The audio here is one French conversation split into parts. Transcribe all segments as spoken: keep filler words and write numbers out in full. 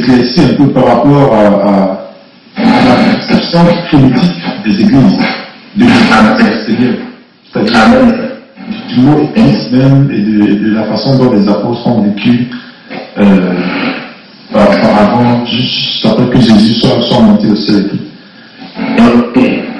éclaircir un peu par rapport à, à, à la perception politique des églises, de l'extérieur, c'est-à-dire du, du mot église même et de, de la façon dont les apôtres ont vécu euh, par, par avant, juste après que Jésus soit, soit monté au ciel. Ok.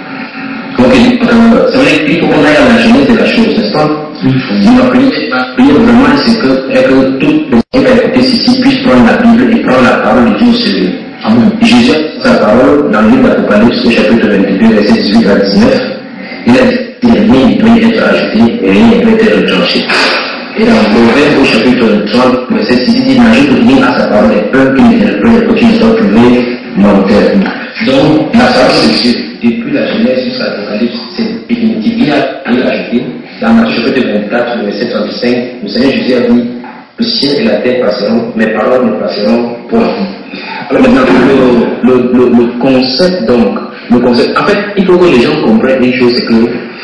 Ok. Euh, c'est vrai qu'il faut qu'on aille à la genèse de la chose, n'est-ce pas? Oui. Ma prière, ma prière vraiment, c'est que, est que toute personne qui a écouté ceci puisse prendre la Bible et prendre la parole de Dieu au sérieux. Amen. Jésus a sa parole dans le livre d'Apocalypse au chapitre vingt-deux, verset dix-huit à dix-neuf. Il a dit rien ne peut être ajouté et rien ne peut être retranché. Et dans Proverbe au chapitre trente, verset six, il dit n'ajoute rien à sa parole et peur qu'il ne peut que tu ne sois trouvé menteur. Donc, la parole de Dieu, depuis la Genèse jusqu'à l'Apocalypse, c'est définitif. Il a rien ajouté. Dans Matthieu chapitre vingt-quatre, le verset trente-cinq, le Seigneur Jésus a dit le ciel et la terre passeront, mes paroles ne passeront point. Alors maintenant, le, le, le, le concept, donc, le concept, en fait, il faut que les gens comprennent une chose, c'est que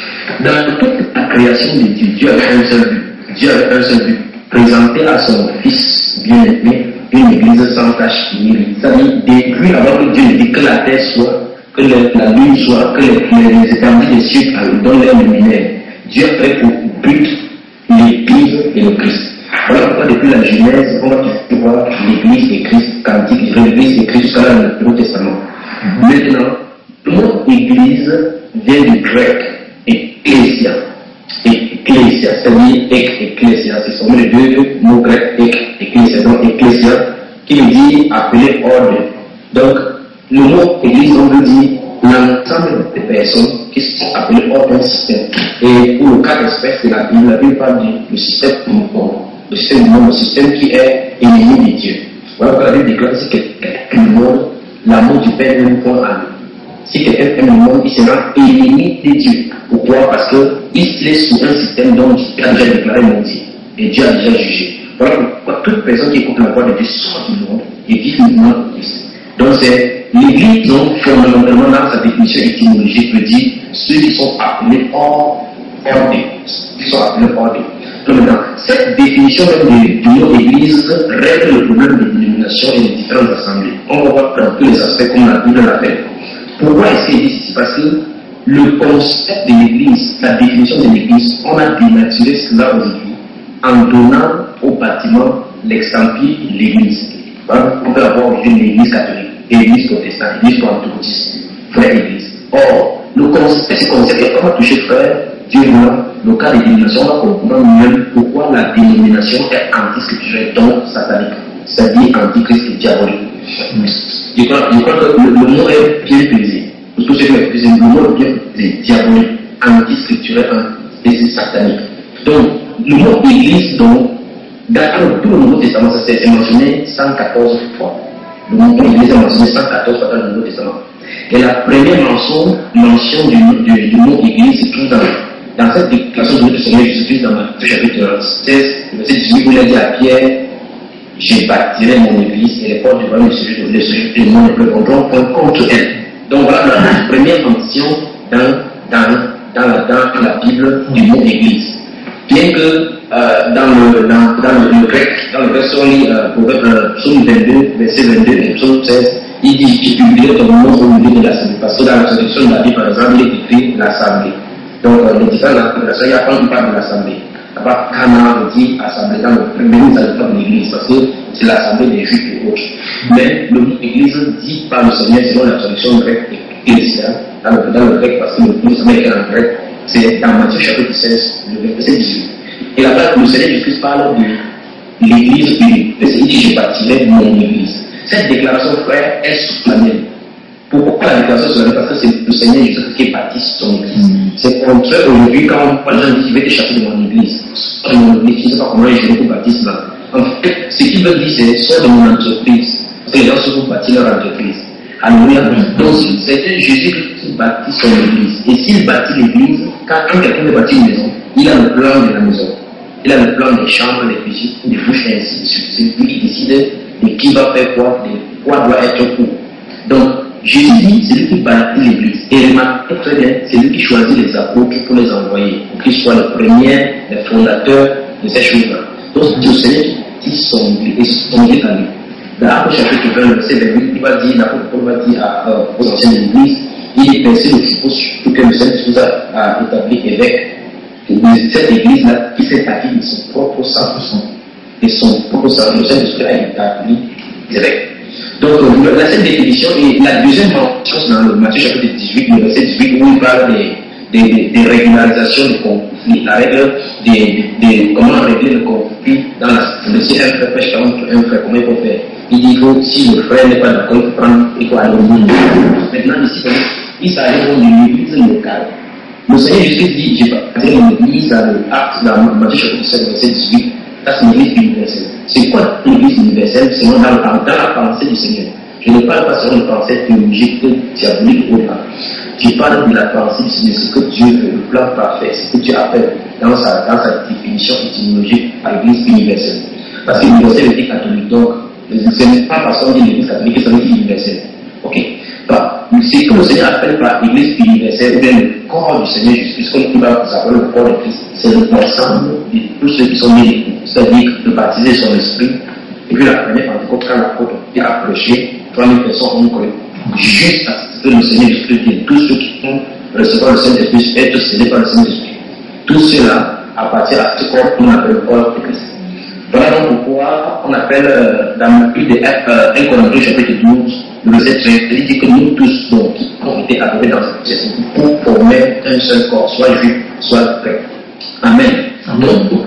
dans toute la création de Dieu, Dieu avait un seul but. Dieu avait un seul but, présenter à son Fils bien-aimé une église sans tache ni c'est-à-dire depuis avant que Dieu ne dit que la terre soit, que le, la lune soit, que les, les, les étendues des cieux donnent leur luminaire. Dieu a fait pour but l'église et le Christ. Voilà pourquoi depuis la Genèse, on va toujours voir l'église et Christ cantique, l'église et Christ jusqu'à le Nouveau Testament. Mm-hmm. Maintenant, le mot église vient du grec ecclésia. Ecclésia, c'est-à-dire ecclésia, ce sont les deux mots grecs, ek, ecclésia, donc ecclésia, qui veut dire appeler ordre. Donc, le mot église, on veut dire l'ensemble des personnes qui sont appelées hors d'un système. Et pour le cas d'espèce de la Bible, la Bible parle du système du monde, le système du monde, le système qui est ennemi de Dieu. Voilà pourquoi la Bible déclare si quelqu'un aime le monde, l'amour du Père ne point à lui. Si quelqu'un aime le monde, il sera ennemi de Dieu. Pourquoi? Parce qu'il est sous un système dont Dieu a déjà déclaré maudit. Et Dieu a déjà jugé. Voilà pourquoi toute personne qui écoute la voix de Dieu sort du monde et vit le monde de Christ. Donc c'est l'église, donc, fondamentalement dans sa définition étymologique, veut dire ceux qui sont appelés hors ordre. Qui sont appelés hors ordre. Donc maintenant, cette définition même du mot église règle le problème de dénomination et des différentes assemblées. On va voir dans tous les aspects comme la Bible l'appelle. Pourquoi est-ce qu'il dit ici? Parce que le concept de l'église, la définition de l'église, on a dénaturé cela aujourd'hui en donnant au bâtiment l'ex-empire de l'église. On peut avoir aujourd'hui l'église catholique, l'église protestante, l'église pentecôtiste, frère église. Or, le concept, ce concept est comment toucher frère, Dieu voulant, le cas des dénominations, on va comprendre mieux pourquoi la dénomination est anti-scripturelle, donc satanique, c'est-à-dire antichrist et diabolique. Je crois, je crois que le, le mot est bien pesé. Pour tous ceux qui ont utilisé le mot est bien pesé, diabolique, anti-scripturel et c'est satanique. Donc, le mot église, donc, dans tout le Nouveau Testament, ça s'est mentionné cent quatorze fois. Le mot église est mentionné cent quatorze fois dans le Nouveau Testament. Et la première mention, mention du, du, du mot église se trouve dans, dans cette déclaration de notre Seigneur Jésus-Christ dans Matthieu chapitre seize, verset dix-huit, où il a dit à Pierre, je bâtirai mon église et les portes du royaume de celui du monde ne prévaudront point contre elle. Donc voilà la première mention dans, dans, dans, la, dans la Bible du mot église. Bien que euh, dans, le, dans, dans le, le grec, dans le grec, si on lit euh, psaume vingt-deux, verset vingt-deux et psaume seize, il dit tu publieras ton nom au milieu de l'assemblée. Parce que dans la traduction de la Bible, par exemple, il est écrit l'assemblée. Donc euh, les différentes interprétations, il y a pas une part de l'assemblée. Là-bas, Cana dit assemblée dans le premier, ça ne pas de l'église, parce que c'est l'assemblée des juifs et autres. Mais le mot église dit par le Seigneur selon la traduction grecque ecclésia, dans le, dans le grec, parce que le mot est en grec, c'est dans Matthieu chapitre seize, le verset dix-huit. Et là-bas, le Seigneur Jésus-Christ parle de l'église unique. Il dit, je bâtirai mon église. Cette déclaration, frère, est sous la mienne. Pourquoi la déclaration sous la mienne? Parce que c'est le Seigneur Jésus qui bâtit son église. Mm. C'est contraire aujourd'hui quand les gens disent, je vais t'échapper de mon église. Sors de mon église, je ne sais pas comment je vais pour bâtir cela. En fait, ce qu'ils veulent dire, c'est sors de mon entreprise. Parce que les gens se font bâtir leur entreprise. Alléluia. Donc, c'est Jésus qui bâtit son église. Et s'il bâtit l'église, quand quelqu'un veut bâtir une maison, il a le plan de la maison. Il a le plan des chambres, des cuisines, des bouches, et ainsi de suite. C'est lui qui décide de qui va faire quoi, de quoi doit être où. Donc, Jésus dit, c'est lui qui bâtit l'église. Et remarquez très bien, c'est lui qui choisit les apôtres pour les envoyer, pour qu'ils soient les premiers, les fondateurs de ces choses-là. Donc, c'est le Seigneur qui dit son église, et son église à lui. dans Actes chapitre vingt, verset vingt-huit, il va dire, l'apôtre Paul va dire à, euh, aux anciens de l'Église, il est pensé le suppose surtout que le Saint-Esprit a, a établi évêque de cette Église-là qui s'est acquis de son propre sang, de son propre sang, le Saint-Esprit a établi évêque. Donc, euh, la seule définition et la deuxième mention dans le Matthieu chapitre dix-huit, le verset dix-huit, où il parle des, des, des, des régularisations de conflits, la règle des, des, comment régler le conflit dans la si un frère pêche contre un frère, comment il faut faire? Il dit que si le frère n'est pas d'accord, il faut prendre, il faut aller au monde. Maintenant, ici, il s'agit de l'église locale. Le Seigneur Jésus dit, j'ai pas une église dans l'acte, dans Matthieu chapitre sept, verset dix-huit, ça c'est l'église universelle. C'est quoi l'église universelle? C'est dans, dans la pensée du Seigneur. Je ne parle pas selon une pensée théologique, diabolique ou autre. Je parle de la pensée du Seigneur, ce que Dieu veut, le plan parfait, ce que Dieu appelle dans sa, dans sa définition étymologique à l'église universelle. Parce que l'universel est catholique, donc ce n'est pas parce qu'on dit l'église catholique que ça veut dire universelle. Ok. Bah, c'est que le Seigneur appelle par l'église universelle, ou bien le corps du Seigneur Jésus, puisqu'on va s'appeler le corps de Christ, c'est l'ensemble de tous ceux qui sont nés, c'est-à-dire de baptiser son esprit. Et puis la première Pentecôte, quand l'apôtre est approché, trois mille personnes ont cru, juste à ce que le Seigneur Jésus dit, tous ceux qui vont recevoir le Saint-Esprit, être scellés par le Saint-Esprit. Tout cela appartient à ce corps qu'on appelle le corps de Christ. Voilà donc pourquoi on appelle euh, dans le plus de euh, un Corinthiens chapitre douze, le verset treize, il dit que nous tous donc avons été appelés dans cette société pour former un seul corps, soit juif, soit grec. Amen. Amen. Donc,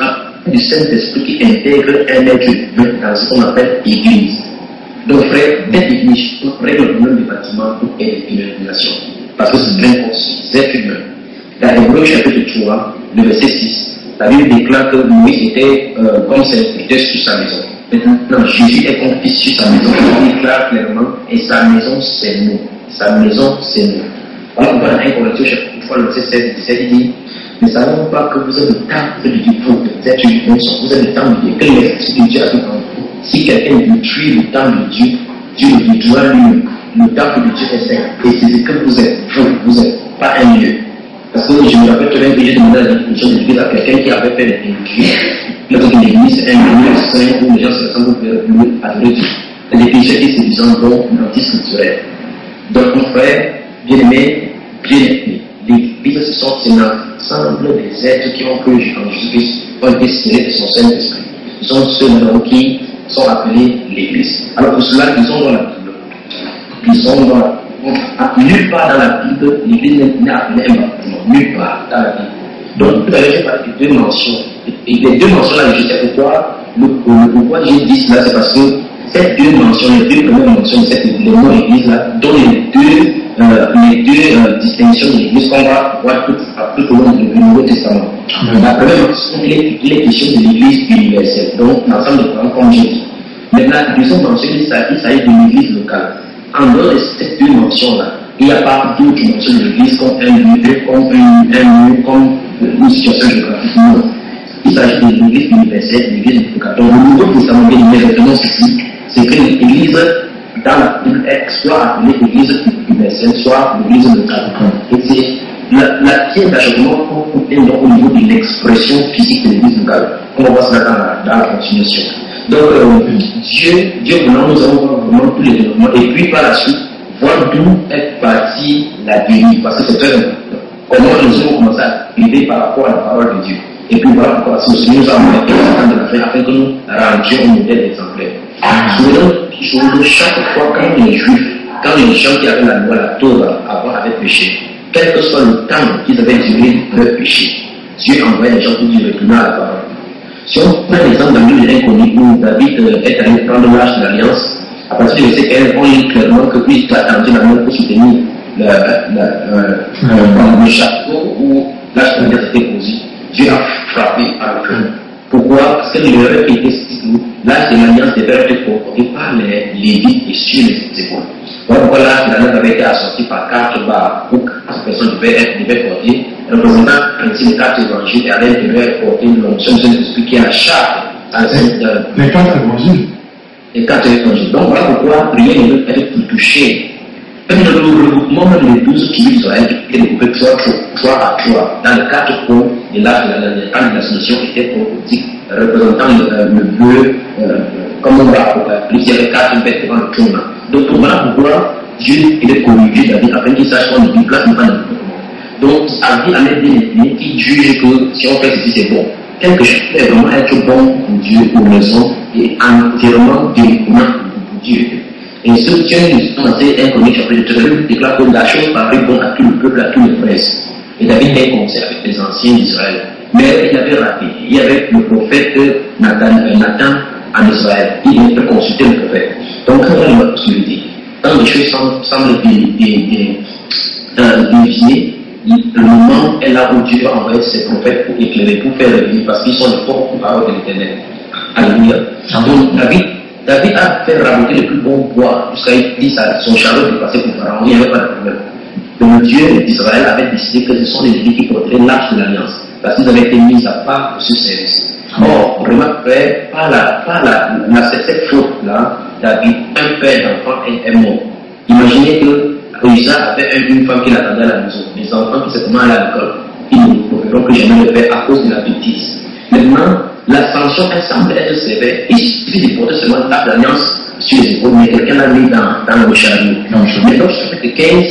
du Saint-Esprit qui intègre un être humain dans ce qu'on appelle Église. Donc, frère, cette définition règle le problème des bâtiments et des illuminations. Parce que c'est bien conçu, c'est êtres humains. Dans Hébreux chapitre trois, le verset six, la Bible déclare que Moïse était euh, comme serviteur sur sa maison. Maintenant, Jésus est comme fils sur sa maison. Il déclare clairement, et sa maison c'est nous. Sa maison c'est nous. Voilà pourquoi dans un Corinthiens chapitre trois, le verset seize, dix-sept, il dit, ne savons pas que vous êtes le temple de Dieu, vous êtes une maison, vous êtes le temple de Dieu, que l'Esprit de Dieu habite en vous. Si quelqu'un détruit le temple de Dieu, Dieu le détruira lui-même. Le temple de Dieu est saint. Et c'est ce que vous êtes, vous, vous êtes, pas un lieu. Parce que je me rappelle très bien que j'ai demandé la définition de l'église à quelqu'un qui avait fait des écrits. Il a dit que l'église est un lieu saint où les gens se rassemblent pour adorer Dieu. La définition est séduisante, donc anti-scripturelle. Donc, mon frère, bien-aimé, bien-aimé, l'église, ce sont l'ensemble des êtres qui ont cru en Jésus-Christ, ont été scellés de son Saint-Esprit. Ce sont ceux qui sont appelés l'église. Alors, pour cela, ils sont dans la Bible. Ils sont dans la nulle part dans la Bible, l'église n'est appelée un bâtiment. Nulle part dans la Bible. Donc, tout à l'heure, j'ai parlé de deux mentions. Et les deux mentions-là, je sais pourquoi, le, le, pourquoi j'ai dit cela, c'est parce que ces deux mentions, les deux premières mentions de cette le mot église-là, dont les deux, euh, les deux euh, distinctions de l'église qu'on va voir tout, tout au long du Nouveau Testament. Mmh. La première mention, il est, il est question de l'église universelle. Donc, l'ensemble de parents, comme j'ai dit. Maintenant, la deuxième mention, il s'agit de l'église locale. En dehors de ces deux mentions-là, il n'y a pas d'autres mentions de l'église comme un lieu, comme un, un lieu, comme une situation géographique. Non. Il s'agit de l'église universelle, de l'église locale. Donc, le Nouveau Testament, bien évidemment, c'est que l'église, dans la Bible, est soit appelée l'église universelle, soit l'église locale. Et c'est la, la pierre d'achoppement est au niveau de l'expression physique de l'église locale. On va voir cela dans la, dans la continuation. Donc, euh, Dieu, Dieu voulant, nous allons voir vraiment tous les développements et puis par la suite, voir d'où est partie la dérive, parce que c'est très important. Comment nous allons commencer à vivre par rapport à la parole de Dieu. Et puis voilà pourquoi c'est aussi nous avons été de la fin afin que nous rendions un modèle exemplaire. Souvenons, chaque fois quand les Juifs, quand les gens qui avaient la loi, la Torah, avant avaient péché, quel que soit le temps qu'ils avaient duré leur péché, Dieu envoyait les gens pour dire retourner à la parole. Si on prend l'exemple d'un livre inconnu où David euh, est allé prendre l'âge de l'alliance, à partir du verset quinze, on lit clairement que lui il a tendu la main pour soutenir le, le, le, le chapeau où l'âge de l'alliance était posé. Dieu a frappé par le cœur. Pourquoi? Parce que l'erreur qui était l'âge de l'alliance devait être porté par les Lévites et sur les épaules. Voilà pourquoi l'âge de l'alliance avait été assorti par quatre barres où quatre personnes devaient être devaient porter. Représentant ainsi les quatre évangiles et avec devait porter l'onction de Saint-Esprit qui est la charte à la les quatre évangiles. Les quatre évangiles. Donc voilà pourquoi rien ne peut être plus touché. Même le regroupement même les douze tribus d'Israël qui étaient découpés trois à trois dans les quatre points de l'âge de la nation était prophétique, représentant le, le bleu, euh, comme on l'a il y avait quatre bêtes devant le trône. Donc, voilà pourquoi Dieu était corrigé David afin qu'il sache qu'on ne place pas de donc, ça dit à l'aide des qui juge que si on fait ceci, c'est bon. Quelque chose est vraiment être bon pour Dieu, pour les hommes, et entièrement déconnant pour Dieu. Et ce Dieu nous dans un premier chapitre de Deutéronome déclare que la chose paraît bonne à tout le peuple, à tous les frères. Et David était conseil avec les anciens d'Israël. Mais il avait raté. Il y avait le prophète Nathan, Nathan en Israël. Il devait consulter le prophète. Donc, quand on a la possibilité, quand les choses semblent dévier, le moment est là où Dieu va envoyer ses prophètes pour éclairer, pour faire réveiller, parce qu'ils sont les forts paroles de l'Éternel. Alléluia. Donc, David, David a fait raboter le plus bon bois jusqu'à il son chariot est passé pour Pharaon. Il n'y avait pas de problème. Donc, le Dieu d'Israël avait décidé que ce sont les ennemis qui porteraient l'arche de l'Alliance, parce qu'ils avaient été mis à part pour ce service. Or, remarquez, par la, par la, la, cette faute-là, David, un père d'enfant, est mort. Imaginez que Isaac avait une femme qui l'attendait à la maison. Les enfants qui s'étaient mis à l'école, ils ne pourront que jamais le faire à cause de la bêtise. Maintenant, la sanction, elle semble être sévère. Il suffit de porter seulement l'arche de l'Alliance sur les épaules, mais quelqu'un l'a mis dans, dans le chariot. Mais dans le chapitre quinze,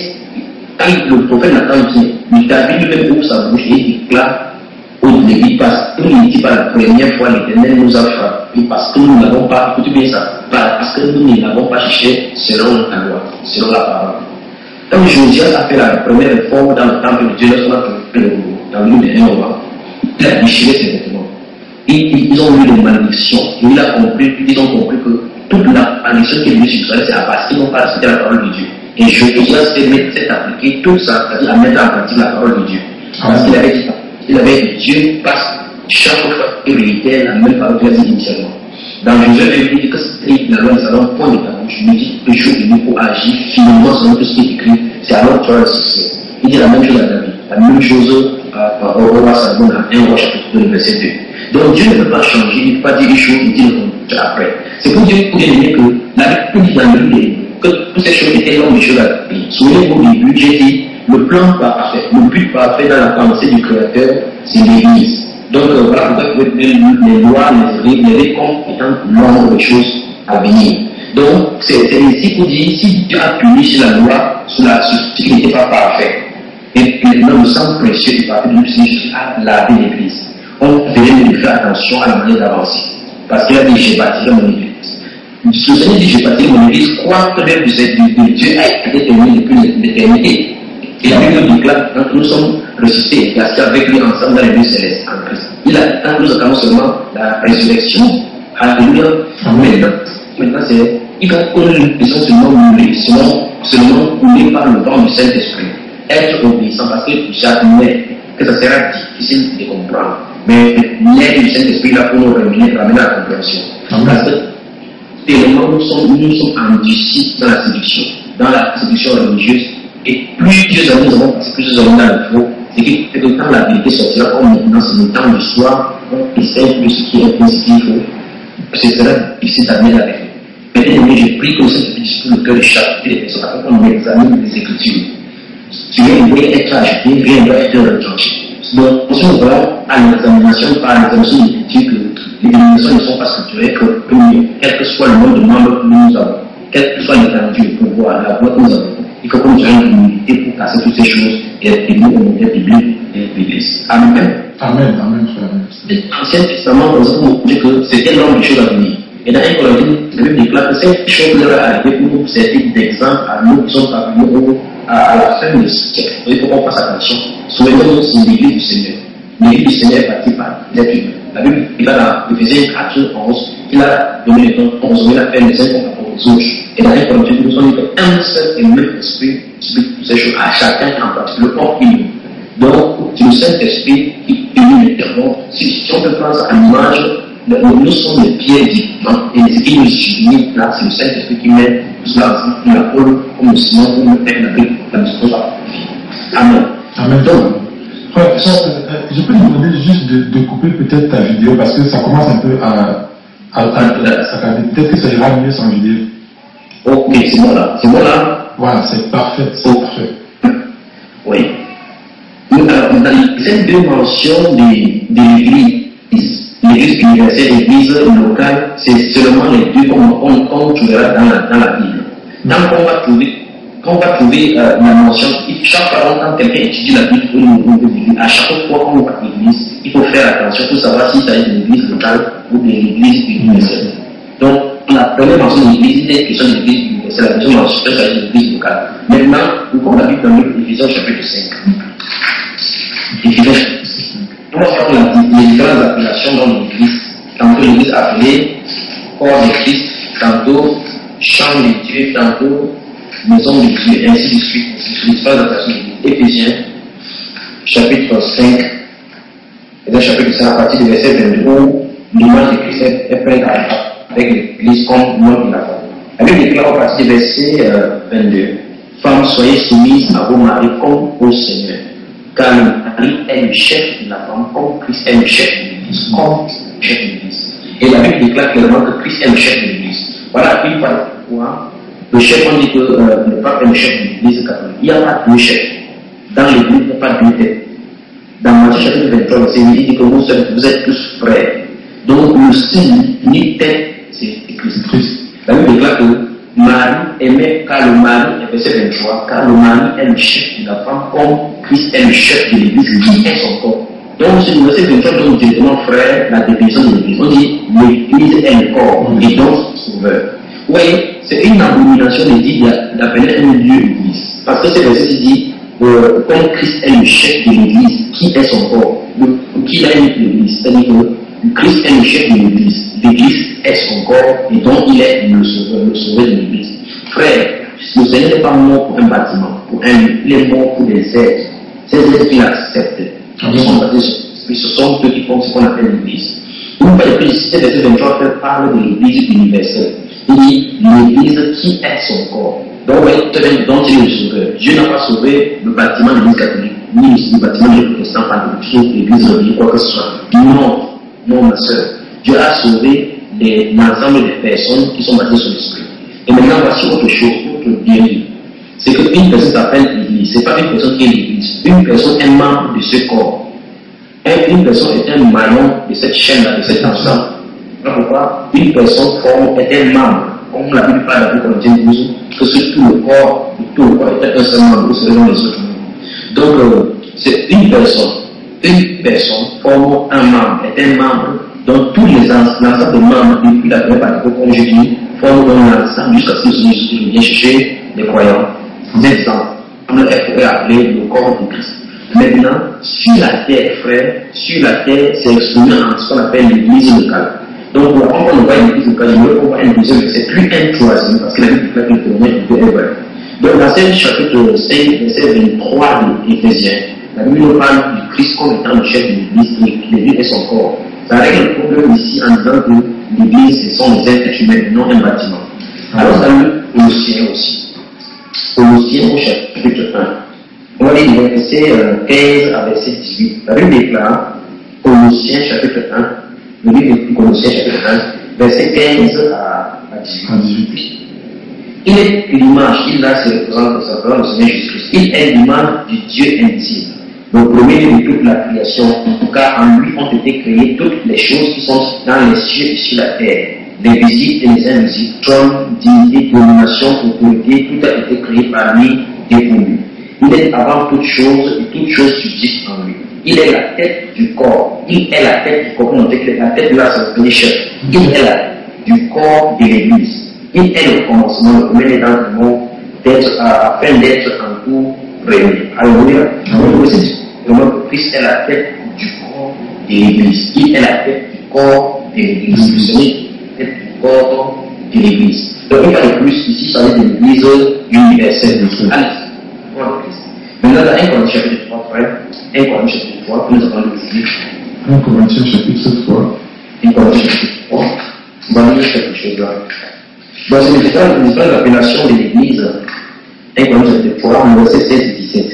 quand le prophète Nathan dit, David lui-même ouvre sa bouche et il déclare au début, parce que il dit pas la première fois l'Éternel nous a frappés, parce que nous n'avons pas, écoutez bien ça, parce que nous n'avons pas cherché selon la loi, selon la parole. Quand Josias a fait la première réforme dans le temple de Dieu, lorsqu'on a fait dans le livre de Néhémie, il a déchiré ses vêtements. Ils, ils ont eu des malédictions, et il a compris, ils ont compris que toute la malédiction qui est venue sur Israël, c'est parce qu'ils n'ont pas respecté la parole de Dieu. Et Josias s'est appliqué tout ça, c'est-à-dire à mettre en pratique la parole de Dieu. Parce qu'il avait dit, il avait dit, Dieu passe chaque fois qu'il réitère la même parole qu'il a dit initialement. Dans Josué, il dit que c'est la loi de Salomon, point de ta bouche. Il dit que le jour venu pour agir finement selon tout ce qui est écrit, c'est alors que tu auras le succès. Il dit la même chose à David, la même chose au roi Salomon, à un roi chapitre deux, verset deux. Donc Dieu ne peut pas changer, il ne peut pas dire une chose, il dit le contraire après. C'est pour dire pour aimer que la Bible dit dans le livre que toutes ces choses étaient longues des choses à payer. Souvenez-vous au début, j'ai dit le plan parfait, le but parfait dans la pensée du Créateur, c'est l'Église. Donc euh, voilà pourquoi vous pouvez les lois, les règles, les règles comme étant l'ombre des choses à venir. Donc c'est ici pour dire si Dieu a puni sur la loi, sur, la, sur ce qui n'était pas parfait, et maintenant le sang précieux du parti de Jésus a lavé l'Église. On devait faire attention à la manière d'avancer. Parce qu'il a dit j'ai bâti mon Église. Ce Seigneur dit j'ai bâti mon Église, croire que l'œuvre de Dieu a été terminée depuis l'éternité. Et la Bible déclare que nous sommes ressuscités et assis avec lui ensemble dans les lieux célestes en Christ. Il attend nous attendons seulement la résurrection. Alléluia. Maintenant, maintenant c'est, il faut que nous puissions seulement mourir, seulement, seulement mourir par le vent du Saint-Esprit. Être obéissant parce que j'admets que ça sera difficile de comprendre. Mais l'aide du Saint-Esprit là pour nous ramener, ramener à la compréhension. Parce que tellement nous sommes, nous sommes endurcis dans la séduction, dans la séduction religieuse. Et plusieurs années, nous avons passé plusieurs années dans le faux. C'est que quand la vérité sortira, comme maintenant c'est le temps du soir, on essaie de ce qui est positif, ce sera difficile d'amener la vérité. Maintenant, j'ai pris que ça se dispute le cœur de chaque personne afin qu'on examine les Écritures. Si rien ne doit être ajouté, rien ne doit être retranché. Donc, si on voit à l'examination, par l'examination des Écritures, que les dénominations ne sont pas structurées, que quel que soit le nombre de membres que nous avons, quel que soit l'étendue, le pouvoir, la voix que nous avons, il faut que nous ayons une unité pour casser toutes ces choses et être nous au modèle biblique de l'Église. Amen. Amen, amen, frère. L'Ancien Testament, nous avons montré que c'était l'homme des choses à venir. Et dans un Corinthiens, la Bible déclare que cette chose leur est arrivée pour nous servir d'exemple à nous qui sommes parvenus à la fin du siècle. Il faut qu'on fasse attention. Souvenons-nous, c'est l'Église du Seigneur. L'Église du Seigneur est bâtie par l'être humain. La Bible, il va dans Éphésiens quatre, onze, il a donné le temps onze, il a fait les cinq contre les autres. Et dans les Corinthiens, nous sommes un seul et même esprit qui explique toutes ces choses à chacun en particulier, le corps humain. Donc, c'est le Saint-Esprit qui unit les termes. Si, si on peut prendre ça à l'image, nous sommes les pieds vivants et ce qui nous unit là, c'est le Saint-Esprit qui met tout cela ensemble, qui l'appelle comme le ciment pour nous faire la vie, la discussion à la Amen. Amen. Donc, frère, je peux te demander juste de, de couper peut-être ta vidéo parce que ça commence un peu à. à, à, à, à peut-être que ça ira mieux sans vidéo. Ok, c'est bon là. C'est bon là. Voilà, c'est parfait. C'est oh. parfait. Oui. Alors, dans cette deux mentions de, de l'Église, l'église universelle, l'église locale, c'est seulement les deux qu'on on, on trouvera dans la, dans la Bible. Tant qu'on va trouver, qu'on va trouver euh, la mention, chaque fois quand quelqu'un étudie la Bible au niveau de l'église, à chaque fois qu'on va à l'église, il faut faire attention pour savoir s'il s'agit d'une église locale ou d'une église universelle. Donc, la première mention de l'église était une question de l'église universelle, la deuxième mention de l'église locale. Maintenant, nous avons la Bible dans l'Éphésiens chapitre cinq. Éphésiens chapitre cinq. Nous avons les différentes appellations dans l'église. Tantôt l'église appelée corps de Christ, tantôt chambre de Dieu, tantôt maison de Dieu, ainsi de suite. Les différentes appellations de l'église. Éphésiens chapitre cinq. Et dans le chapitre cinq, à partir du verset vingt-deux, où l'image de Christ est peinte avec l'église comme l'homme de la femme. La Bible déclare à partir du verset euh, vingt-deux, femmes, soyez soumises à vos maris comme au Seigneur. Car le mari est le chef de la femme, comme Christ est le chef de l'église, comme le chef de l'église. Et la Bible déclare clairement que Christ est le chef de l'église. Voilà une fois pourquoi le chef, on dit que euh, le pape est le chef de l'église catholique. Il n'y a pas deux chefs. Dans l'église, il n'y a pas deux têtes. Dans Matthieu chapitre vingt-trois, c'est il dit que vous, vous êtes tous frères. Donc le seul unique tête, c'est Christ. La Bible déclare que Marie aimait, car le mari, verset vingt-trois, car le mari est le chef de la femme, comme Christ est le chef de l'église, qui est son corps. Donc, sur le verset vingt-trois, donne directement, frère, la définition de l'église. On dit, l'église est le corps, et donc, sauveur. Vous voyez, c'est une abomination de dire d'appeler un lieu église. Parce que ce verset dit, euh, comme Christ est le chef de l'église, qui est son corps, le, qui a une l'église, c'est-à-dire que Christ est le chef de l'église. L'église est son corps et donc il est le sauveur, le sauveur de l'église. Frère, le Seigneur n'est pas mort pour un bâtiment, pour un, il est mort pour des êtres. Ces êtres qu'il accepte, ils sont basés sur, ce sont ceux qui font ce qu'on appelle l'église. Vous voyez que ici, ce verset vingt-trois parle de l'église universelle. Il dit l'église qui est son corps. Donc, vous voyez, donc il est le sauveur. Dieu n'a pas sauvé le bâtiment de l'église catholique, ni le bâtiment de l'église protestante, l'église religieux, quoi que ce soit. Non, non, ma soeur. Dieu a sauvé l'ensemble des personnes qui sont basées sur l'esprit. Et maintenant, voici autre chose, autre bien. C'est qu'une personne s'appelle l'église. Ce n'est pas une personne qui est l'église. Une personne est membre de ce corps. Et une personne est un maillon de cette chaîne-là, de cet ensemble. Pourquoi une personne forme est un membre. Comme la Bible parle dans Corinthiens douze, que c'est tout le corps, tout le corps est un seul membre, selon les autres membres. Donc, euh, c'est une personne. Une personne forme un membre, est un membre. Donc tous les ensemble de membres, depuis la première partie, comme je dis, forment l'ensemble jusqu'à ce que je viens chercher les croyants. Des exemples, on est appelé le corps de Christ. Maintenant, sur la terre, frère, sur la terre, c'est exprimé en ce qu'on appelle l'église locale. Donc pour apprendre on voit l'église locale, je veux qu'on voit un deuxième, c'est plus un troisième, parce que la Bible déclare que le premier est vrai. Donc dans ce chapitre cinq, verset vingt-trois de Éphésiens, la Bible nous parle du Christ comme étant le chef de l'église, l'église est son corps. Ça règle le problème ici en disant que l'église, ce sont les êtres humains, non un bâtiment. Alors, dans le Colossiens aussi. Colossiens au chapitre un. On va lire les versets quinze à verset dix-huit. La Bible déclare, Colossiens chapitre un, le livre de Colossiens chapitre un, verset quinze à dix-huit. Il est l'image, il a se représente, ça représente le Seigneur Jésus-Christ. Il est l'image du Dieu intime. Le premier de toute la création, car en lui ont été créées toutes les choses qui sont dans les cieux et sur la terre, les visibles et les invisibles, trône, dignité, domination, autorité, tout a été créé par lui et pour lui. Il est avant toute chose et toute chose subsiste en lui. Il est la tête du corps. Il est la tête du corps. On dit que la tête de la c'est chef. Il est la tête du corps de l'église. Il est le commencement, le premier dans le monde, d'être, afin d'être en tout réuni. Alléluia. Donc, aussi, le Christ est la tête du corps de l'église. Il est la tête du corps de l'église. Le Seigneur est la tête du corps de l'église. Donc, il y a de plus ici, ça veut dire l'église universelle. Allez, voilà le Christ. Maintenant, dans un Corinthiens chapitre trois, frère, un Corinthiens chapitre trois, que nous avons lu. un Corinthiens chapitre trois. un Corinthiens chapitre trois. On va lire quelque chose là. Bon, c'est une différente l'appellation de l'église. un Corinthiens chapitre trois, verset seize et dix-sept.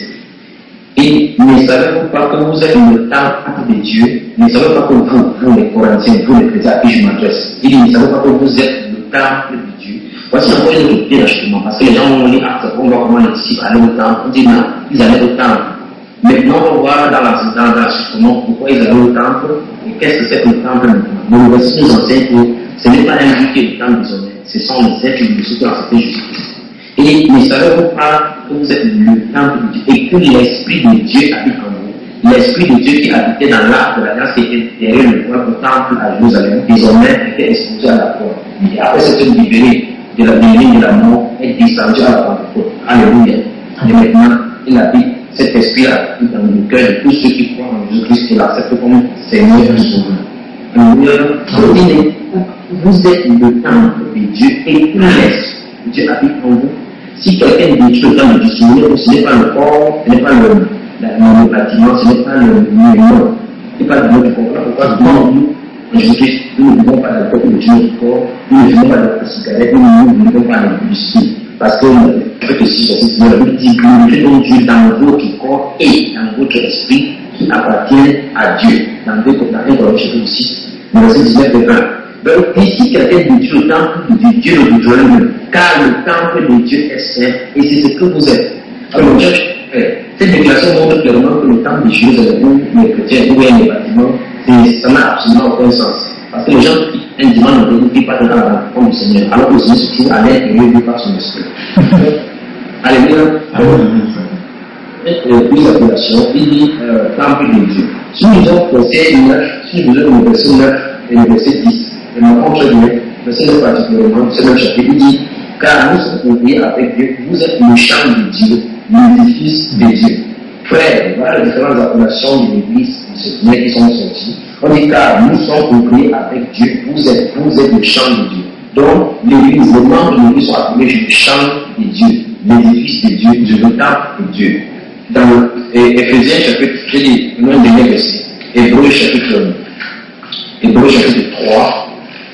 Et ne savez-vous pas que vous êtes le temple de Dieu? Ne savez pas que vous, vous les Corinthiens, vous les chrétiens à qui je m'adresse, il dit, ne savez pas que vous êtes le temple de Dieu? Voici encore une autre d'achetement, parce que les gens vont lire actes, on voit comment les disciples allaient au temple, on dit non, ils allaient au temple. Maintenant, on va voir dans l'enseignement pourquoi ils allaient au temple et qu'est-ce que c'est que le temple maintenant. Le verset nous enseigne que ce n'est pas un Dieu qui est le temple désormais, ce sont les êtres de ceux qui ont accepté Jésus-Christ. Et ne savez-vous pas que vous êtes le temple de Dieu et que l'Esprit de Dieu habite en vous. L'Esprit de Dieu qui habitait dans l'arche de l'alliance qui était derrière le point au temple à Jérusalem, désormais était exposé à la croix. Et après s'être libéré de la ligne de la mort, est descendu à la Pentecôte. Alléluia. Et maintenant, il habite, cet esprit-là dans le cœur de tous ceux qui croient en Jésus-Christ et l'acceptent comme Seigneur et Sauveur. Alléluia. Vous êtes le temple de Dieu et tout l'Esprit de Dieu habite en vous. Si quelqu'un détruit le temple de Dieu, ce n'est pas le corps, ce n'est pas le, le bâtiment, ce n'est pas le monument, ce n'est pas le mot du corps. Pourquoi nous, en Jésus-Christ, nous ne vivons pas dans le corps de notre corps, nous ne vivons pas dans la cigarette, nous ne vivons pas dans le publicité. Parce que avec le six, la Bible dit glorifiez donc Dieu dans votre corps et dans votre esprit qui appartient à Dieu. Dans deux Corinthiens chapitre six, verset dix-neuf et vingt. Donc ici, quelqu'un détruit le temple de Dieu le détruira lui-même, car le temple de Dieu est saint et c'est ce que vous êtes. Alors, cette déclaration montre clairement que le temple de Jérusalem où les chrétiens ou bien les bâtiments, ça n'a absolument aucun sens. Parce que les gens qui un dimanche ne prient pas dans la rencontre du Seigneur, alors que le Seigneur se trouve à l'intérieur de par son esprit. Alléluia. Puis l'appellation, il dit euh, temple de Dieu. Si nous avons verset neuf, si nous avons le verset neuf et le verset dix, et nous avons très bien, verset neuf particulièrement, ce même chapitre, il dit car nous sommes ouvriers avec Dieu, vous êtes le champ de Dieu, l'édifice de Dieu. Frère, voilà les différentes appellations de l'église de ce qui sont sorties. On dit car nous sommes ouvriers avec Dieu, vous êtes, vous êtes le champ de Dieu. Donc, l'église, les membres de l'église sont appelés le champ de Dieu, l'édifice de Dieu, le temple de Dieu. Dans Éphésiens chapitre, j'ai dit, le nom dernier verset, Hébreux chapitre, Hébreux chapitre trois.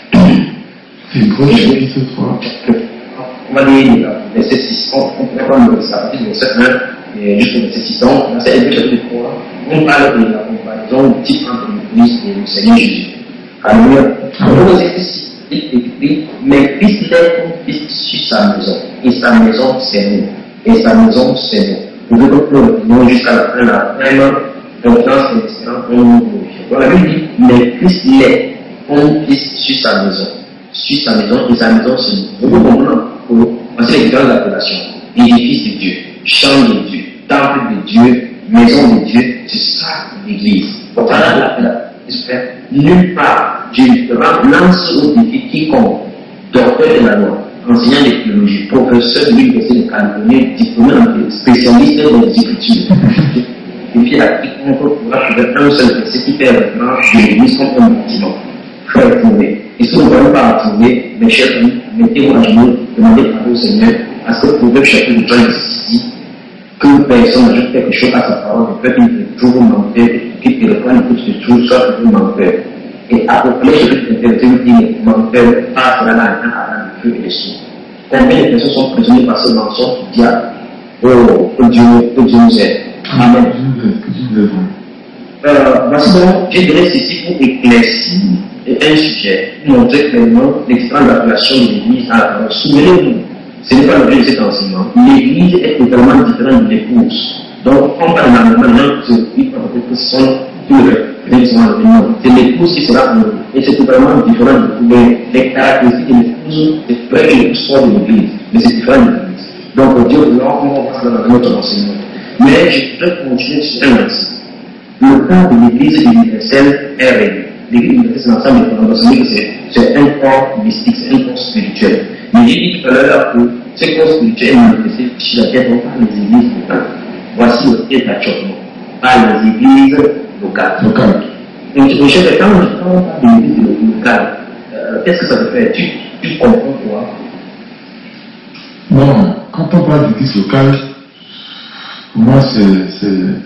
Hébreux chapitre trois. On va lire verset six, on peut prendre le verset un, jusqu'au verset six, verset Hébreux chapitre trois, on parle de la comparaison du type entre l'église et le Seigneur Jésus. Alléluia. On nous écrit, mais Christ est comme Christ sur sa maison, et sa maison c'est nous, et sa maison c'est nous. Vous devez donc nous jusqu'à la fin, la même confiance et l'espérance qu'on nous glorifie. Donc la Bible dit, mais Christ est comme Christ sur sa maison, sur sa maison, et sa maison c'est nous. Vous pouvez comprendre, voici les grandes appellations, édifice de Dieu, champ de Dieu, temple de Dieu, maison de Dieu, c'est ça l'église. Donc voilà l'appellation. Nulle part, Dieu lance au défi quiconque, docteur de la loi, enseignant de théologie, professeur de l'université de Californie, diplômé en spécialiste dans les écritures. Défi à quiconque pourra trouver un seul verset qui fait référence de l'église comme un bâtiment. Frère trouver. Et si vous ne pouvez pas trouver, mes chers amis, mettez-vous à genoux, demandez pardon au Seigneur, à ce que Proverbe chapitre vingt dit que personne n'ajoute quelque chose à sa parole, le peuple ne trouve menteur, qu'il te reprenne que tu te trouves, soit toujours menteur. Et Apocalypse chapitre vingt-et-un dit menteur passera dans le temps avant le feu et le son. Combien de personnes sont prisonnières par ce mensonge du diable? Oh, que Dieu, que Dieu nous aide. Amen. Euh, voici donc, j'ai donné ceci pour éclaircir un sujet, pour montrer clairement l'extrême appellation de l'église à la parole. Souvenez-vous, ce n'est pas l'objet de cet enseignement. L'église est totalement différente de l'épouse. Donc, on parle dans le même que ce sont tous les c'est l'épouse qui sera en et c'est totalement différent de les caractéristiques de l'épouse, c'est vrai que l'épouse soit de l'église, mais c'est différent de l'église. Donc, Dieu, on va voir ça dans notre enseignement. Mais je voudrais continuer sur un axe. Le cas de l'église universelle est réglé. L'église universelle, c'est l'ensemble des fondations, c'est un corps mystique, c'est un corps spirituel. Mais j'ai dit tout à l'heure que ce corps spirituel est manifesté sur la terre, donc par les églises locales. Voici le pied d'achoppement. Par les églises locales. Locales. Donc, je cherche quand on parle d'église locale, euh, qu'est-ce que ça veut faire? Tu, tu comprends quoi? Bon, quand on parle d'église locale, pour moi, c'est.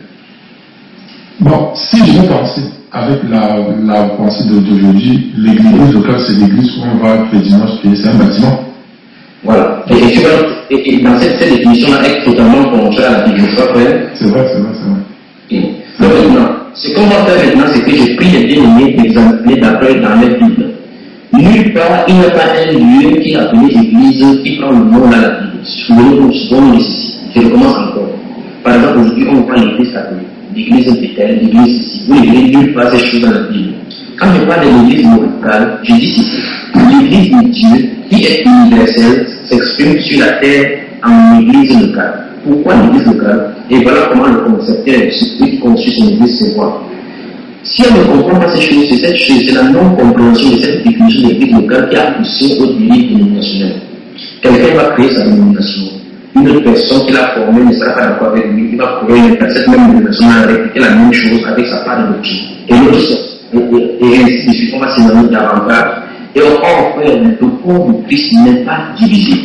Bon, si je veux penser avec la, la pensée d'aujourd'hui, l'église locale, c'est l'église où on va le dimanche, c'est un bâtiment. Voilà. Et, et, et, et dans cette, cette définition-là, est totalement contraire à la Bible. C'est vrai, c'est vrai, c'est vrai. Okay. Donc maintenant, ce qu'on va faire maintenant, c'est que j'ai pris les bien-aimés d'examiner d'après dans la Bible. Nulle part, il n'y a pas un lieu qui est appelé église qui prend le nom dans la Bible. Souvenez-vous, ce qu'on nécessite. Je recommence encore. Par exemple, aujourd'hui, on prend l'église catholique. l'église Bethel, l'église ici. Vous ne verrez nulle part ces choses dans la Bible. Quand je parle de l'église locale, je dis ceci. L'église de Dieu, qui est universelle, s'exprime sur la terre en église locale. Pourquoi l'église locale? Et voilà comment le concepteur qui construit son église se voit. Si on ne comprend pas ces choses, c'est cette chose, c'est la non-compréhension de cette définition d'église locale qui a poussé au délire dénominationnel. Quelqu'un va créer sa dénomination. Une autre personne qui l'a formée ne sera pas d'accord avec lui, il va créer cette même dénomination, à répliquer la même chose avec sa part de doctrine. Et l'autre, et ainsi de suite, on va s'éloigner davantage. Et encore, frère, le corps du Christ n'est pas divisé.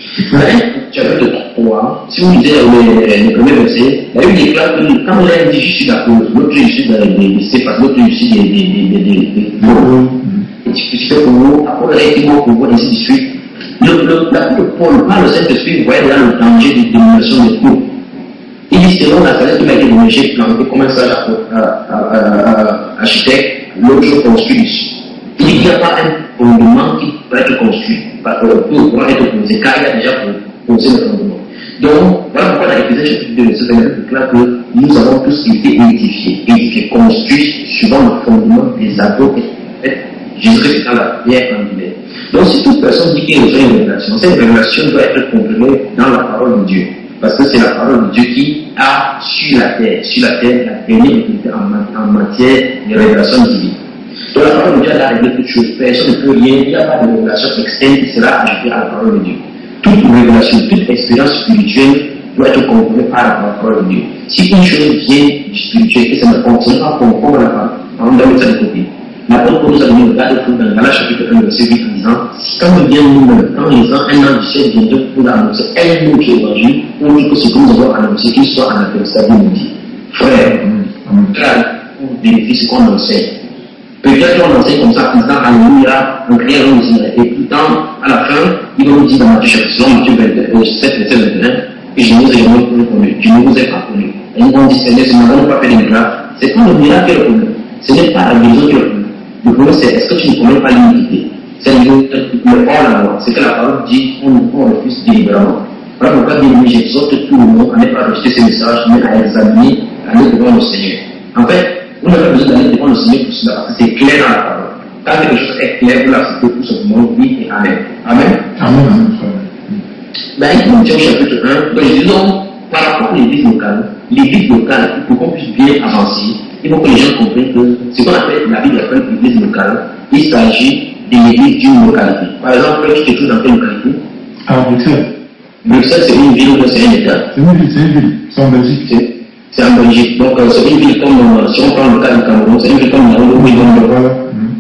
Tu avais de trois. Si vous lisez les, les premiers versets, la Bible déclare que quand l'un dit je suis d'accord, l'autre je suis des sépas, l'autre je suis des des difficultés pour vous, après il est mort pour vous, ainsi de suite. L'apôtre Paul parle au Saint-Esprit, vous voyez là le danger de dénomination de groupe. Il dit selon la sagesse qui m'a été donnée, j'ai planté comme un sage architecte, l'autre je construis dessus. Il dit qu'il n'y a pas un fondement qui peut être construit pour pouvoir être posé, car il y a déjà posé le fondement. Donc, voilà pourquoi dans l'Éphésiens chapitre deux, verset vingt-neuf déclare que nous avons tous été édifiés, édifiés, construits suivant le fondement des apôtres. Jésus-Christ étant la pierre angulaire. Donc, si toute personne dit qu'il y a une révélation, cette révélation doit être comprenée dans la parole de Dieu. Parce que c'est la parole de Dieu qui a sur la terre, sur la terre, la dernière autorité en, en matière de révélation divine. Donc la parole de Dieu a réglé toutes choses. Personne ne peut rien, il n'y a pas de révélation externe qui sera ajoutée à la parole de Dieu. Toute révélation, toute expérience spirituelle doit être comprenée par la parole de Dieu. Si une chose vient du spirituel et ça ne contient pas conforme à la parole, on doit mettre ça de côté. L'apôtre nous a donné le cas de Paul dans Galates chapitre un, verset huit, en disant, quand nous viens nous-mêmes, quand les gens, un an du ciel viendront pour annoncer un autre évangile, pour dire que ce que nous avons annoncé, qu'il soit en attestation, nous dit, frère, frère, pour vérifier ce qu'on enseigne. Peut-être qu'on enseigne comme ça, en disant Alléluia, on crie un aussi. Et pourtant, à la fin, il va nous dire dans Matthieu chapitre sept, verset vingt et un, et je ne vous ai jamais connu, je ne vous ai pas connu. Et ils vont dire, Seigneur, si nous n'avons pas fait des miracles, c'est pas le miracle qui est le problème. Ce n'est pas la guérison qui est le problème. Le problème, c'est est-ce que tu ne connais pas l'iniquité? C'est le hors-la-loi. C'est que la parole dit qu'on on refuse délibérément. Voilà pourquoi bien j'exhorte tout le monde à ne pas rejeter ces messages, mais à examiner, à aller devant le Seigneur. En fait, vous n'avez pas besoin d'aller devant le Seigneur pour cela, parce que c'est clair dans la parole. Quand quelque chose est clair, vous l'acceptez tout simplement, oui et amen. Amen. Amen. Ben, il faut dire au chapitre un, donc je dis donc, par rapport à l'église locale, l'église locale, pour qu'on puisse bien avancer, il faut que les gens comprennent que ce qu'on appelle la Bible appelle l'église locale, il s'agit de l'église d'une localité. Par exemple, tu te trouves dans quelle localité? À Bruxelles. Bruxelles, c'est une ville ou c'est un État? C'est une ville, c'est une ville. C'est en Belgique. C'est en Belgique. Donc, euh, c'est une ville comme, euh, si on prend le cas du Cameroun, c'est une ville comme Yaoundé. Voilà.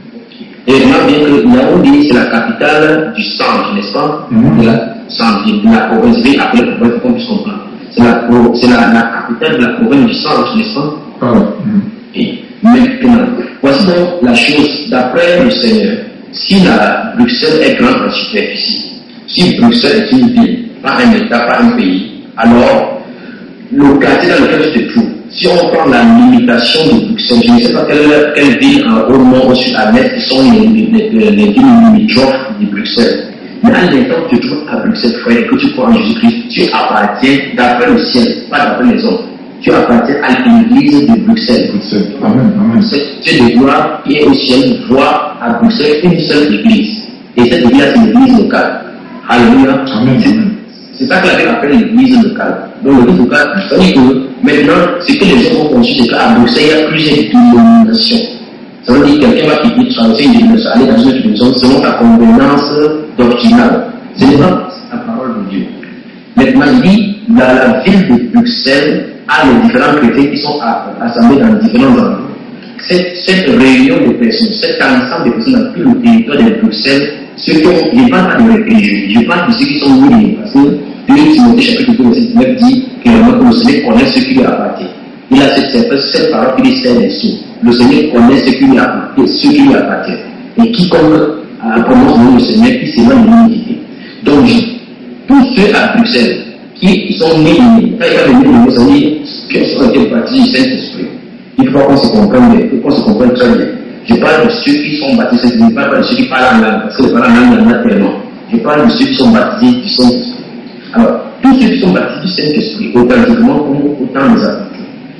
Et remarque bien que Yaoundé, c'est la capitale du centre, n'est-ce pas? Mm-hmm. De la centre, de la province, je vais appeler la province pour qu'on puisse comprendre. C'est la, c'est la, la capitale de la province du centre, n'est-ce pas? Voilà. Mm-hmm. Et maintenant, voici donc la chose, d'après le Seigneur, si la Bruxelles est grande en superficie, si Bruxelles est une ville, pas un État, pas un pays, alors le quartier dans lequel tu te trouves, si on prend la limitation de Bruxelles, je ne sais pas quelle, quelle ville en haut, nord, au sud, à l'est, qui sont les, les, les, les villes limitrophes de Bruxelles. Mais à l'instant que tu te trouves à Bruxelles, frère, que tu crois en Jésus-Christ, tu appartiens d'après le ciel, pas d'après les hommes. Tu appartiens à l'église de Bruxelles. Bruxelles. Amen. Amen. Dieu de gloire qui est au ciel voit à Bruxelles une seule église. Et cette église, c'est l'église locale. Alléluia. Amen. C'est ça que la Bible appelle l'église locale. Donc l'église locale, ça veut dire que maintenant, ce que les gens ont conçu, c'est qu'à Bruxelles, il y a plusieurs dénominations. Ça veut dire que quelqu'un va quitter traverser une dénomination, aller dans une autre dénomination selon sa convenance doctrinale. Ce n'est pas la parole de Dieu. Maintenant, il dit, dans la ville de Bruxelles, à les différents chrétiens qui sont assemblés dans différents endroits. Cette, cette réunion de personnes, cet ensemble de personnes dans tout le territoire de Bruxelles, ceux qui ont, je ne parle pas de religieux, je parle de ceux qui sont liés, parce que deux Timothée chapitre deux, verset dix-neuf dit que le Seigneur connaît ceux qui lui appartiennent. Il a cette, cette, cette parole qui lui sert les sous. Le Seigneur connaît ceux qui lui appartiennent, ceux qui lui appartiennent. Et quiconque prononce le nom du Seigneur, qui s'éloigne de l'iniquité. Donc, tous ceux à Bruxelles, qui sont nés, quand il y a venu le mot, ça veut dire qui ont été baptisés du Saint-Esprit. Il faut qu'on se comprenne, qu'on se comprenne très bien. Je parle de ceux qui sont baptisés, je ne parle pas de ceux qui parlent en langue, parce que parler en langue, il y en a tellement. Je parle de ceux qui sont baptisés du Saint-Esprit. Alors, tous ceux qui sont baptisés du Saint-Esprit, authentiquement comme autant les apôtres,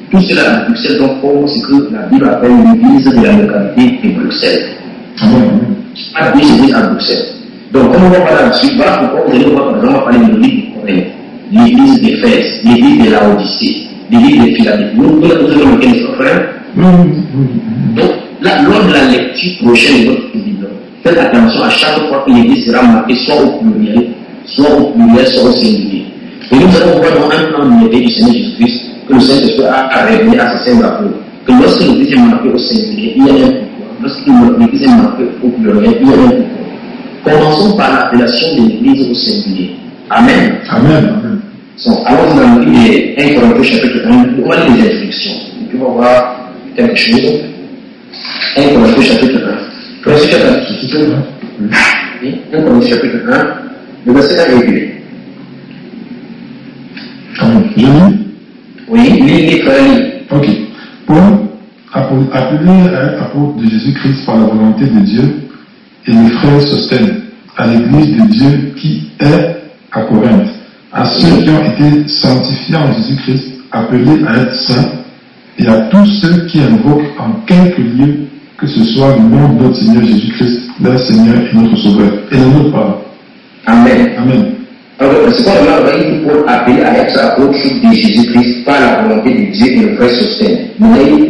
tout cela à Bruxelles, donc pour ce que la Bible appelle l'église de la localité de Bruxelles. Amen. Pas d'église à Bruxelles. Donc, comme on va parler ensuite, voilà pourquoi vous allez voir, par exemple, on va parler de l'église de Corinthe, l'église d'Éphèse, l'église de Laodicée, l'église de Philadelphie. Vous vous avez remarqué les frères? Donc, là, lors de la lecture prochaine de votre Bible, faites attention à chaque fois que l'église sera marquée soit au pluriel, soit au pluriel, soit au singulier. Et nous allons voir dans un plan d'unité du Seigneur Jésus-Christ que le Saint-Esprit a révélé à ses saints apôtres que lorsque l'église est marquée au singulier, il y a un pourquoi. Lorsque l'église est marquée au pluriel, il y a un pourquoi. Commençons par l'appellation de l'église au singulier. Amen. Amen. Amen. So, allons dans le livre de un Corinthiens chapitre un, on va lire les instructions. Tu vas voir quelque chose. un Corinthiens chapitre un. Corinthiens chapitre un. un Corinthiens chapitre un, le verset un et deux. Amen. Je lis? Oui, lis les frères. Ok. Paul, appelé à apôtre de Jésus-Christ par la volonté de Dieu, et les frères Sosthène, à l'église de Dieu qui est à Corinthe, à ceux qui ont été sanctifiés en Jésus-Christ, appelés à être saints, et à tous ceux qui invoquent en quelque lieu que ce soit le nom de notre Seigneur Jésus-Christ, leur Seigneur et notre Sauveur. Et le nôtre parle. Amen. Amen. Alors, c'est quoi le nom Paul appelé à être apôtre de Jésus-Christ par la volonté de Dieu et le frère Sosthène. Mais le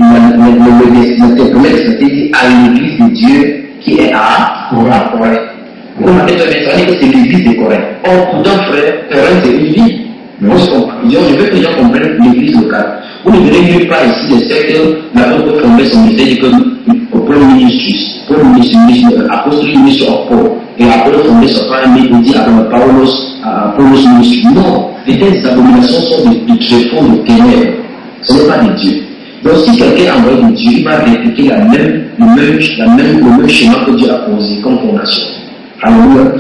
premier dit à l'église de Dieu qui est à Corinthe. Vous remarquez très bien que c'est l'église de Corinthe. Or, pour d'autres frères, Corinthe c'est une ville. On se comprend. Je veux que les gens comprennent l'église locale. Vous ne verrez nulle part ici le fait que l'apôtre fondait son ministère comme Paul ministre, Paul ministre, apôtre ministre of Paul, et l'apôtre fondait son frère, mais il dit à Paulos, Paulos ministre. Non, les telles abominations sont des tréfonds de ténèbres. Ce n'est pas de Dieu. Donc si quelqu'un envoie de Dieu, il va répliquer la même, le, même, la même, le même schéma que Dieu a posé comme fondation. Alléluia.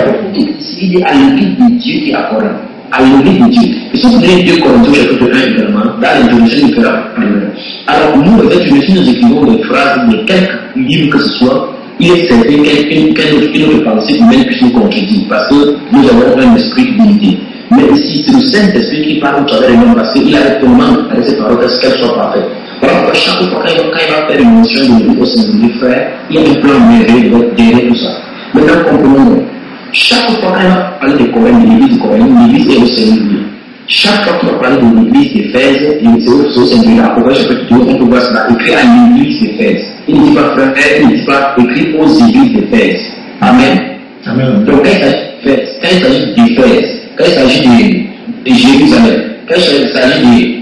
Il dit à l'église de Dieu qui est à Corinthe. À l'église de Dieu. Et si vous prenez deux Corinthiens chapitre un également, dans l'introduction du Père. Alors nous, les introductions, nous écrivons des phrases de quelques livres que ce soit, il est certain qu'une autre pensée humaine puisse nous contredire, parce que nous avons un esprit d'unité. Mais ici, c'est le Saint-Esprit qui parle au travers des noms, parce qu'il a le commandement avec ses paroles qu'elles soient parfaites. Voilà pourquoi chaque fois quand il va faire une mention de l'église au singulier, frère, il y a un plan merveilleux derrière tout ça. Maintenant, comprenons. Chaque fois qu'on va parler de Corinthe, de l'église de Corinthe, l'église est au singulier. Chaque fois qu'on va parler de l'église d'Éphèse, c'est au singulier. À Proverbe chapitre deux, on peut voir cela écrit à l'église d'Éphèse. Il ne dit pas frère, il ne dit pas écrit aux églises d'Éphèse. Amen. Amen. Donc quand il s'agit d'Éphèse, quand il s'agit de, de Jérusalem, quand il s'agit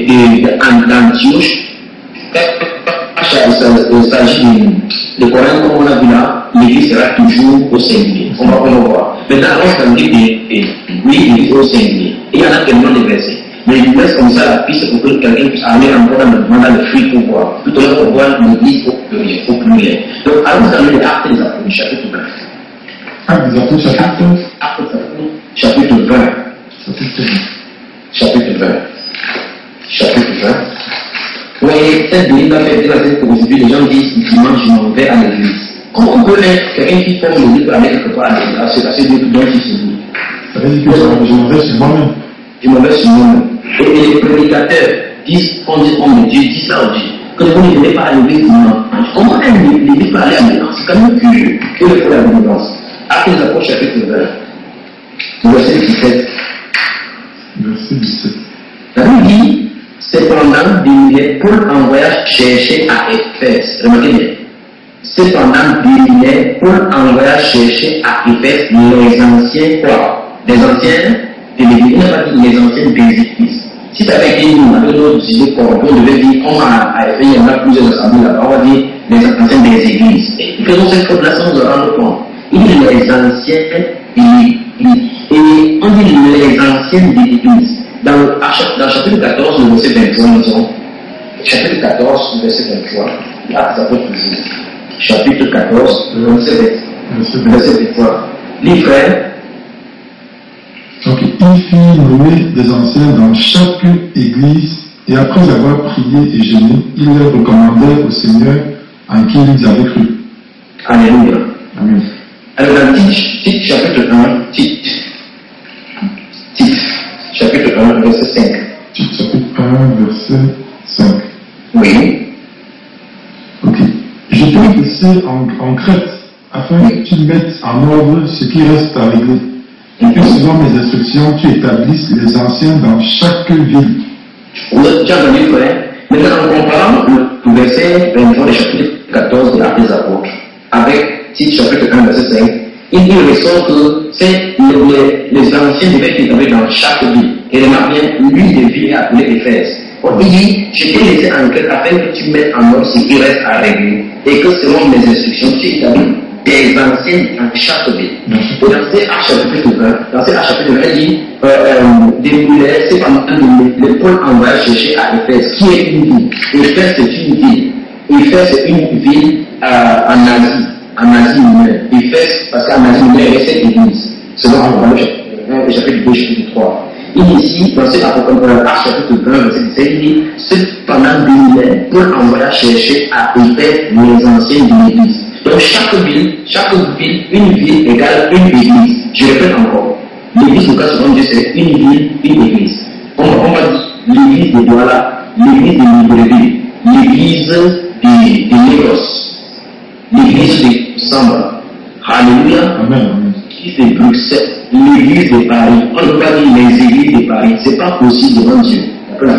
d'Antioche, quand il s'agit de, de Corinthe, comme on a vu là, l'église sera toujours au singulier. On va voir. Maintenant, lorsqu'on dit de l'église au singulier, il y en a tellement de versets. Mais il laisse comme ça la piste pour que quelqu'un puisse aller encore dans le mandat de fruit pour voir. Plutôt là pour voir l'église au pluriel. Au pluriel. Donc, allons dans le Actes des Apôtres, chapitre vingt. Actes des Apôtres, chapitre vingt. Actes des Apôtres, chapitre vingt. Chapitre vingt. Chapitre vingt. Vous voyez, cette Bible a fait dire à cette procédure, les gens disent dimanche, je m'en vais à l'église. Comment on peut être quelqu'un qui forme le livre avec quelque part à ce livre dont il se dit? Ça veut dire que je m'en vais sur moi-même. Je m'en vais sur moi-même. Et les prédicateurs disent, on dit, on me dit, disent ça au Dieu. Que vous ne venez pas à l'église dimanche. Comment l'église peut aller à l'église? C'est quand même curieux que le faut la délivrance. Actes des Apôtres, chapitre vingt, verset dix-sept. Verset dix-sept. La Bible dit, cependant, Paul envoya chercher à Éphèse. Remarquez bien. Cependant, Paul envoya chercher à Éphèse les anciens quoi? Les anciens de l'église. Il n'a pas dit les anciens des églises. Si ça avait été nous, avec nos idées corrompues, on devait dire, comme à Éphèse, il y en a plusieurs assemblées là-bas, on va dire les anciens des églises. Et faisons cette faute-là sans nous rendre compte. Il dit les anciens et, et on dit les anciennes des églises. Dans le dans chapitre quatorze, le verset vingt-trois, nous disons, chapitre quatorze, le verset vingt-trois, là, ça peut toujours. Chapitre quatorze, le verset vingt-trois. Les frères. Donc, il fit nommer des anciens dans chaque église, et après avoir prié et gêné, il les recommandait au Seigneur en qui ils avaient cru. Alléluia. Amen. Alors, dans Tite, Tite chapitre un, Tite, Tite, chapitre un, verset cinq. Tite chapitre un, verset laisser en, en Crète, afin que tu mettes en ordre ce qui reste à régler. Et que selon mes instructions, tu établisses les anciens dans chaque ville. Oui, tu as entendu, frère. Maintenant, en comparant le verset vingt-trois du chapitre quatorze de l'Acte des Apôtres avec Tite chapitre un, verset cinq, il dit ressort que c'est les, les, les anciens devaient être établis dans chaque ville. Et remarque bien, l'une des villes est appelée Éphèse. Il dit, je t'ai laissé en Crète afin que tu mettes en ordre ce qui reste à régler et que selon mes instructions, tu établis des anciens dans chaque ville. Et dans ces Actes chapitre vingt, dans ces Actes chapitre vingt, il dit, euh, euh, des mulets, c'est pendant les, les Paul envoie chercher à Éphèse, qui est une ville. Éphèse c'est une ville. Éphèse c'est une ville euh, en Asie, en Asie mineure. Éphèse, parce qu'en Asie mineure, il y a cette église. Selon le chapitre, chapitre deux, chapitre trois. Il dit ici, dans cet Acte chapitre vingt, verset dix-sept, il dit, c'est pendant des millénaires, Paul envoya chercher à Éphèse les anciens de l'église. Donc chaque ville, chaque ville, une ville égale une église. Je répète encore, l'église de Casse-Ronde, c'est une ville, une église. On, on va dire l'église de Douala, l'église de Libreville, l'église de, de Lagos, l'église de Samba. Alléluia. Amen. L'église de Bruxelles, l'église de Paris. On ne peut pas dire les églises de Paris. C'est pas possible devant Dieu. Parce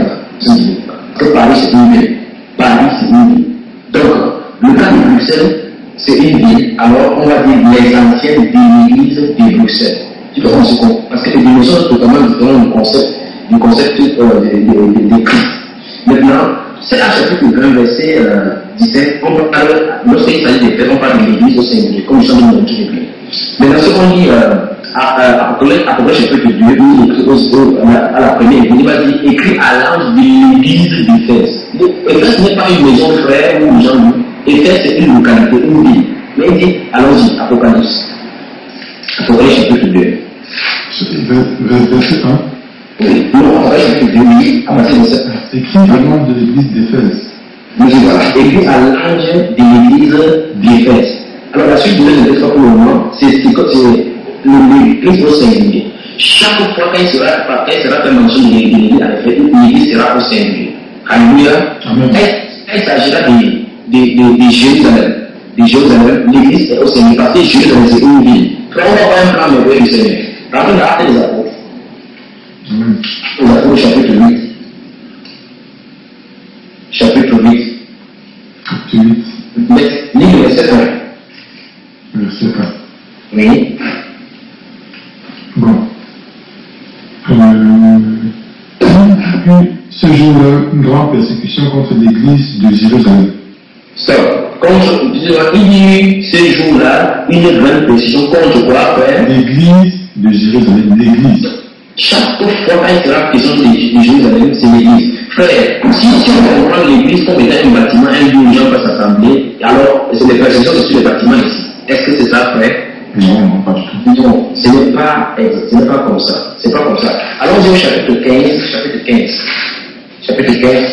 que Paris c'est une ville. Paris c'est une ville. Donc, le cas de Bruxelles, c'est une ville. Alors, on va dire les anciennes de l'église de Bruxelles. Tu vois, on se comprend. Parce que les dimensions sont totalement différentes du concept, du concept euh, des Christ. Maintenant, c'est à chapitre vingt, verset euh, dix-sept, on parle, lorsqu'il s'agit des faits, on parle de l'église au singulier, comme nous sommes dans notre église. Maintenant, ce qu'on dit euh, à Apocalypse chapitre deux, il écrit au, à la première église, il va dire écrit à l'ange de l'église d'Éphèse. Éphèse n'est pas une maison frère ou une gens. Éphèse c'est une localité, une ville. Mais il dit, allons-y, Apocalypse. Apocalypse chapitre deux. Verset un. Oui, non, Apocalypse chapitre deux, oui, à partir de verset un. Écrit à l'ange de l'église d'Éphèse. Oui, voilà. Écrit à l'ange de l'église d'Éphèse. Alors la suite de l'église pour le moment, c'est l'église au singulier. Chaque fois qu'il sera, sera fait mention de l'église à l'Éphèse, l'église sera au singulier. Alléluia. Il s'agira de, de, de, de Jérusalem. De Jérusalem, l'église est au singulier parce que Jérusalem c'est une ville. Quand on va voir un plan merveilleux du Seigneur, rappelez l'Acte des Apôtres. Les Apôtres chapitre huit. Chapitre huit. Chapitre huit. Mais, lis le verset un. Verset un. Oui. Bon. Euh, ce jour-là, une grande persécution contre l'église de Jérusalem. Ça, contre, il dit ce jour-là, une grande persécution contre quoi, frère? L'église de Jérusalem, l'église. Chaque fois qu'il sera question de Jérusalem, c'est l'église. Frère, si, si on comprend l'église comme étant un bâtiment, un lieu où les gens peuvent s'assembler, alors c'est des persécutions sur les bâtiments ici. Est-ce que c'est ça, frère? Non, non, pas du tout. Non, ce n'est pas, ce n'est pas comme ça. C'est pas comme ça. Allons-y au chapitre quinze, chapitre quinze. Chapitre quinze.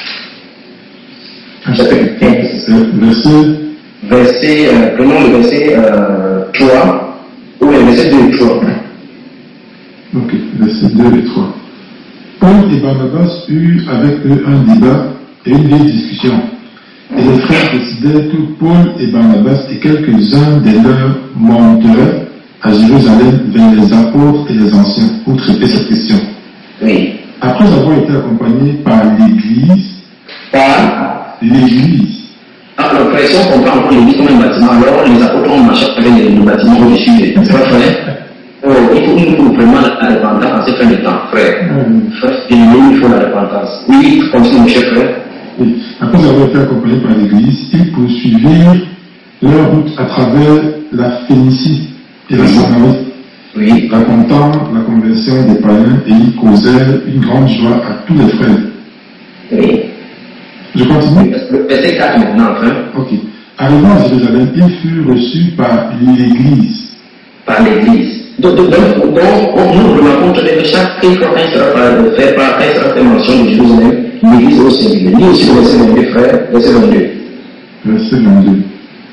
Chapitre quinze. Verset. Verset, euh, prenons le verset euh, trois, ou le verset deux et trois. Ok, verset deux et trois. Paul et Barnabas eurent avec eux un débat et une vieille discussion. Et les frères décidèrent que Paul et Barnabas et quelques-uns des leurs monteraient à Jérusalem vers les apôtres et les anciens pour traiter cette question. Oui. Après avoir été accompagnés par l'Église, Par l'Église. Ah, la pression comprend encore l'église comme un bâtiment. Alors les apôtres ont marché avec le bâtiment au-dessus. C'est pas vrai? Oh, il faut, il faut vraiment la repentance en ces fins de temps, frère. Mm. Frère, il faut la repentance. Oui, continue, mon cher frère. Et après avoir été accompagnés par l'Église, ils poursuivirent leur route à travers la Phénicie et la Samarie, Oui. racontant la conversion des païens, et ils causèrent une grande joie à tous les frères. Oui. Je continue. Le verset quatre maintenant, frère. Ok. Arrivant à Jérusalem, ils furent reçus par l'Église. Par l'église. Donc, donc, donc, donc nous remarquons que chaque fois qu'il sera fait par, quand il sera fait mention de Jérusalem, l'église est au singulier. Lis aussi le verset vingt-deux, frère, verset vingt-deux. Verset vingt-deux.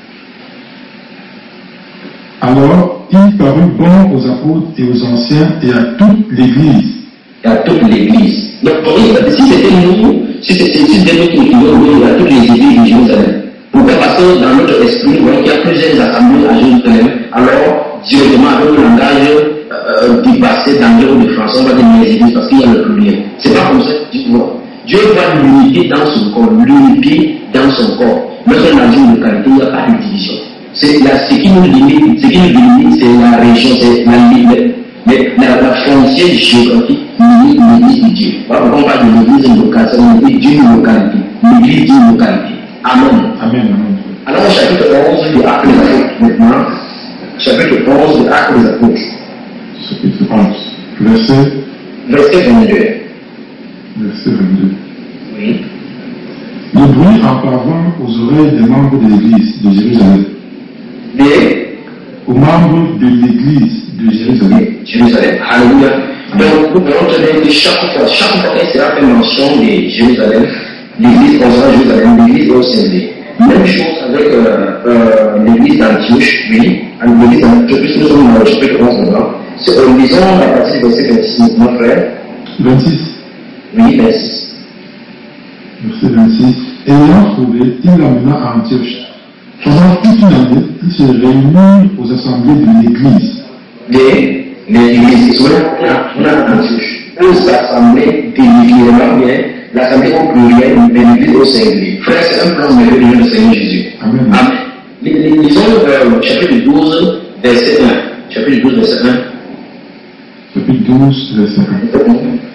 Alors, il parut bon aux apôtres et aux anciens et à toute l'Église. Et à toute l'église. Donc, si c'était nous, si c'était si c'était nous qui écrivons, il y a toutes les églises de Jérusalem. Pourquoi? Parce que dans notre esprit, nous voyons qu'il y a plusieurs assemblées à Jérusalem. Alors, directement avec le langage euh, du passé d'anglais ou de français, on va dire les églises parce qu'il y a le pluriel. C'est pas comme ça que tu vois. Dieu va l'unité dans son corps, l'unité dans son corps. Lorsqu'on a une localité, il n'y a pas de division. C'est la, ce qui nous limite, ce qui nous limite, c'est la région, c'est la limite. Mais la, la frontière géographique limite l'église de Dieu. Voilà pourquoi on parle de l'église locale, c'est l'église d'une localité, l'église d'une localité. Amen. Amen. Alors au chapitre onze de Actes des Apôtres, maintenant, chapitre onze de Actes des Apôtres. Chapitre onze, verset, verset vingt-deux. Verset vingt-deux. Oui. Le bruit en parlant aux oreilles des membres de l'église de Jérusalem. Des Aux membres de l'église de Jérusalem. Jérusalem. Alléluia. Donc, nous pouvons tenir que chaque fois, chaque fois qu'il sera fait mention de Jérusalem, l'église concernant Jérusalem, l'église au Saint-Denis. Même chose avec euh, euh, l'église d'Antioche, oui, l'église d'Antioche, puisque nous sommes dans le chapitre onze maintenant. C'est en lisant à partir du verset vingt-six, mon frère. vingt-six. Oui, vingt-six. Verset vingt-six. Ayant trouvé, il l'amena à Antioche. Pendant toute une année, il se réunit aux assemblées de l'église. De l'église, on a Antioche. Aux assemblées de l'église, bien, l'assemblée au pluriel, de l'église au singulier. Frère, c'est un plan merveilleux du Seigneur Jésus. Amen. Amen. Lisons le chapitre douze, verset un. Chapitre douze, verset un. Chapitre douze, verset un.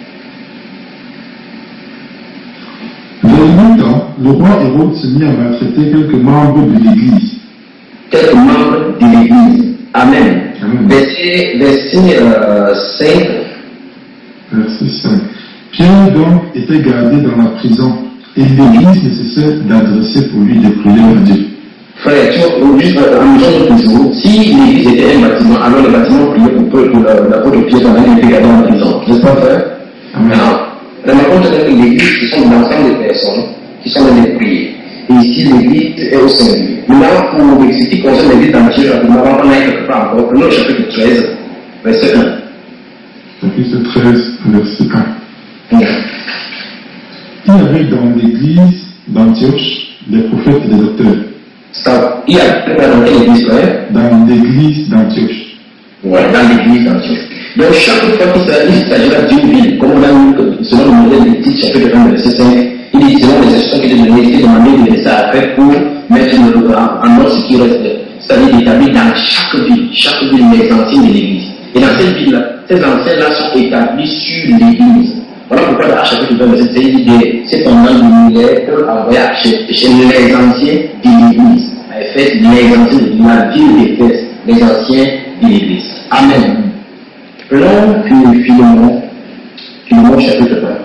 Dans le même temps, le roi Hérode se mit à maltraiter quelques membres de l'église. Quelques membres de l'église. Amen. Amen. Verset, verset euh, cinq. Verset cinq. Pierre donc était gardé dans la prison et l'église nécessaire d'adresser pour lui des prières à Dieu. Frère, tu vois, juste amusons-nous toujours, si l'église était un bâtiment, alors le bâtiment priait pour, pour, pour l'apôtre Pierre pendant qu'il était gardé dans la prison. N'est-ce pas, frère? Amen. La rencontre avec l'église, ce sont l'ensemble des personnes qui sont dans les prières. Et ici, l'église est au singulier. Maintenant, pour ce qui concerne l'église d'Antioche, on va en aller quelque part encore. Prenons le chapitre treize, verset un. Chapitre treize, verset un. Yeah. Il y avait dans l'église d'Antioche des prophètes et des docteurs. Ça, il y a dans quelle église, frère? Dans l'église d'Antioche. Ouais, dans l'église d'Antioche. Donc, chaque fois qu'il s'agira d'une ville, comme on a vu selon le modèle des titres, chapitre un, verset cinq, il dit selon les instructions qu'il est donné, il est demandé de laisser après pour mettre le en ordre ce qui reste, c'est-à-dire d'établir dans chaque ville, chaque ville les anciens de l'église. Et dans cette ville-là, ces anciens-là sont établis sur l'église. Voilà pourquoi dans chapitre vingt, verset cinq, il dit cependant, il Paul envoya chez les anciens de l'église. À Éphèse, les anciens de la ville d'Éphèse, les anciens de l'église. Amen. Prenons puis Philémon, Philémon chapitre un.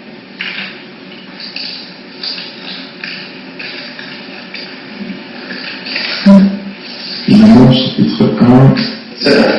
Philémon chapitre un. C'est ça.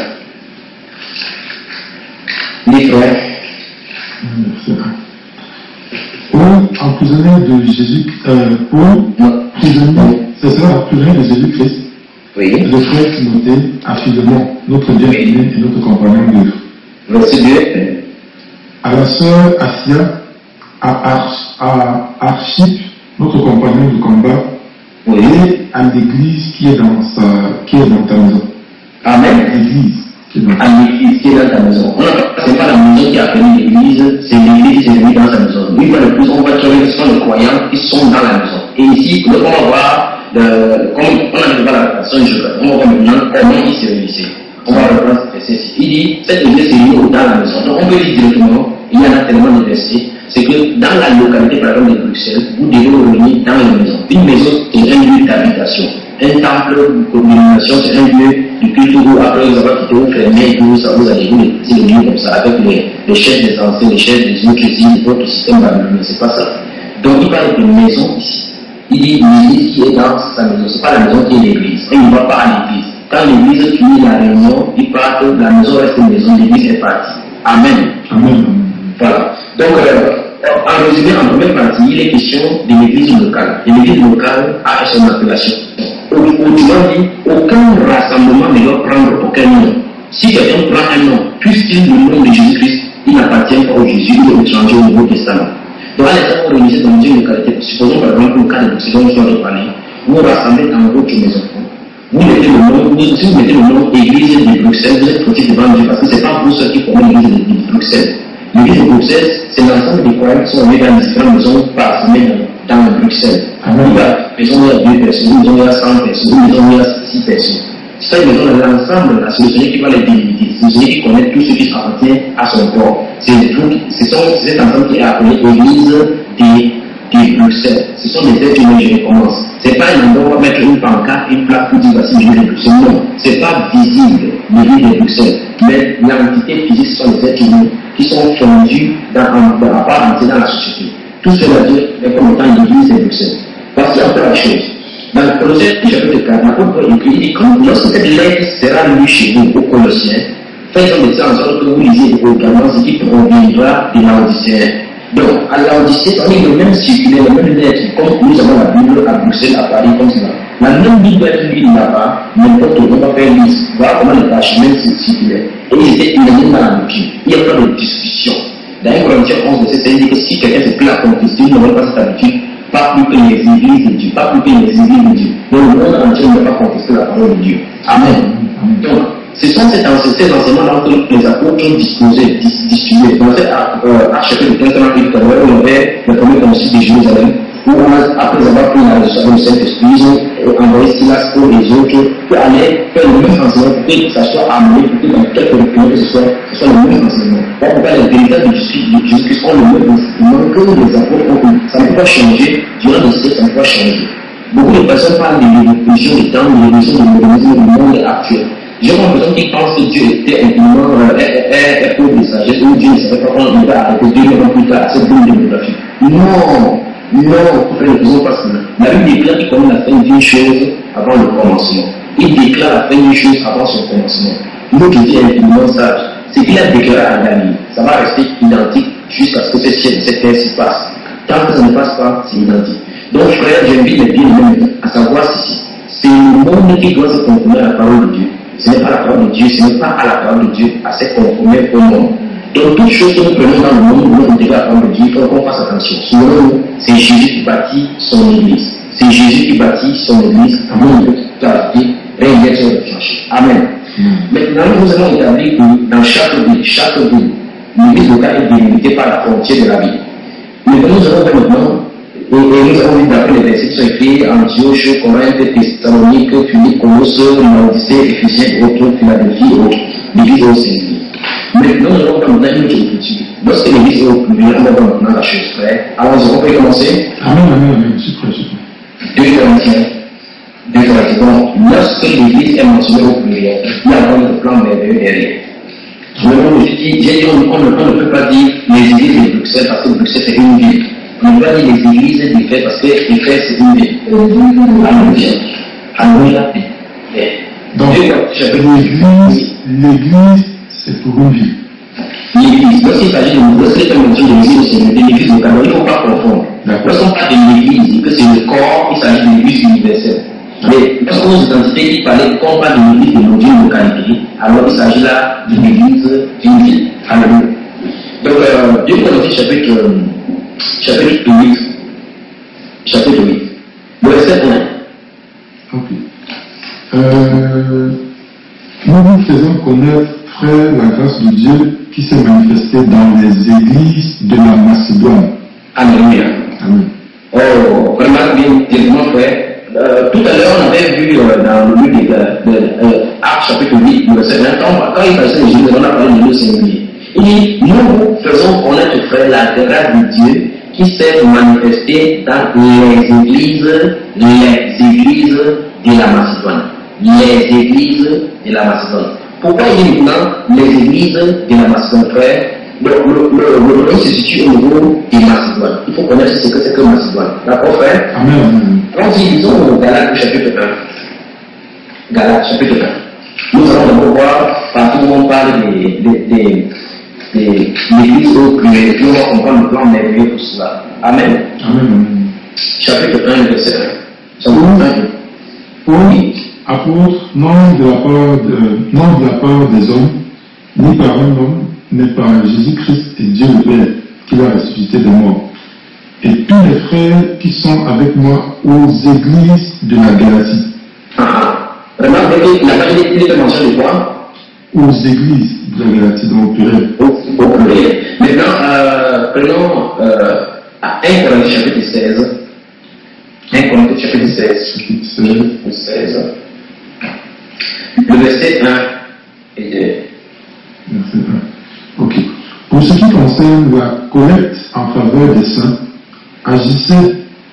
Les frères. Verset un. Paul, emprisonné de Jésus, euh, Paul, prisonnier, c'est ça, emprisonné de Jésus-Christ. Oui. Le frère Timothée à Philémon, notre bien-aimé et notre compagnon d'œuvre. Verset deux. À la sœur Asia, à, Arch, à Archip, notre compagnon de combat, Oui. et à l'église qui est dans sa, qui est dans ta maison. Amen. L'église qui est dans ta À l'église qui est dans ta maison. Ce n'est pas la maison qui a appelé l'église, c'est l'église qui est venue dans sa maison. Une fois de plus, on va trouver que ce sont les croyants qui sont dans la maison. Et ici, on va voir, le, comme on a déjà la personne, on va voir maintenant comment ils se réunissaient. On va reprendre ce verset ici. Il dit, cette église est réunie dans la maison. Donc on peut dire directement, il y en a tellement de versets, c'est que dans la localité, par exemple, de Bruxelles, vous devez vous réunir dans une maison. Une maison, c'est un lieu d'habitation. Un temple de communication, c'est un lieu du culte où, après vous avoir quitté, vous fermez, vous, vous allez vous les lieux comme ça, avec les, les chefs des anciens, les chefs des autres îles, d'autres systèmes babyloniens. C'est pas ça. Donc il parle de maison ici. Il dit l'église qui est dans sa maison. C'est pas la maison qui est l'église. Et il ne va pas à l'église. Quand l'église finit la réunion, il part que la maison reste une maison, l'église est partie. Amen. Amen. Voilà. Donc, euh, en résumé, en première partie, il est question de l'église locale. Et l'église locale a son appellation. Autrement dit, aucun rassemblement ne doit prendre aucun nom. Si quelqu'un prend un nom, puisqu'il est le nom de Jésus-Christ, il n'appartient pas au Jésus, il est étranger au Nouveau Testament. Donc, à l'instant, on réunissait dans une localité, supposons par exemple le cas de l'Occident, soit de parler, vous rassemblez dans votre maison. Vous mettez le nom, si vous mettez le nom Église de Bruxelles, vous êtes fautif devant Dieu parce que ce n'est pas vous ceux qui forment l'Église de Bruxelles. L'Église de Bruxelles, c'est l'ensemble des croyants qui sont mis dans différentes maisons parsemées dans, dans Bruxelles. Il y a une maison où il y a deux personnes, une maison où il y a cent personnes, une maison où il y a six personnes. Chaque maison de l'ensemble, c'est le Seigneur qui va les délimiter. C'est le Seigneur qui connaît tout ce qui appartient à son corps. C'est cet ensemble qui est appelé Église de de Bruxelles. Ce sont des êtres humains, je recommence. Ce n'est pas un endroit où on va mettre une pancarte, une plaque pour dire voici l'église de Bruxelles. Non, ce n'est pas visible l'église de Bruxelles. Mais l'entité physique, ce sont des êtres humains qui sont fondus dans, dans, dans la part entière dans la société. Tout cela Dieu est comme étant l'église de Bruxelles. Voici un peu la chose. Dans le Colossiens, chapitre quatre, l'apôtre Paul écrit, il dit, quand lorsque cette lettre sera lue chez vous, aux Colossiens, faites en sorte que vous lisiez également ce qui proviendra de l'Odyssée. Donc, à l'Odyssée, on est le même circulaire, le même lettre, comme nous avons la Bible à Bruxelles, à Paris, comme cela. La même Bible doit être lue là-bas, n'importe où, on va faire lire. Voilà comment les parchemins circulaient. Et ils étaient unanimes dans la doctrine. Il n'y a pas de discussion. Dans un Corinthiens onze, verset il dit que si quelqu'un se plaît à contester, il ne va pas cette habitude, pas plus que les églises de Dieu, pas plus que les églises de Dieu. Donc, le monde entier ne va pas contester la parole de Dieu. Amen. Donc, ce sont ces enseignements-là que les apôtres ont disposés, distribués. Dans cet arche chapitre quinze, on avait le premier concile de Jérusalem, où après avoir pris la leçon du Saint-Esprit, ils ont envoyé Silas pour les autres, pour aller faire le même enseignement, pour que ça soit amené, pour que dans quelques documents, que ce soit, ce soit le même enseignement. Voilà pourquoi les véritables de Jésus-Christ ont le même enseignement que les apôtres ont eu. Ça ne peut pas changer, durant le siècle, ça ne peut pas changer. Beaucoup de personnes parlent de l'évolution du temps, de l'évolution du modernisme du monde actuel. J'ai l'impression qu'ils pensent que Dieu était infiniment un pauvre de sagesse, ou Dieu ne savait pas quand il va arrêter deux ans plus tard, cette boule démographique. Non, non, frère, ne faisons pas cela. La Bible déclare qu'il connaît la fin d'une chose avant le commencement. Il déclare la fin d'une chose avant son commencement. L'autre Dieu est infiniment sage. Ce qu'il a déclaré à Daniel, ça va rester identique jusqu'à ce que ce ciel, cette terre s'y passe. Tant que ça ne passe pas, c'est identique. Donc, frère, j'invite les bien-aimés à savoir ceci. C'est le monde qui doit se conformer à la parole de Dieu. Ce n'est pas la parole de Dieu, ce n'est pas à la parole de Dieu à se conformer au monde. Donc, toute chose que nous prenons dans le monde, nous devons la parole de Dieu, il faut qu'on fasse attention. Selon nous, c'est Jésus qui bâtit son église. C'est Jésus qui bâtit son église. Nous devons clarifier, réinjection de changer. Amen. Mm. Maintenant, nous allons établir que dans chaque ville, chaque ville, l'église locale est délimitée par la frontière de la ville. Mais nous allons faire maintenant, et, et nous avons vu d'après les versets qui sont écrits Antioche, Corinthe, Thessalonique, Philippe, Colosse, Laodicée, Éphésiens, autres, Philadelphie et autres. L'église est au Seigneur. Maintenant, nous allons faire maintenant une autre écriture. Lorsque l'église est au pluriel, on va voir maintenant la chose frère. Alors, on peut commencer. Amen, amen, amen. Je suis prêt, je suis prêt. deux Corinthiens. deux Corinthiens. Donc, lorsque l'église est mentionnée au pluriel, il y a vraiment le plan merveilleux derrière. J'ai dit, on ne peut pas dire les églises de Bruxelles parce que Bruxelles c'est une ville. On ne peut pas dire les églises d'Éphèse parce que Éphèse c'est une ville. Alléluia. Alléluia. Donc, l'église, l'église, c'est pour une ville. L'église, lorsqu'il s'agit de lorsqu'il fait mention de l'église, c'est l'église locale, il ne faut pas confondre. Lorsqu'on parle de l'église, que c'est le corps, il s'agit de l'église universelle. Mais lorsqu'on a une identité qui parlait, qu'on parle de l'église de d'une localité, alors il s'agit là de l'église d'une ville. Alléluia. Donc, euh, deux Corinthiens chapitre, euh, chapitre huit. Chapitre huit. Le verset un. Ok. Euh, nous vous faisons connaître, frère, la grâce de Dieu qui s'est manifestée dans les églises de la Macédoine. Alléluia. Amen. Oh, vraiment bien, directement, frère. Euh, tout à l'heure, on avait vu euh, dans le livre de, de, de euh, Actes chapitre huit, le verset vingt, quand il passait les Jésus, on a parlé de Dieu singulier. Il dit, nous vous faisons connaître, frère, la grâce de Dieu qui s'est manifestée dans les églises, les églises de la Macédoine. Les églises de la Macédoine. Pourquoi il dit maintenant les églises de la Macédoine, frère? Le problème se situe au niveau des Macédoines. Il faut connaître ce que c'est que Macédoine. D'accord, frère? Amen. Quand ils lisons au Galates chapitre un, Galates chapitre un, nous allons d'abord voir partout où on parle des, des, des, des, l'église au pluriel, et puis on va comprendre le plan merveilleux pour cela. Amen. Amen. Chapitre un, verset un. Chapitre un. Oui. Apôtre, non de la part de, non de la part des hommes, ni par un homme, mais par Jésus-Christ et Dieu le Père, qui l'a ressuscité des morts. et tous les frères qui sont avec moi aux églises de la Galatie. Ah, remarquez que la majorité des mentions de quoi? Aux églises de la Galatie, dans le pluriel. Au, au pluriel. Maintenant, euh, prenons euh, à un Corinthiens chapitre seize. un Corinthiens chapitre seize. Chapitre seize. Le verset un et deux. Verset un. Ok. Pour ce qui concerne la collecte en faveur des saints, agissez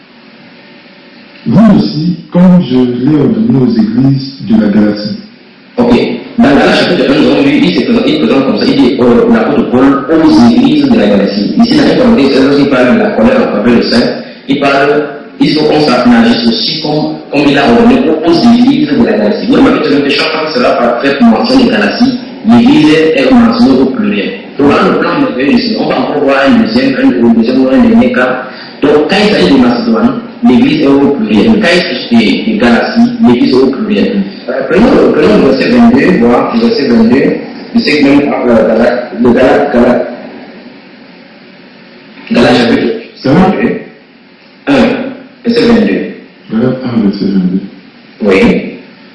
vous aussi comme je l'ai ordonné aux églises de la Galatie. Ok. Dans Galates chapitre un, nous avons vu, il se présente, il présente comme ça, il dit euh, l'apôtre Paul aux églises de la Galatie. Ici, dans un Corinthiens seize, il parle de la collecte en faveur des saints, il parle, il faut qu'on s'agisse aussi comme, comme il a ordonné aux églises de la Galatie. Vous remarquez que chaque fois que cela va faire mention de Galatie, l'église est mentionnée au pluriel. Donc, dans le plan de ici, on va encore voir un deuxième, un deuxième ou un dernier cas. Donc, quand il s'agit de Macédoine, l'église est au pluriel. Quand il s'agit de Galatie, l'église est au pluriel. Euh, prenons, prenons le verset vingt-deux, voir le verset vingt-deux, je sais que même euh, Galate, le Galate, Galate, Galate chapitre vingt-deux, un, verset vingt-deux. Galate un, verset vingt-deux. Oui.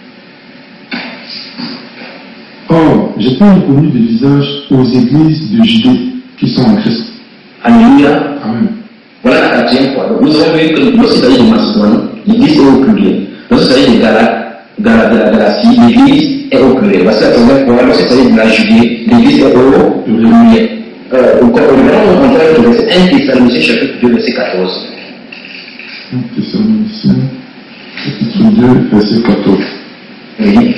Or, j'ai pas inconnu de visage aux églises de Judée qui sont en Christ. Alléluia. Amen. Voilà la quatrième fois. Donc, nous avons vu que lorsqu'il s'agit de Macédoine, l'église est au pluriel. Lorsqu'il s'agit de Galate, de la Galatie, l'église est au pluriel. Voici la troisième fois. Lorsqu'il s'agit de la Judée, l'église est au pluriel. Euh, au Coran, on traite le verset un Thessaloniciens chapitre deux, verset quatorze. un Thessaloniciens chapitre deux, verset quatorze. Oui.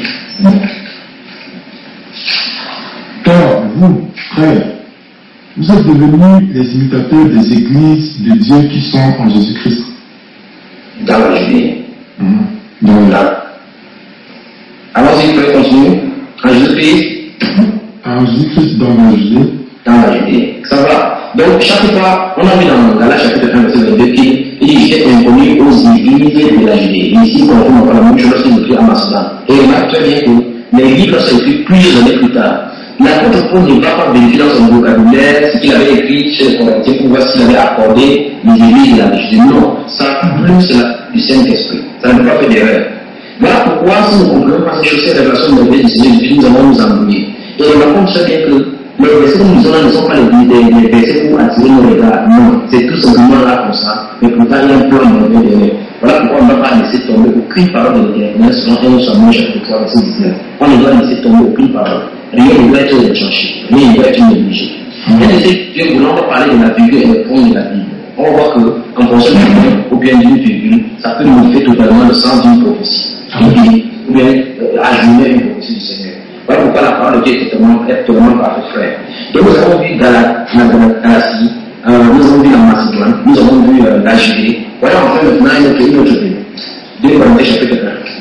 Car vous, frères, vous êtes devenus les imitateurs des églises de Dieu qui sont en Jésus-Christ. Dans la Judée. Mmh. Dans la... Alors, si vous pouvez continuer, en Jésus-Christ. En Jésus-Christ dans la Judée. Dans la Judée. Ça va. Donc, chaque fois, on a vu dans Galates chapitre un, verset vingt-deux, qu'il était inconnu aux églises de la Judée. Et ici, on retrouve encore la même chose lorsqu'il écrit à Macédoine. Et remarque très bien que les livres sont écrits plusieurs années plus tard. L'apôtre Paul ne va pas vérifier dans son vocabulaire ce qu'il avait écrit chez les Corinthiens pour voir s'il avait accordé les églises de la Judée. Non, ça plus du Saint-Esprit. Ça ne peut pas faire d'erreur. Voilà pourquoi, si nous ne comprenons pas ces choses, ces révélations de la du Seigneur, nous allons nous embrouiller. Et on raconte très bien que les versets que nous avons ne sont pas les, les, les versets pour attirer nos regards. Non, c'est tout simplement là comme ça. Mais pourtant, il y a un plan mauvais derrière. Voilà pourquoi on ne va pas laisser tomber aucune parole de l'Éternel selon un Samuel chapitre trois, verset dix-neuf. On ne doit laisser tomber aucune parole. Rien ne doit être retranché. Rien ne doit être négligé. Bien sûr, Dieu voulant pas parler de la virgule et le fond de la Bible. On voit qu'en fonction d'un point ou bien d'une virgule, ça peut modifier totalement le sens d'une prophétie. Ou bien euh, ajouter une prophétie du Seigneur. Voilà pourquoi la parole de Dieu est totalement, est totalement parfaite, frère. Donc nous avons vu dans la Galatie, euh, nous avons vu la Macédoine, nous avons vu euh, la Judée. Voilà enfin maintenant une autre, une autre Bible. deux Corinthiens chapitre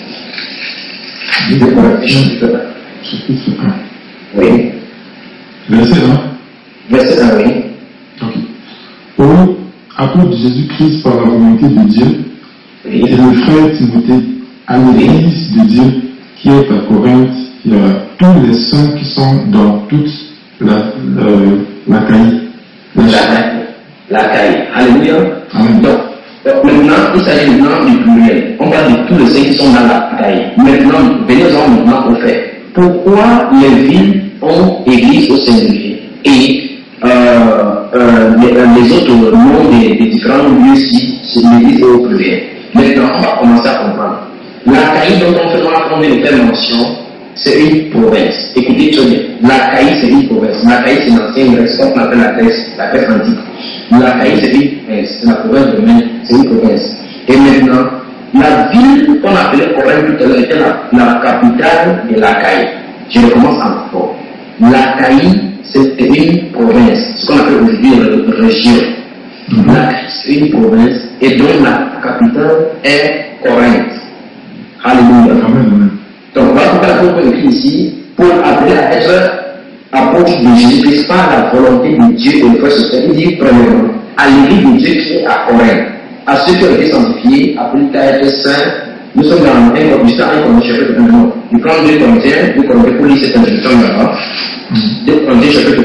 un. deux Corinthiens chapitre un. Chapitre un. Oui. Verset un. Verset un, oui. Ok. Paul, apôtre de Jésus-Christ par la volonté de Dieu, Oui. et le frère Timothée, à l'église de Dieu qui est à Corinthe, il y a tous les saints qui sont dans toute la, la, la caille. La caille. La caille. Alléluia. Amen. Donc, donc, maintenant, il s'agit maintenant du pluriel. On parle de tous les saints qui sont dans la caille. Maintenant, venons-en maintenant au fait. Pourquoi les villes ont église au singulier et euh, euh, les, les autres noms des, des différents lieux si c'est l'église au pluriel? Maintenant, on va commencer à comprendre. La caille dont on fait dans la de telle mention, c'est une province. Écoutez très bien. La caille, c'est une province. La caille, c'est l'ancienne Grèce, ce qu'on appelle la Grèce, la Grèce antique. La caille, c'est une province. C'est la province de Maine, c'est une province. Et maintenant, la ville qu'on appelait Corinthe tout à l'heure était la, la capitale de la caille. Je recommence encore. La caille, c'est une province, ce qu'on appelle aujourd'hui une région. Mm-hmm. La caille, c'est une province, et dont la capitale est Corinthe. Alléluia. Amen. Donc, voilà pourquoi on peut écrire ici, Paul appelé à être apôtre de Jésus-Christ par la volonté de Dieu et le frère Sophie. Il dit, premièrement, à l'église de Dieu qui est à Corinthe, à ceux qui ont été sanctifiés, appelés à être saints. Nous sommes dans un Corinthiens, un Corinthiens chapitre un. Du plan deux Corinthiens, deux Corinthiens pour lire cette introduction là-bas. deux Corinthiens chapitre un.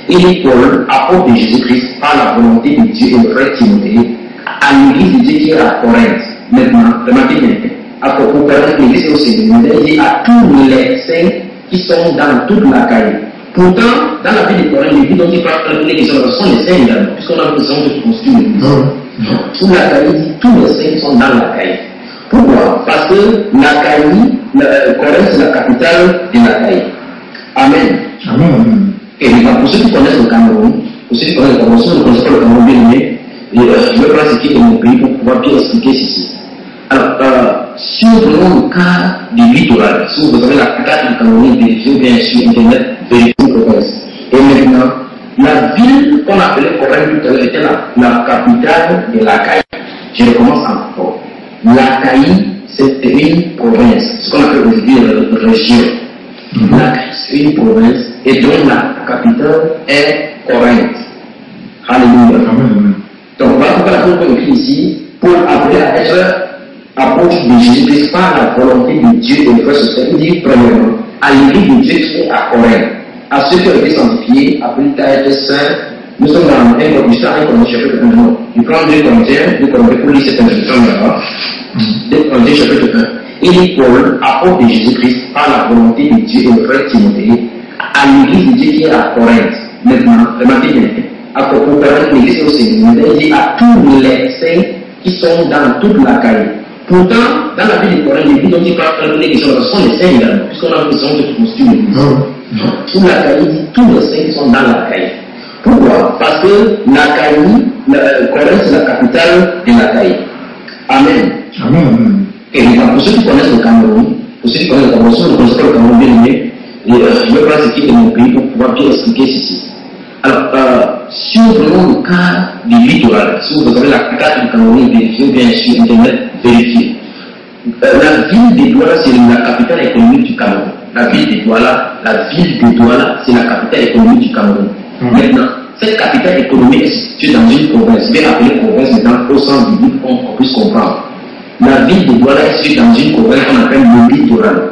et Paul, apôtre de Jésus-Christ, par la volonté de Dieu et le frère Timothée, à l'église de Dieu qui est à Corinthe. Maintenant, remarquez bien, pour permettre l'église au Seigneur, il dit à tous les saints qui sont dans toute la caille. Pourtant, dans la vie de Corinthe, l'église dont il parle, les questions sont les saints également, puisqu'on a l'impression de construire l'église. Toute la caille, il dit tous les saints qui sont dans la caille. Pourquoi? Parce que la caille, Corinthe, c'est la capitale de la caille. Amen. Amen. Et pour ceux qui connaissent le Cameroun, pour ceux qui connaissent le Cameroun, ceux qui ne connaissent pas le Cameroun bien aimé, je vais prendre ce qui est de mon pays pour pouvoir bien expliquer ceci. Alors, euh, si nous prenons le cas du littoral, si vous avez la carte du Cameroun, vérifiez bien sur Internet, vérifiez le province. Et maintenant, la ville qu'on appelait Corinthe tout à l'heure était la, la capitale de l'Achaïe. Je recommence encore. L'Achaïe, c'est une province, ce qu'on appelle aujourd'hui la région. Mm-hmm. L'Achaïe, c'est une province, et dont la capitale est Corinthe. Alléluia. Amen. Donc voilà pourquoi la Bible écrit ici, Paul appelé à être apôtre de Jésus-Christ par la volonté de Dieu et le frère social. Il dit premièrement, à l'église de Dieu qui est à Corinthe, à ceux qui ont été sanctifiés, appelés à être saints. Nous sommes dans un Corinthiens, un Corinthiens chapitre un. Il prend deux Corinthiens, deux Corinthiens pour lire cette introduction là-bas. deux Corinthiens chapitre un. Il dit Paul, apôtre de Jésus-Christ par la volonté de Dieu et le frère Timothée, à l'église de Dieu qui est à Corinthe. Maintenant, remarquez bien. Pour permettre l'église au Seigneur, il dit à tous les saints qui sont dans toute la caille. Pourtant, dans la vie de Corinthe, l'église dont il parle, les questions sont les saints également, puisqu'on a l'impression de construire l'église. Toute la caille, il dit tous les saints qui sont dans la caille. Pourquoi? Parce que la caille, Corinthe, c'est la capitale de la caille. Amen. Amen. Et pour ceux qui connaissent le Cameroun, pour ceux qui connaissent le Cameroun, ceux qui ne connaissent pas le Cameroun bien aimé, je vais prendre ce qui est de mon pays pour pouvoir bien expliquer ceci. Alors, euh, si nous prenons le cas du littoral, si vous avez la carte du Cameroun, vérifiez bien sur Internet, vérifiez. Euh, la ville de Douala, c'est la capitale économique du Cameroun. La ville de Douala, la ville de Douala, c'est la capitale économique du Cameroun. Mmh. Maintenant, cette capitale économique est située dans une province, je vais appeler province maintenant au sens du but pour qu'on puisse comprendre. La ville de Douala est située dans une province qu'on appelle le littoral.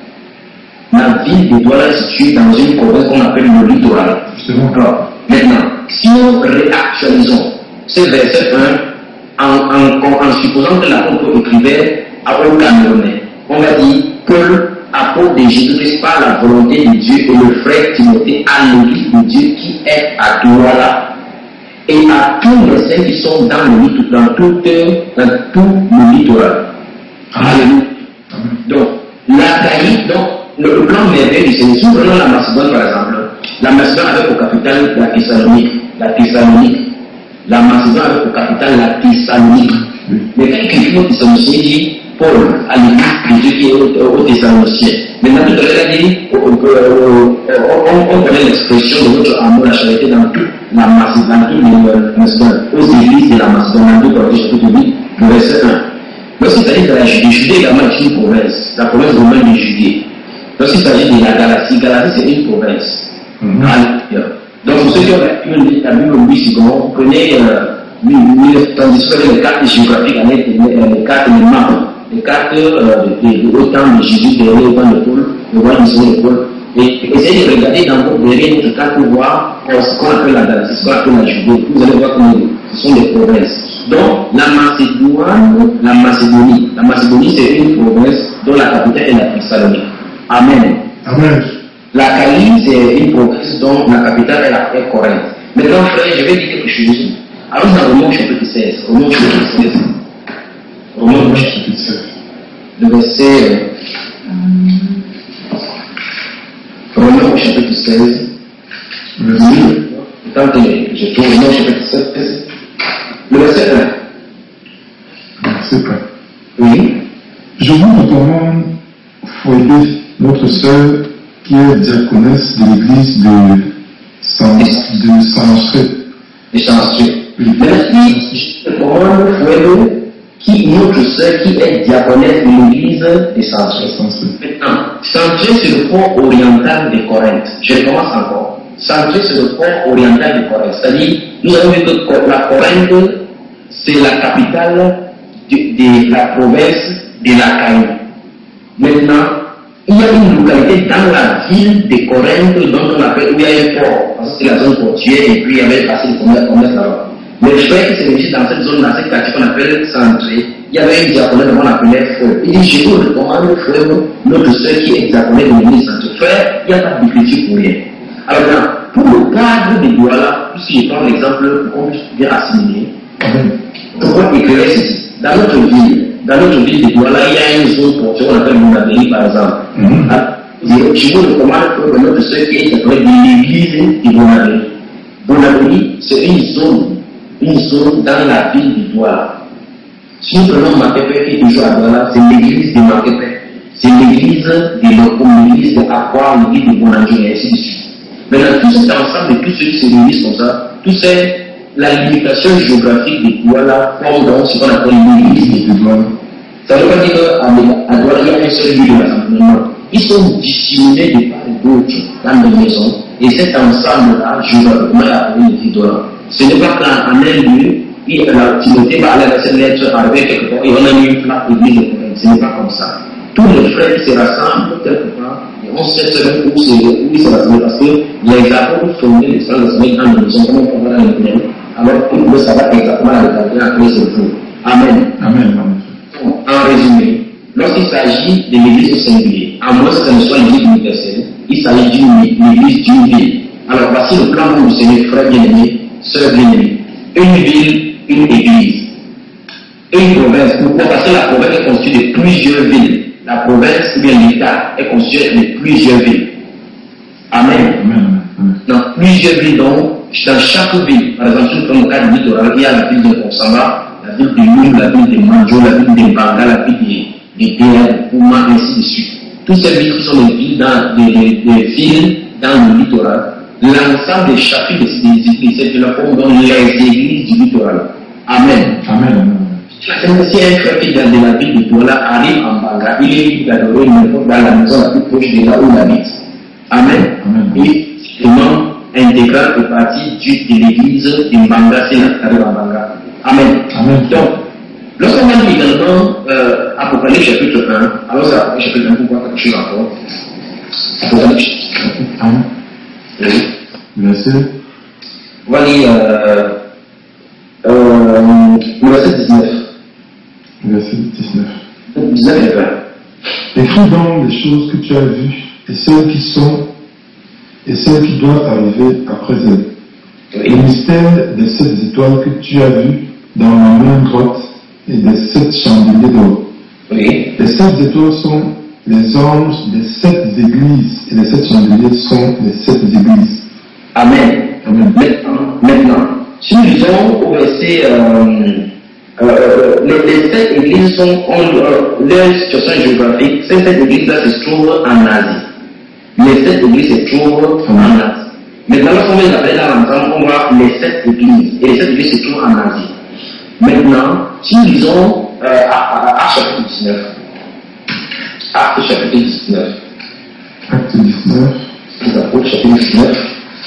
La ville de Douala est située dans une province qu'on appelle le littoral. Alors, maintenant, si nous réactualisons ce verset un en, en, en, en supposant que l'apôtre écrivait à un Camerounais, on va dire Paul, apôtre de Jésus-Christ par la volonté de Dieu, et le frère Timothée à l'église de Dieu qui est à Douala, et à tous les saints qui sont dans le littoral, dans tout, dans tout le littoral. Alléluia. Donc, l'Achaïe, donc, le, le plan merveilleux du Seigneur, si nous prenons la Macédoine par exemple, la Macédoine avait pour capitale la Thessalonique, la Thessalonique, la Macédoine avait pour capitale la Thessalonique. Mais quand il écrit au Thessaloniciens, il dit Paul à l'église de Dieu qui est au Thessaloniciens. Maintenant, tout à l'heure, il dit on connaît l'expression de notre amour, la charité dans toute la Macédoine, dans toute la Macédoine, aux églises de la Macédoine, dans deux Corinthiens chapitre huit, le verset un. Lorsqu'il s'agit de la Judée, Judée également est une province, la province romaine de Judée. Lorsqu'il s'agit de la Galatie, Galatie c'est une province. Mm-hmm. Donc, pour ceux qui ont lu la Bible Louis Sigon, prenez tandis que les cartes géographiques avec les cartes de maps, les cartes de haut temps de Jésus, de haut temps de Paul, de roi du Seigneur de Paul, et essayez de regarder dans votre derrière votre carte pour voir ce qu'on appelle la Galatie, ce qu'on appelle la Judée. Vous allez voir que ce sont des provinces. Donc, la Macédoine, la Macédonie, la Macédonie c'est une province dont la capitale est la Thessalonique. Amen. Amen. La Cali, c'est une province dont la capitale est la Corinthe. Maintenant, frère, je vais dire quelque chose. Allons dans Romains chapitre seize. Romains chapitre seize. Romains chapitre seize. Le verset. Romains chapitre seize. Verset. Tant que je trouve Romains chapitre seize. Le verset un. Verset un. Oui. Je vous recommande Phoébé, notre sœur, qui est diaconesse de l'église de Saint-Stré. De Saint-Stré. Merci, je recommande Phoébé, qui notre sœur, qui est diaconesse de l'église de Saint-Stré. Maintenant, Saint-Stré, c'est le pont oriental de Corinthe. Je recommence encore. Saint-Stré, c'est le pont oriental de Corinthe. C'est-à-dire, nous avons vu que la Corinthe, c'est la capitale de, de la province de l'Achaïe. Maintenant, il y a une localité dans la ville de Corinthe dont on appelle, où il y a un port, parce que c'est la zone portuaire, et puis il y avait assez de commerce, commerce là-bas. Mais le frère qui s'est réussi dans cette zone, dans cette quartier qu'on appelle Centré, il y avait un diaconat dont on appelait frère. Il dit, je vous recommande, frère, notre soeur qui est diaconat de l'église Centré. Frère, il n'y a pas d'écriture pour rien. Alors maintenant, pour le cadre des Douala, puisque je prends l'exemple qu'on puisse bien assimiler, pourquoi éclairer ceci? Dans notre ville, dans notre ville de Douala, il y a une zone portuaire qu'on appelle Mounabéli, par exemple. Mm-hmm. Alors, je vous recommande pour notre soeur qui est diaconat de l'église de Mounabéli. Mounabéli, c'est une zone, une zone dans la ville de Douala. Si nous prenons Maképé qui est toujours à Douala, c'est l'église de Maképé. C'est l'église de Lokom, l'église de Akwa, l'église de Bonanjo, et ainsi de suite. Maintenant, tout cet ensemble de tous ceux qui se réunissent comme ça, tout c'est la limitation géographique de Douala forme donc ce qu'on appelle l'église de Douala. Ça ne veut pas dire qu'à Douala, il y a un seul lieu de rassemblement. Ils sont dissimulés de part et d'autre dans les maisons, et cet ensemble-là, géographiquement, est appelé l'église de Douala. Ce n'est pas qu'en un lieu, et la Timothée va aller dans cette lettre arriver quelque part, et on a mis une plaque d'église de Corinthe. Ce n'est pas comme ça. Tous les frères qui se rassemblent quelque part, et on sait seulement où ils se rassemblent, parce que les apôtres formaient les frères dans les maisons, comme on peut voir dans le Pneu, alors qu'on peut savoir exactement la réalité à cause de vous. Amen. Amen. En résumé, lorsqu'il s'agit de l'église singulière, à moins que ce ne soit l'église universelle, il s'agit d'une église d'une ville. Alors voici le plan pour le Seigneur, frères bien-aimés, sœurs bien-aimés. Une ville, une église. Une province. Pourquoi? Parce que la province est constituée de plusieurs villes. La province ou bien l'État est constitué de plusieurs villes. Amen. Amen. Dans plusieurs villes, donc, dans chaque ville, par exemple, si nous prenons le cas du littoral, il y a la ville de Konsamba, la ville de Youm, la ville de Manjo, la ville de Banga, la ville de Béa, de Pouma, ainsi de suite. Toutes ces villes qui sont des villes dans, des, des, des villes dans le littoral, l'ensemble des chapitres de ces églises, c'est la forme dont les églises du littoral. Amen. Amen. Si un frère qui vient de la ville de Douala arrive en Banga, il est libre d'adorer n'importe dans la maison la plus proche de là où il habite. Amen. Amen. Et vraiment intégral fait partie de l'église de Banga, c'est là qu'il arrive en Banga. Amen. Amen. Donc, lorsqu'on a lu également euh, Apocalypse chapitre un, alors c'est Apocalypse chapitre un pour voir quelque chose encore. Apocalypse chapitre un. Oui. Verset. On va lire euh, euh, le verset dix-neuf. Verset dix-neuf. dix-neuf et vingt. Écris donc les choses que tu as vues et celles qui sont et celles qui doivent arriver après elles. Oui. Le mystère des sept étoiles que tu as vues dans la même grotte et des sept chandeliers d'or. Oui. Les sept étoiles sont les anges des sept églises et les sept chandeliers sont les sept églises. Amen. Amen. Maintenant, maintenant, si nous lisons au verset, euh, euh, les, les sept églises sont, ont leur, leur situation géographique. Ces sept églises-là se trouvent en Asie. Les sept églises se trouvent en Asie. Maintenant, lorsqu'on met l'appeler dans l'ensemble, on voit les sept églises. Et les sept églises se trouvent en Asie. Maintenant, si nous lisons euh, à, à, à chapitre dix-neuf, Acte chapitre dix-neuf. Acte dix-neuf. Les apôtres chapitre dix-neuf.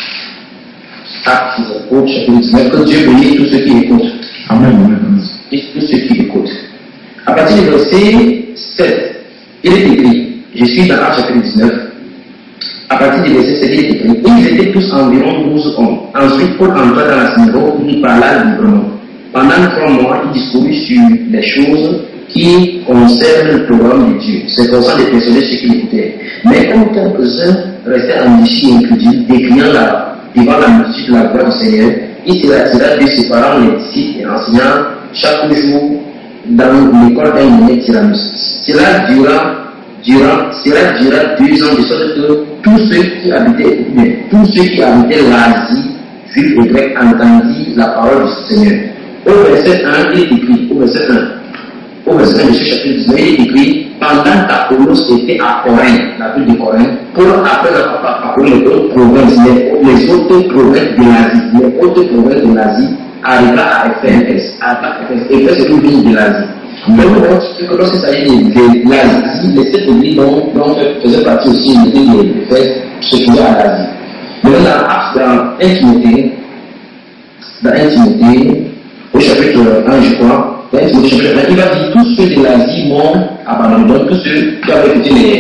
Acte des apôtres chapitre dix-neuf. Que Dieu bénisse tous ceux qui écoutent. Amen. Amen. Et tous ceux qui écoutent. À partir du verset sept, il est écrit, je suis dans Acte chapitre dix-neuf. À partir du verset sept, il est écrit, ils étaient tous environ douze hommes. Ensuite, Paul entra dans la synagogue où il parla librement. Pendant trois mois, il discourut sur les choses qui concernent le programme de Dieu, s'efforçant de persuader ceux qui l'écoutaient. Mais comme quelques-uns restaient endurcis et incrédules, décriant la, devant la multitude la gloire du Seigneur, il se retira de séparant les disciples et enseignant chaque jour dans l'école d'un nommé Tyrannus. Cela dura, dura, cela dura deux ans, de sorte que tous ceux qui habitaient, mais tous ceux qui habitaient l'Asie, juifs et grecs, entendirent la parole du Seigneur. Au verset un, il est écrit, au verset un, au verset un de ce chapitre dix-neuf, il est écrit, pendant qu'Apollos était à Corinthe, la ville de Corinthe, Paul, après avoir parcouru les autres provinces, les, les autres provinces de l'Asie, les autres provinces de l'Asie, arriva à Éphèse. Éphèse est une ville de l'Asie. Mais nous voyons que lorsqu'il s'agit de l'Asie, les sept églises dont faisait partie aussi une ville d'Éphèse se trouvaient à l'Asie. Mais dans un Timothée, dans un Timothée, au chapitre un, je crois, dans un Timothée chapitre un, il va dire tous ceux de l'Asie m'ont abandonné, donc tous ceux qui avaient écouté les,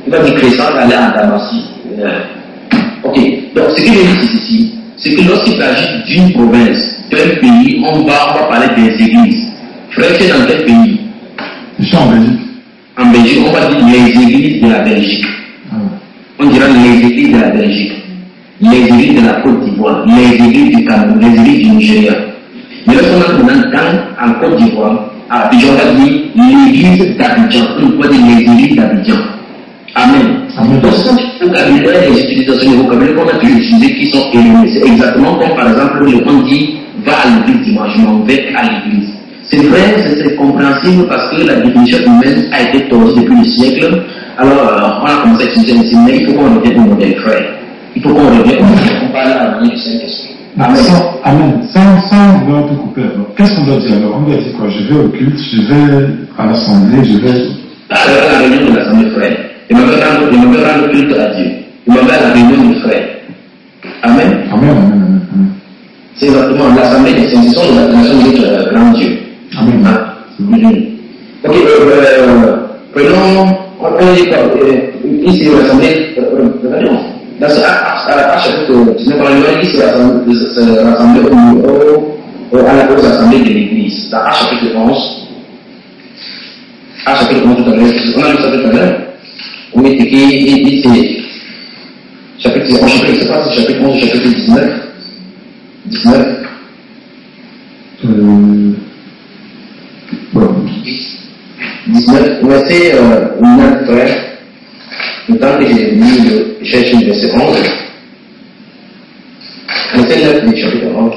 il va dire Crescent aller en Damasie. Euh, ok, donc ce qu'il veut dire ici, c'est que lorsqu'il s'agit d'une province, d'un pays, on va, on va parler des églises. Frère, c'est dans quel pays? Je suis en Belgique. En Belgique, on va dire les églises de la Belgique. Ah. On dira les églises de la Belgique, les églises de la Côte d'Ivoire, les églises du Cameroun, les églises du Nigeria. Mais lorsqu'on a dans en Côte d'Ivoire, à Abidjan, on va dire l'église d'Abidjan, on va dire les églises d'Abidjan. Amen. Amen. Donc, ce sont des vocabulaires, les utilisations des vocabulaires qu'on a pu utiliser qui sont éliminés. C'est exactement comme par exemple, on dit va à l'église dimanche, je m'en vais à l'église. C'est vrai, c'est compréhensible parce que la définition humaine a été tordue depuis le siècle. Alors, euh, on a commencé à utiliser ici, mais il faut qu'on revienne au modèle frère. Il faut qu'on revienne au modèle. On parle à la manière du Saint-Esprit. Amen. Sans, amen. Sans, sans vouloir tout couper. Qu'est-ce qu'on doit dire alors? On doit dire quoi? Je vais au culte, je vais à l'assemblée, je vais. À la réunion de l'assemblée frère. Il m'a fait rendre le culte à Dieu. Il m'a fait à la réunion du frère. Amen. Amen. Amen. Amen. C'est exactement l'assemblée des saints. Ce sont les appellations de notre grand Dieu. Amen. Ah. Mm-hmm. Ok, euh, prenons, on dit quoi? Ici, l'assemblée, regardons. Dans ce à chapitre dix-neuf, on dit ici l'assemblée aux assemblées de l'église. Dans Acte chapitre onze, Acte chapitre onze tout à l'heure, on a lu ça tout à l'heure. On est écrit, c'est chapitre, je ne sais pas si chapitre onze ou chapitre dix-neuf. dix-neuf. Euh, bon. dix-neuf, verset euh, neuf, frère. Le temps que j'ai mis le chercher le verset onze. Verset neuf du chapitre onze.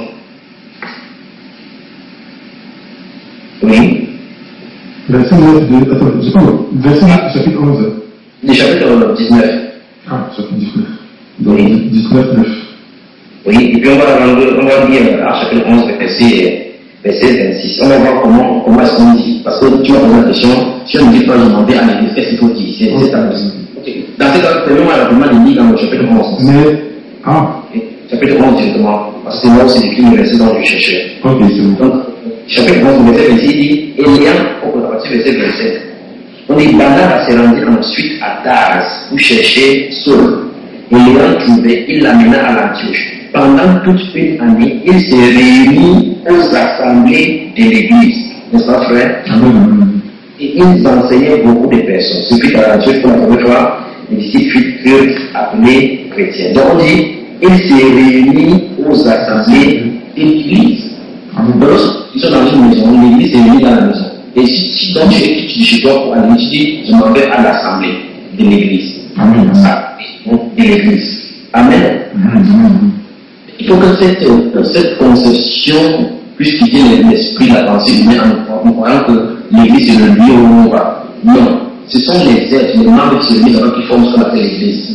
Oui. Verset neuf de. Attends, je pense. Verset neuf, chapitre onze. Du chapitre dix-neuf. Ah, chapitre dix-neuf. Donc, oui. dix-neuf, neuf. Oui, et puis on va, on va lire à chapitre onze, verset, verset vingt-six. On va voir comment, comment est-ce qu'on dit. Parce que tu vas poser la question, si on ne dit pas demander à l'église, qu'est-ce qu'il faut dire? C'est c'est ta possible. Okay. Dans ce cas, prenons la première ligne dans le chapitre onze. Mais, ah. Chapitre onze directement, parce que c'est là où c'est écrit le verset dont je cherchais. Ok, c'est bon. Donc, chapitre onze, verset vingt-six dit, Eliam, au partir verset vingt-sept. On dit, Barnabas s'est rendu ensuite à Tars pour chercher Saul. Et l'ayant trouvé, il l'amena à l'Antioche. Pendant toute une année, il s'est réuni aux assemblées de l'église. N'est-ce pas, frère? Amen. Et ils enseignaient beaucoup de personnes. Ce qui est à l'Antioche pour la première fois, les disciples furent appelés chrétiens. Donc on dit, il s'est réuni aux assemblées de l'église. Donc, ils sont dans une maison, l'église est réunie dans la maison. Et si, si donc tu es chez toi pour aller, tu dis, je m'en vais à l'assemblée de l'église. Amen. De l'église. Amen. Amen. Il faut que cette, cette conception puisse quitter l'esprit, la pensée humaine en croyant que l'église est le lieu où on va. Non. Ce sont les êtres, les membres de l'église qui forment ce qu'on appelle l'église.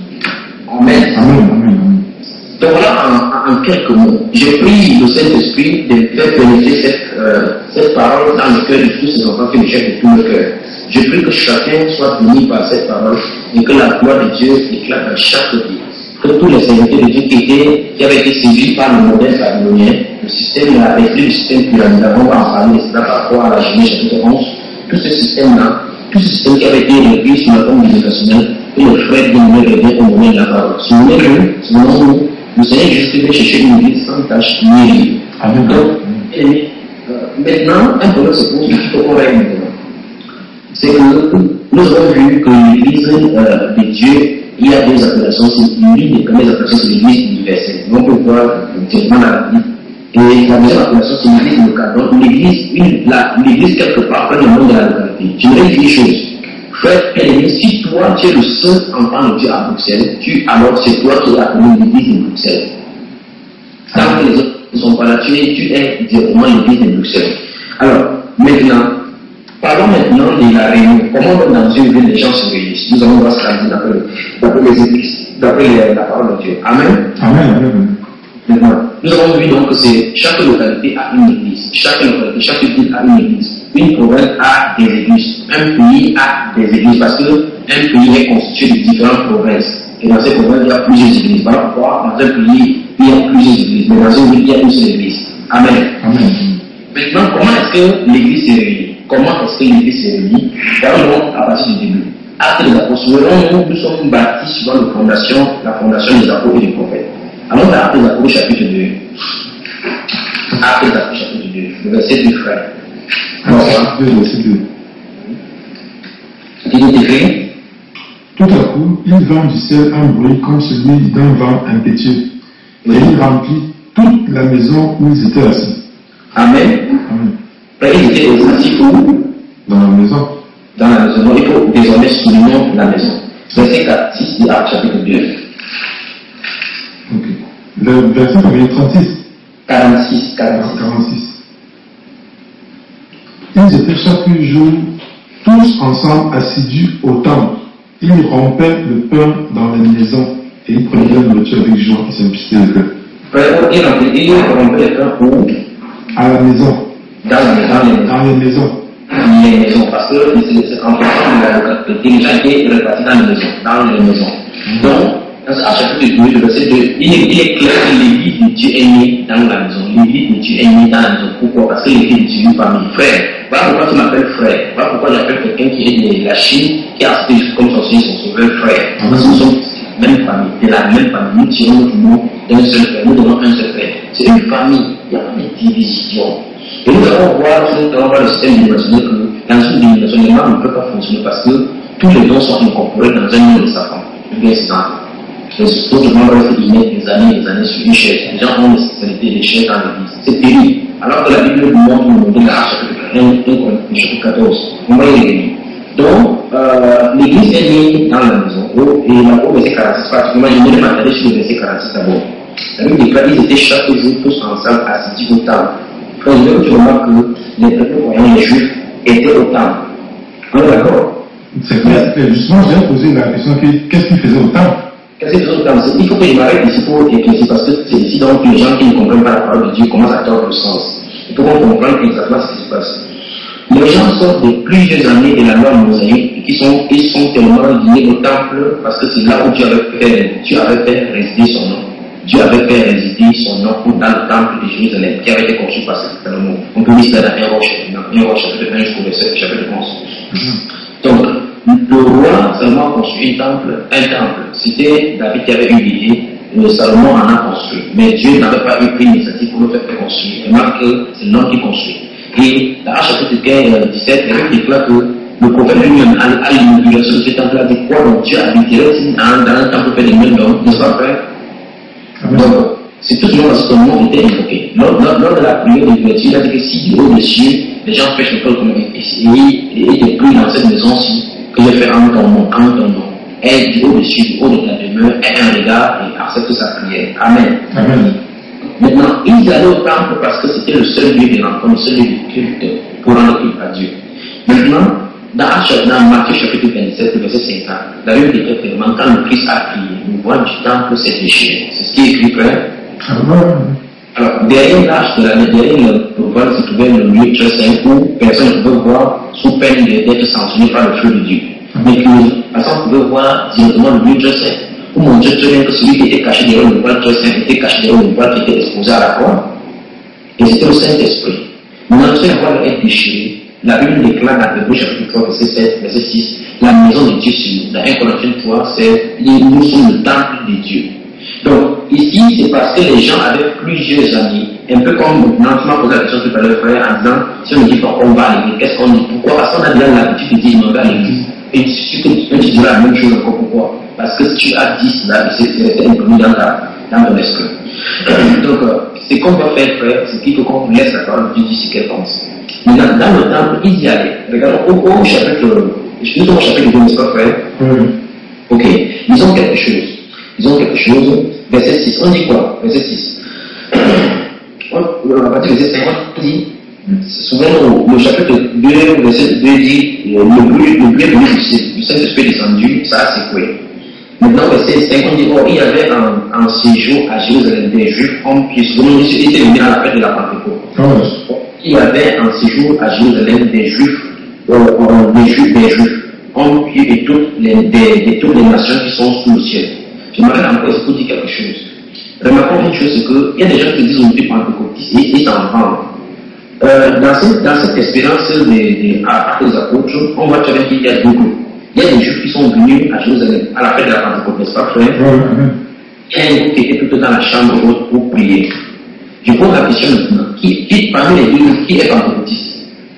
Amen. Amen. Donc voilà, en, en quelques mots, j'ai pris le Saint-Esprit de faire pénétrer cette, euh, cette parole dans le cœur de tous ces enfants qui me cherchent de tout le cœur. Je prie que chacun soit béni par cette parole et que la gloire de Dieu éclate dans chaque vie. Que tous les serviteurs de Dieu qui, étaient, qui avaient été séduits par le modèle babylonien, le système, la réflexion du système pyramidal, on va en parler de cela par rapport à la Genèse chapitre onze, tout ce système-là, tout ce système qui avait été réduit sur la forme éducationnelle, que le frère bien-aimé revient au moment de la parole. Souvenez-vous, souvenez-vous, le Seigneur Jésus vient chercher une église sans tâche ni libre. Amen. Donc, et, euh, maintenant, un problème se pose, il faut qu'on règle maintenant. C'est que nous avons vu que l'église euh, de Dieu, il y a deux appellations, c'est l'une des premières appellations, c'est l'église universelle. On peut voir directement dans la Bible. Et la deuxième appellation, c'est l'église locale. Donc l'église, quelque part, prend le nom de la localité. Je voudrais dire une chose. Frère bien-aimé, si toi, tu es le seul enfant de Dieu à Bruxelles, tu, alors c'est toi qui es appelé l'église de Bruxelles. Tant que les autres ne sont pas là, tu es, tu es directement l'église de Bruxelles. Alors, maintenant, parlons maintenant de la réunion. Comment dans une ville les gens se réunissent? Nous allons voir ce qu'on dit d'après les églises, d'après la parole de Dieu. Amen. Amen. Amen. Maintenant, nous avons vu donc que c'est chaque localité a une église, chaque localité, chaque ville a une église, une province a des églises, un pays a des églises parce que un pays est constitué de différentes provinces. Et dans ces provinces, il y a plusieurs églises. Parfois, dans un pays, il y a plusieurs églises, mais dans une ville, il y a une seule église. Amen. Amen. Maintenant, comment est-ce que l'église s'est réunie? Comment est-ce que l'église s'est réunie? Parlons à partir du début. Actes des apôtres, nous, nous sommes bâtis suivant la fondation, la fondation des apôtres et des prophètes. Alors, dans Actes des apôtres, chapitre deux. Actes des apôtres, chapitre deux. Le verset deux, frère. Actes deux, verset deux. Il est écrit. Tout à coup, il vint du ciel un bruit comme celui d'un vent impétueux. Et il remplit toute la maison où ils étaient assis. Amen. Amen. Et ils étaient assis où? Dans la maison. Dans la maison. Donc, il faut désormais souligner la maison. Verset quatre, six de Actes chapitre deux. Ok. Le verset combien? trente-six. quarante-six. quarante-six. quarante-six. Ils étaient chaque jour tous ensemble assidus au temple. Ils rompaient le pain dans les maisons et ils prenaient la nourriture avec joie et simplicité de cœur. Ils rompaient le pain où? À la maison. Dans les maisons. Dans les maisons. Les maisons, parce que c'est en fonction de la localité. Les gens étaient répartis dans les maisons. Dans les maisons. Donc, dans ce chapitre deux, le verset deux, il est, il est clair que l'église de Dieu est née dans la maison. L'église de Dieu est née dans la maison. Pourquoi? Parce que l'église de Dieu est une famille. Frère. Voilà pourquoi tu m'appelles frère. Voilà pourquoi j'appelle quelqu'un qui est de la Chine, qui a accepté comme son Seigneur, son sauveur, frère. Parce que nous sommes de la même famille, de la même famille. Nous tirons notre nom d'un seul frère. Nous donnons un seul frère. C'est une famille. Il n'y a pas de division. Et nous allons voir, nous allons voir le système dimensionnel que dans une dimension, les membres ne peuvent pas fonctionner parce que tous les dons sont incorporés dans un monde de savants. Bien simple. Et surtout, le monde reste inné des années et des années sur une chaise. Les gens ont des spécialités des chaises dans l'église. C'est terrible. Alors que la Bible nous montre le modèle de la chapitre un, chapitre quatorze. On va y revenir. Donc, euh, l'église est née dans la maison. Et la au verset quarante-six, particulièrement, je vais m'attarder sur le verset quarante-six d'abord. La Bible déclare qu'ils étaient chaque jour tous ensemble assidus au temple. Frère, je veux que tu remarques que les peuples croyants, les juifs, étaient au temple. On est d'accord? C'est clair. Justement, j'ai posé la question qu'est-ce qu'ils faisaient au temple? Qu'est-ce qu'ils faisaient au temple? Il faut que je m'arrête ici pour éclaircir parce que c'est ici donc les gens qui ne comprennent pas la parole de Dieu commencent à tordre le sens. Il faut qu'on comprenne exactement ce qui se passe. Les gens sortent de plusieurs années de la loi mosaïque qui sont, ils sont tellement liés au temple parce que c'est là où Dieu avait fait, Dieu avait fait résider son nom. Dieu avait fait résider son nom dans le temple de Jérusalem qui avait été construit par Salomon. On peut lire ça dans un roi chapitre un jusqu'au verset chapitre onze. Donc, le roi Salomon a construit un temple, un temple. C'était David qui avait eu l'idée, le Salomon en a construit. Mais Dieu n'avait pas eu pris l'initiative pour le faire construire. Remarque que c'est l'homme qui construit. Et dans le chapitre dix-sept, il y a déclare que le prophète lui-même a l'inauguration de ce temple-là dit quoi donc Dieu habiterait dans un temple fait des mains d'hommes, n'est-ce pas frère? Donc, c'est tout le monde parce que le nom était invoqué. Lors, lors, lors de la prière de l'ouverture, il a dit que si du haut des cieux, les gens pêchent le peuple comme et étaient pris dans cette maison-ci, que j'ai fait en ton nom, en ton nom. Et du haut des cieux, du haut de ta demeure, et un regard et accepte sa prière. Amen. Amen. Maintenant, ils allaient au temple parce que c'était le seul lieu de rencontre, le seul lieu de culte pour rendre culte à Dieu. Maintenant, dans, dans Matthieu chapitre vingt-sept, verset cinquante, la Bible dit clairement quand le Christ a prié, le voile du temple s'est déchiré. C'est ce qui est écrit, frère. Alors, derrière l'arche de la derrière le voile se trouvait le lieu très saint où personne ne pouvait voir sous peine d'être sanctionné par le feu de Dieu. Mais que personne ne pouvait voir directement le lieu très saint. Pour montrer très bien que celui qui était caché derrière le voile très saint était caché derrière le voile qui était exposé à la croix. Et c'était le Saint-Esprit. Maintenant, ce voile est déchiré. La Bible déclare dans Hébreux chapitre trois, verset sept, verset six, la maison de Dieu sur nous. Dans un Corinthiens trois, c'est nous sommes le temple de Dieu. Donc, ici, c'est parce que les gens avaient plusieurs années, un peu comme maintenant, tu m'as posé la question tout à l'heure, frère, en disant, si on ne dit pas qu'on va à l'église, qu'est-ce qu'on dit? Pourquoi? Parce qu'on a déjà l'habitude de dire on va à l'église. Et tu, tu, tu diras la même chose encore, pourquoi? Parce que tu as dit cela, c'est resté inconnu dans, dans ton esprit. Donc, ce qu'on doit faire, frère, c'est qu'il faut qu'on laisse la parole de Dieu d'ici qu'elle pense. Mais dans, dans le temple, ils y allaient. Regardons au, au chapitre, nous sommes au chapitre deux, n'est-ce pas, frère? Oui. Ok, ils ont quelque chose. Ils ont quelque chose. Verset six, on dit quoi? Verset six. On va partir verset cinq, on dit, souvent le chapitre deux, verset deux dit, le bruit du Saint-Esprit descendu, ça c'est quoi? Maintenant, verset cinq, on dit, oh, il y avait un, un séjour à Jérusalem des Juifs, qui souvent étaient venus à la fête de la Pentecôte. Oh. Il y avait un séjour à Jérusalem des Juifs, euh, des Juifs, des Juifs, hommes et toutes les, des, de toutes les nations qui sont sous le ciel. Je m'arrête encore ici pour dire quelque chose. Remarquons une chose, c'est qu'il y a des gens qui disent aujourd'hui pentecôtistes et ils s'en vendent. Euh, dans, cette, dans cette expérience des, des, des apôtres, on voit très bien qu'il y a deux groupes. Il y a des Juifs qui sont venus à Jérusalem à la fête de la Pentecôte, n'est-ce pas, frère? Il y a un groupe qui était tout dans la chambre haute pour prier. Je pose la question maintenant. Qui, qui parmi les deux, qui est pentecôtiste?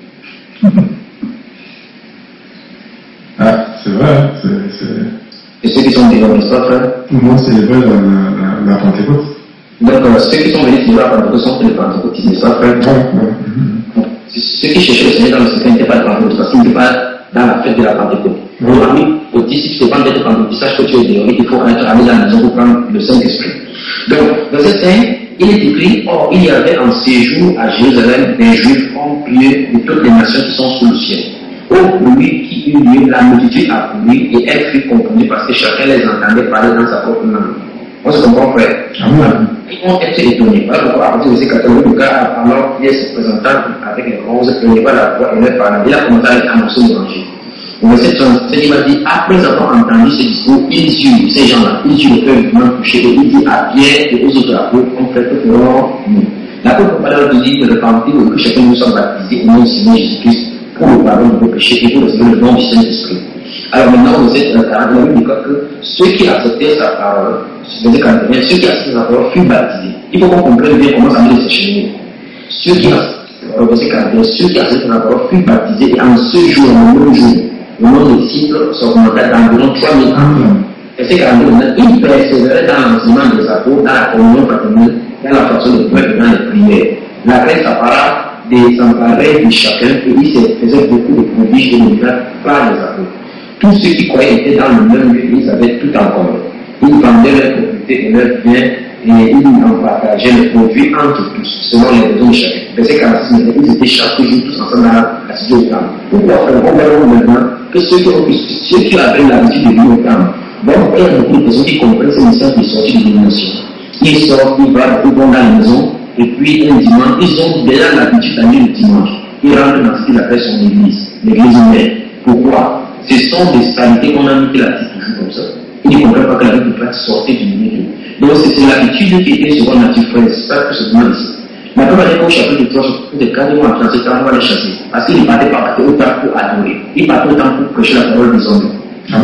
Ah, c'est vrai, hein, c'est... Et ceux qui sont venus, n'est-ce pas, frère? Tout le monde célébrait la, la, la Pentecôte. Donc, euh, ceux qui sont venus célébrer la Pentecôte sont les pentecôtistes, n'est-ce pas, frère? Ouais, ouais. Mm-hmm. Donc, ceux qui cherchaient le Seigneur dans le secret n'étaient pas les pentecôtistes, parce qu'ils n'étaient pas dans la fête de la Pentecôte. Mon ami, autiste, si tu ne sais pas d'être pentecôtiste, sache que tu es dehors, il faut être allé dans la maison pour prendre le Saint-Esprit. Donc, verset cinq, il est écrit, or, il y avait en séjour à Jérusalem des Juifs pieux de toutes les nations qui sont sous le ciel. Ô pour lui qui eut lieu, la multitude accourut et elle fut confondue parce que chacun les entendait parler dans sa propre langue. On se comprend, frère? Amen. Ils ont été étonnés. Voilà pourquoi, à partir de ces catégories, le gars, alors, il se présentant avec les roses, il n'avait pas la voix et leur parlant. Il a commencé à annoncer l'évangile. Au verset trente-sept, il m'a dit, après avoir entendu ce discours, il dit, ces gens-là, il dit le cœur vivement touché, et il dit à Pierre et aux autres apôtres, on fait que ferons nous. L'apôtre Paul leur dit de repentir et que chacun nous soit baptisé au nom du Seigneur Jésus-Christ pour le pardon de vos péchés et pour recevoir le nom du Saint-Esprit. Alors maintenant, au verset quarante, il a dit que ceux qui acceptaient sa parole, verset quarante et un, ceux qui acceptaient sa parole furent baptisés. Il faut qu'on comprenne bien comment ça veut se chez Ceux qui acceptaient, verset quarante et un, ceux qui acceptaient sa parole furent baptisés et en ce jour, en même jour, le nombre de disciples s'augmenta d'environ trois mille ans. Verset quarante-deux, il persévérait dans l'enseignement des apôtres, dans la communion fraternelle, dans la façon de prier et dans les prières. La grâce s'appara des s'emparait de chacun et il se faisait beaucoup de prodiges et de miracles par les apôtres. Tous ceux qui croyaient étaient dans le même lieu, ils avaient tout en commun. Ils vendaient leurs propriétés et leurs biens et ils en partageaient les produits entre tous, selon les besoins de chacun. Verset quarante-six, ils étaient chaque jour tous ensemble dans la cité au temple. Pourquoi faire on verra maintenant que ceux qui, ont, ceux qui avaient l'habitude de vivre au temple, donc il y a beaucoup de personnes qui comprennent ce message de sortie de l'élimination. Ils sortent, ils vont, ils vont dans la maison, et puis un dimanche, ils ont déjà l'habitude d'aller le dimanche. Ils rentrent dans ce qu'ils appellent son église, l'église humaine. Pourquoi? Ce sont des stabilités qu'on a mis la petite toujours comme ça. Ils ne comprennent pas que la vie peut pas sortir du milieu. Donc c'est l'habitude qui était souvent naturelle, c'est ça que se demande ici. La première fois qu'au chapitre trois, de quatre mois en trente-sept ans, on va les chasser. Parce qu'ils ne partaient pas autant pour adorer. Ils partaient autant pour prêcher la parole des hommes.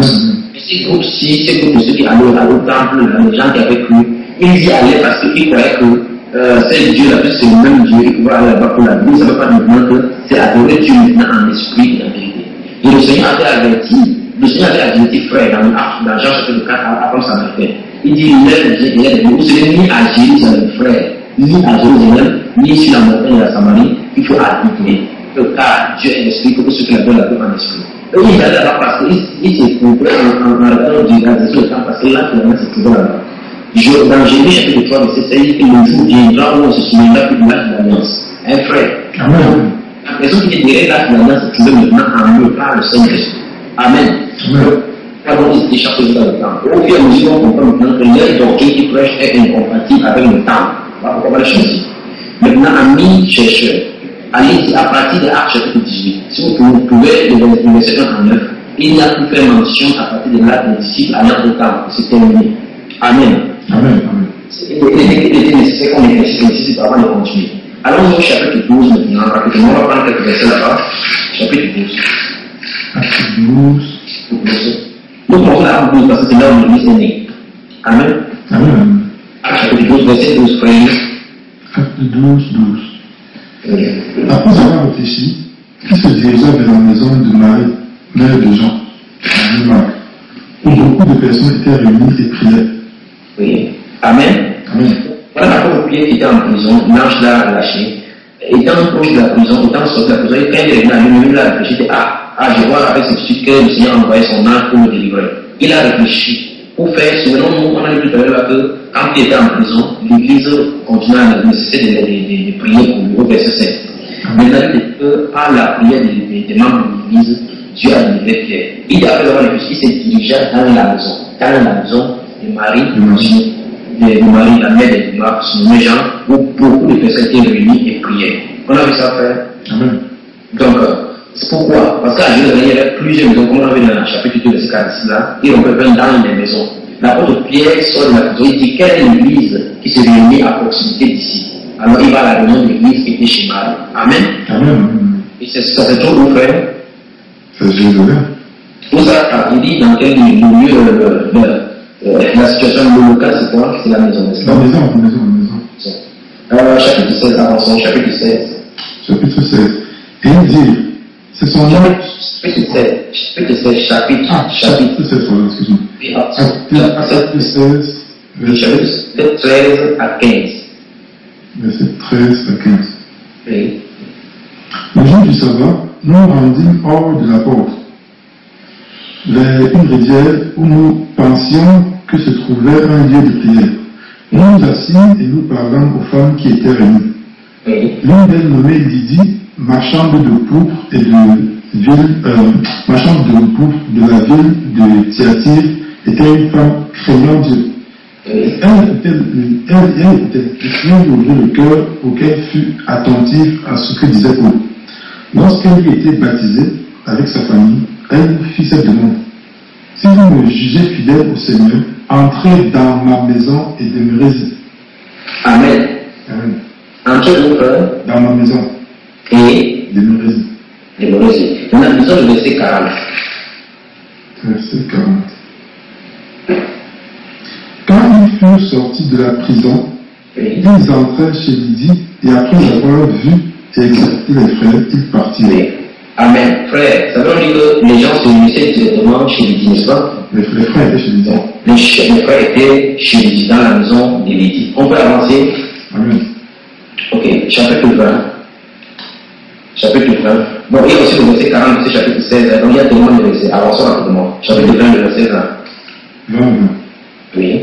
Ces groupes-ci, ces groupes de ceux qui allaient au temple, les gens qui avaient cru, ils y allaient parce qu'ils croyaient que euh, c'est Dieu, là, c'est le même Dieu, ils pouvaient aller là-bas pour l'adorer. Ils ne savaient pas maintenant que c'est adorer Dieu maintenant en esprit et en vérité. Et le Seigneur avait averti, le Seigneur avait averti frère dans, dans Jean chapitre quatre, avant sa mère. Il dit, il est il est vous serez ni à Jérusalem, frère, ni à Jérusalem, ni sur la montagne de la Samarie, il faut habiter. Car Dieu est l'esprit, il faut que ceux qui l'adorent l'adorent en esprit. Eux, ils allaient là-bas parce qu'ils se trouvaient en regardant du gazon le temps, parce que là, finalement, c'est toujours là-bas. Dans Jérémie chapitre trois, verset sept, il dit que le jour viendra où on se souviendra plus de l'acte de l'alliance. Un frère. Amen. La personne qui dirait l'acte de l'alliance se trouvait maintenant en eux par le Saint-Esprit. Amen. Pardon, ils échappent toujours dans le temps. Au fur et à mesure, on comprend maintenant que leur doctrine qui prêche est incompatible avec le temps. Pourquoi on va le choisir? Maintenant, amis chercheurs, allez à partir de Actes chapitre dix-huit. Si vous pouvez, le verset un à neuf, il y a pu faire mention à partir de l'acte des disciples allant au temps. C'est terminé. Amen. Amen. Il était nécessaire qu'on éclaircisse ici avant de continuer. Allons au chapitre douze maintenant, rapidement, on va prendre quelques versets là-bas. Chapitre douze. Chapitre douze. Nous commençons à douze parce que c'est là où l'église est née. Amen. Amen. Acte chapitre douze, verset douze, frère. Acte douze, douze. Après avoir réfléchi, il se dirigea vers la maison de Marie, mère de Jean, où beaucoup de personnes étaient réunies et priaient. Oui. Amen. Amen. Voilà la pauvre Pierre qui était en prison, l'ange l'a lâché. Étant proche de la prison, étant sorti de la prison, quand il est venu à lui-même, il a réfléchi, il dit, ah, ah, je vois avec certitude que le Seigneur a envoyé son ange pour me délivrer. Il a réfléchi. Pour faire, souvenons-nous, on a vu tout à l'heure que quand il était en prison, l'église continuait à nécessiter de, de, de, de prier pour lui, au verset sept. Maintenant, par la prière des, des, des membres de l'église, Dieu a délivré Pierre. Il a fait avoir réfléchi, il se dirigea dans la maison, dans la maison de Marie, de, de Marie, la mère de Noir, son Jean, où beaucoup de personnes étaient réunies et priaient. On a vu ça faire. Amen. Donc, c'est pourquoi? Parce qu'à Jérusalem, il y avait plusieurs maisons, comme on a vu dans le chapitre deux de ce quarante-six là, et on peut faire dans les maisons. L'apôtre Pierre sort de la prison, il dit quelle est l'église qui se réunit à proximité d'ici? Alors il va à la réunion de l'église qui était chez Marie. Amen. Amen. Et ça se trouve où, frère? C'est Jérusalem. Pour ça, il dit dans quel lieu euh, euh, la situation locale, c'est quoi? C'est la maison, n'est-ce pas? La maison, la maison, la maison. Euh, chapitre seize, avançons, chapitre seize. Chapitre seize. Et il dit, c'est son nom. Chapitre seize, chapitre seize, chapitre, ah, chapitre seize, voilà, excuse-moi. Chapitre seize, verset treize à quinze. Verset treize à quinze. Oui. Le jour du sabbat, nous rendîmes hors de la porte, vers une rivière où nous pensions que se trouvait un lieu de prière. Nous nous assîmes et nous parlâmes aux femmes qui étaient réunies. Oui. L'une d'elles, nommée Lydie, marchande de pourpre et de ville, euh, marchande de pourpre de la ville de Thyatire, était une femme craignant Dieu. Oui. Elle écoutait, elle, elle écoutait, le Seigneur lui ouvrit le cœur auquel fut attentif à ce que disait Paul. Lorsqu'elle eut été baptisée avec sa famille, elle fit cette demande. Si vous me jugez fidèle au Seigneur, entrez dans ma maison et demeurez-y. Amen. Amen. Entrez donc dans ma maison et demeurez-y. Demeurez-y. On a besoin du verset quarante. Verset quarante. Quand ils furent sortis de la prison, oui. Ils entrèrent chez Lydie et après avoir vu et accepté les frères, ils partirent. Oui. Amen. Frère, ça veut dire que les gens se réunissaient directement chez Lydie, n'est-ce pas? Les, les frères étaient chez Lydie. Les, les frères étaient chez Lydie, dans la maison de Lydie. On peut avancer? Amen. Ok, chapitre vingt. Chapitre vingt. Bon, il y a aussi le verset quarante, verset chapitre seize. Donc il y a tellement de versets. Avançons rapidement. Chapitre vingt, le verset vingt. vingt. Oui.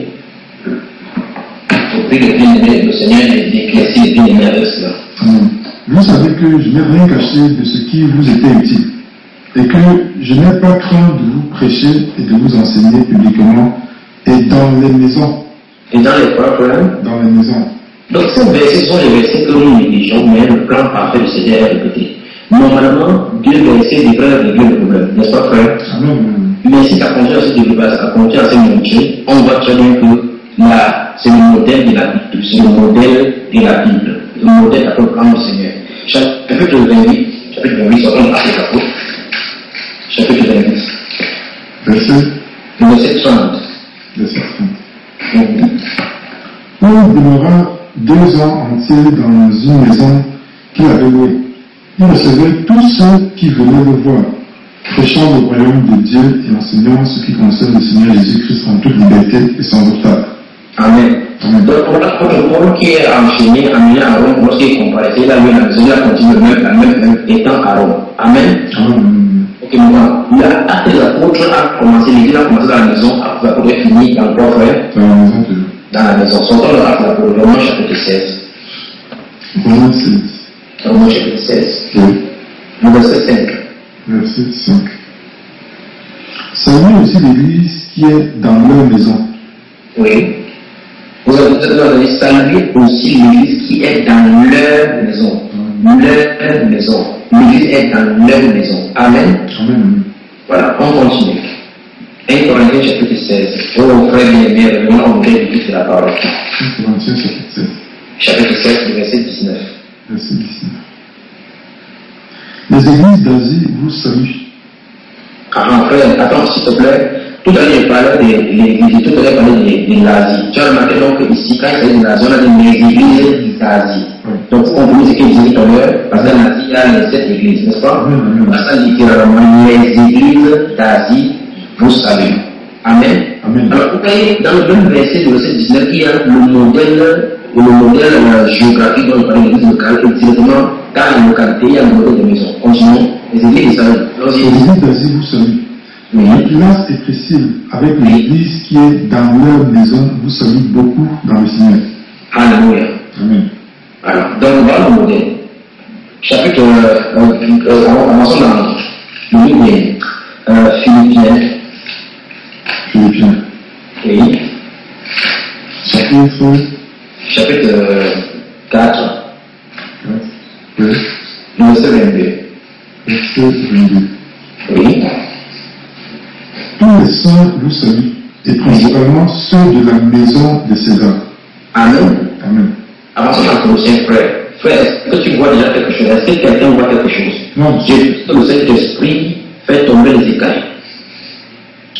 Au prix de bien-aimé, le Seigneur éclaircit les bien-aimés avec cela. Amen. Vous savez que je n'ai rien caché de ce qui vous était utile, et que je n'ai pas craint de vous prêcher et de vous enseigner publiquement et dans les maisons. Et dans les propres Dans les maisons. Donc ces versets sont les versets que nous négligeons, mais le plan parfait du Seigneur est répété. Normalement, deux versets devraient régler le problème, n'est-ce pas, frère? Amen. Mais si ça continue à se développer, ça continue à se montrer, on voit très bien que là, c'est le modèle de la Bible, c'est le modèle de la Bible, le modèle à prendre le Seigneur. Chapitre vingt-huit, chapitre vingt-huit, sortons après la faute. Chapitre vingt-huit. Verset. Le verset trente. Verset trente. Paul demeura deux ans entiers dans une maison qu'il avait louée. Il recevait tous ceux qui venaient le voir, prêchant le royaume de Dieu et enseignant ce qui concerne le Seigneur Jésus-Christ en toute liberté et sans obstacle. Amen. Amen. Donc, on a Paul qui est enchaîné, amené à Rome, lorsqu'il est comparaissé, il a vu la maison, il a continué le même, la même, même étant à Rome. Amen. Amen. Ok, maintenant, l'acte des apôtres a commencé, l'église a commencé dans la maison, l'acte des apôtres est fini dans quoi, frère? Dans la maison. Dans la maison. Sortons le acte des apôtres, Romains chapitre seize. Romains seize. Romains chapitre seize. Oui. Le verset cinq. Verset cinq. Saluez aussi l'église qui est dans leur maison. Oui. Vous avez salué aussi l'église qui est dans leur maison. Mmh. Leur maison. L'église est dans leur maison. Amen. Amen. Voilà, on continue. un Corinthiens chapitre seize. Oh frère bien-aimé, maintenant on vient de la parole. un Corinthiens chapitre seize. Chapitre seize, verset dix-neuf. Verset dix-neuf. Les églises d'Asie vous saluent. Ah, frère, attends, s'il te plaît. Tout à l'heure, il parlait de l'église, tout à l'heure, il parlait de, de l'Asie. Tu as remarqué donc ici, quand il s'agit de l'Asie, on a dit les églises d'Asie. Donc, on peut ce qu'il disait tout à l'heure, parce qu'en Asie, il y a les sept églises, n'est-ce pas? Parce que littéralement, les églises d'Asie vous saluent. Amen. Amen. Alors, vous voyez, dans le même verset, le verset dix-neuf, il y a le modèle, le modèle euh, géographique dont il parle de l'église locale, et directement dans la localité, il y a le modèle de maison. Continuons. Les églises saluent. Les églises d'Asie vous saluent. Oui. Aquilas et Priscille, avec l'église qui est dans leur maison, vous saluent beaucoup dans le Seigneur. Alléluia. Amen. Alors, donc voilà le modèle. Chapitre, euh, euh, commençons dans le livre euh, Philippiens. Philippiens. Oui. Chapitre. Chapitre euh, quatre. Oui. Verset vingt-deux. Verset vingt-deux. Oui. Tous les saints vous saluent, et principalement ceux de la maison de César. Amen. Amen. Avançons dans Colossiens, frère. Frère, est-ce que tu vois déjà quelque chose? Est-ce que quelqu'un voit quelque chose? Non. Jésus, le Saint-Esprit fait tomber les écailles.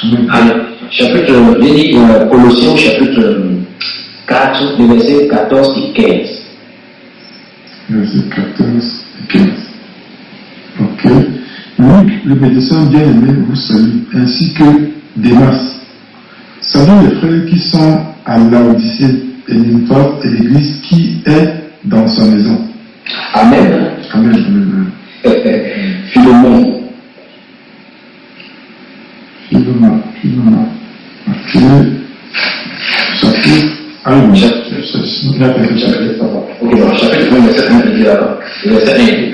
Alors, chapitre, j'ai dit euh, Colossiens chapitre quatre, les versets quatorze et quinze. Verset quatorze et quinze. Ok. Luc, le médecin bien-aimé, vous salue, ainsi que Démas. Salut les frères qui sont à Laodicée et Nymphos et l'église qui est dans sa maison. Amen. Amen. Amen. Philemon. Philemon. Philemon. Ok. Chapitre. Ah oui, chapitre. Chapitre. Ok, bon, chapitre un, verset un, il dit là. Verset un, il dit.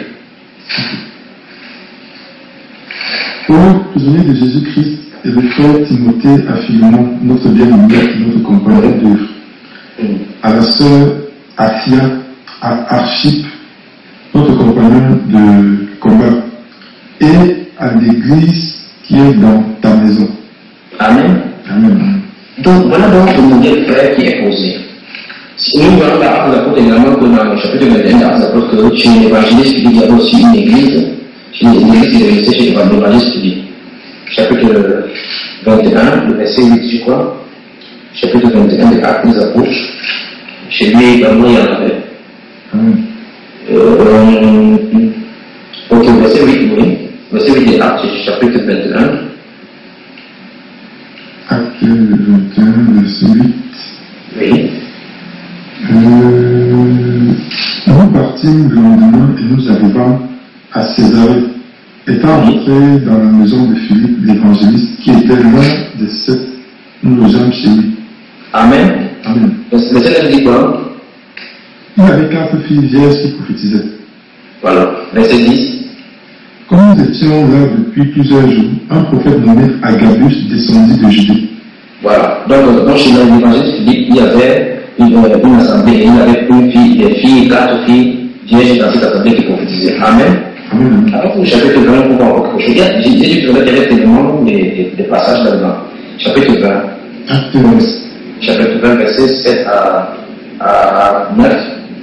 Paul, prisonnier de Jésus-Christ, et le frère Timothée à Philemon, notre bien-aimé, notre compagnon d'œuvre. À la sœur Athia, à Archip, notre compagnon de combat, et à l'église qui est dans ta maison. Amen. Amen. Donc voilà donc le modèle frère qui est posé. Si nous voyons la parole d'apôtre également que dans le chapitre vingt et un d'Actes des Apôtres, que chez l'évangéliste il y a aussi une église, chez l'église qui est restée chez l'évangéliste dit. Chapitre vingt et un, le verset huit, je crois. Chapitre vingt et un de Actes des Apôtres. Chez lui également il y en avait. Amen. Euh, ok, verset huit, oui. Verset huit de Actes, chapitre vingt et un. Acte vingt et un, verset huit. Oui. Euh, nous partîmes le lendemain et nous arrivâmes à Césarée. Étant rentrés dans la maison de Philippe l'évangéliste, qui était l'un des sept, nous logeâmes chez lui. Amen. Amen. Verset neuf dit quoi? Il avait quatre filles vierges qui prophétisaient. Voilà. Verset dix. Comme nous étions là depuis plusieurs jours, un prophète nommé Agabus descendit de Judée. Voilà. Donc, donc chez l'évangéliste Philippe, il y avait une, une assemblée, il y avait une fille, des filles, quatre filles vierges dans cette assemblée qui prophétisaient. Amen. Amen. Après, le chapitre vingt, pour voir quelque chose. J'ai dit que j'avais déjà tellement des, des passages là-dedans. Chapitre vingt. Acte vingt. Chapitre vingt, verset sept à, à neuf.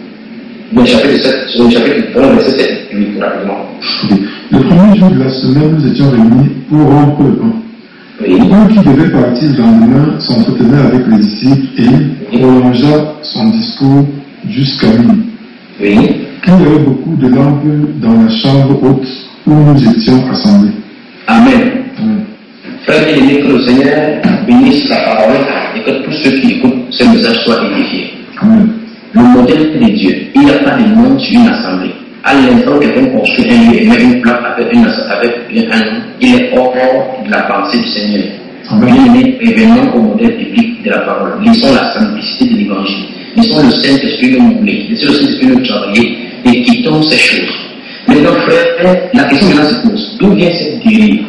Le chapitre sept, sur le chapitre vingt, verset sept et huit, rapidement. Okay. Le premier jour de la semaine, nous étions réunis pour rompre le pain. Oui. Un qui devait partir le lendemain s'entretenait avec les disciples et il prolongea son discours jusqu'à minuit. Oui. Il y avait beaucoup de lampes dans la chambre haute où nous étions assemblés. Amen. Amen. Frère bien-aimé, que le Seigneur bénisse la parole et que tous ceux qui écoutent ce message soient édifiés. Amen. Le modèle de Dieu, il n'y a pas de monde sur une assemblée. À l'instant où quelqu'un construit un lieu et met une plaque avec, une, avec un nom, il est hors de la pensée du Seigneur. Bien-aimé, revenons au modèle biblique de la parole. Lisons la simplicité de l'évangile. Lisons le Saint-Esprit nous moubler. Laissons le Saint-Esprit nous travailler et quittons ces choses. Maintenant, frère, la question maintenant se pose. D'où vient cette dérive?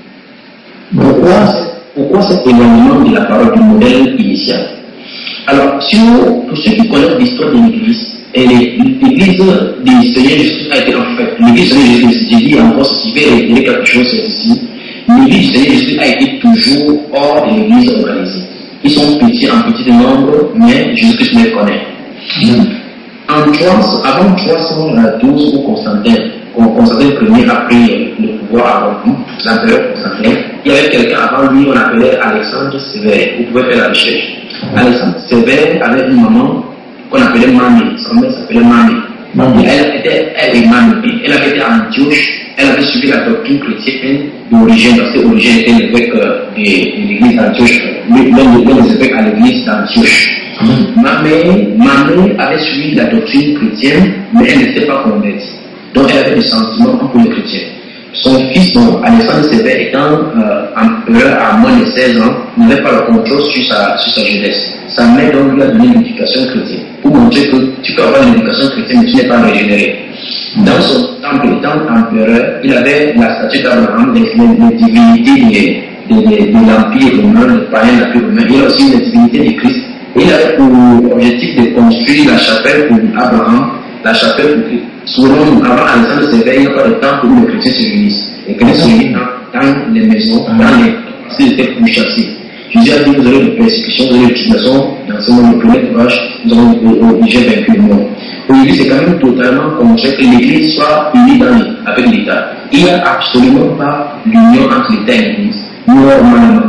Pourquoi, pourquoi cet éloignement de la parole du modèle initial? Alors, si vous, pour ceux qui connaissent l'histoire de l'Église, et l'Église du Seigneur Jésus a été en fait, l'Église du Seigneur Jésus, j'ai dit encore, si je vais révéler quelque chose ici, l'Église du Seigneur Jésus a été toujours hors de l'Église organisée. Ils sont petits, en petit nombre, mais Jésus-Christ les connaît. Mm. En trois, avant trois cent douze, où Constantin, Constantin Ier a pris le pouvoir avant l'empereur Constantin, il y avait quelqu'un avant lui, on appelait Alexandre Sévère. Vous pouvez faire la recherche. Alexandre Sévère avait une maman qu'on appelait Mamie. Sa mère s'appelait Mamie. Mamie. Elle était, elle est Mamie. Elle avait été à Antioche. Elle avait suivi la doctrine chrétienne d'origine, parce que Origène était l'évêque de, de l'église d'Antioche, l'un des évêques à l'église d'Antioche. Mamie, Mamie avait suivi la doctrine chrétienne, mais elle n'était pas convertie. Donc elle avait des sentiments pour les chrétiens. Son fils, bon, Alexandre Sévère, étant euh, empereur à moins de seize ans, n'avait pas le contrôle sur sa, sur sa jeunesse. Sa mère donc lui a donné l'éducation chrétienne, pour montrer que tu peux avoir l'éducation chrétienne, mais tu n'es pas régénéré. Dans son temple, étant empereur, il avait la statue d'Abraham, les, les, les divinités de, de, de, de l'Empire romain, le païen de l'Empire romain. Il a aussi les divinités de Christ. Et il avait pour objectif de construire la chapelle pour Abraham, la chapelle pour Christ. Souvent, avant Alexandre Sévère, il n'y a pas de temps où les chrétiens se réunissent. Les chrétiens se réunissent dans, dans les maisons, dans les parce étaient pour chasser. Jésus a dit, vous aurez des persécutions, vous aurez des tribulations, dans ce monde, le premier vache, nous avons déjà vaincu le monde. Aujourd'hui, c'est quand même totalement contraire que l'Église soit unie dans avec l'État. Il n'y a absolument pas l'union entre l'État et l'Église, normalement.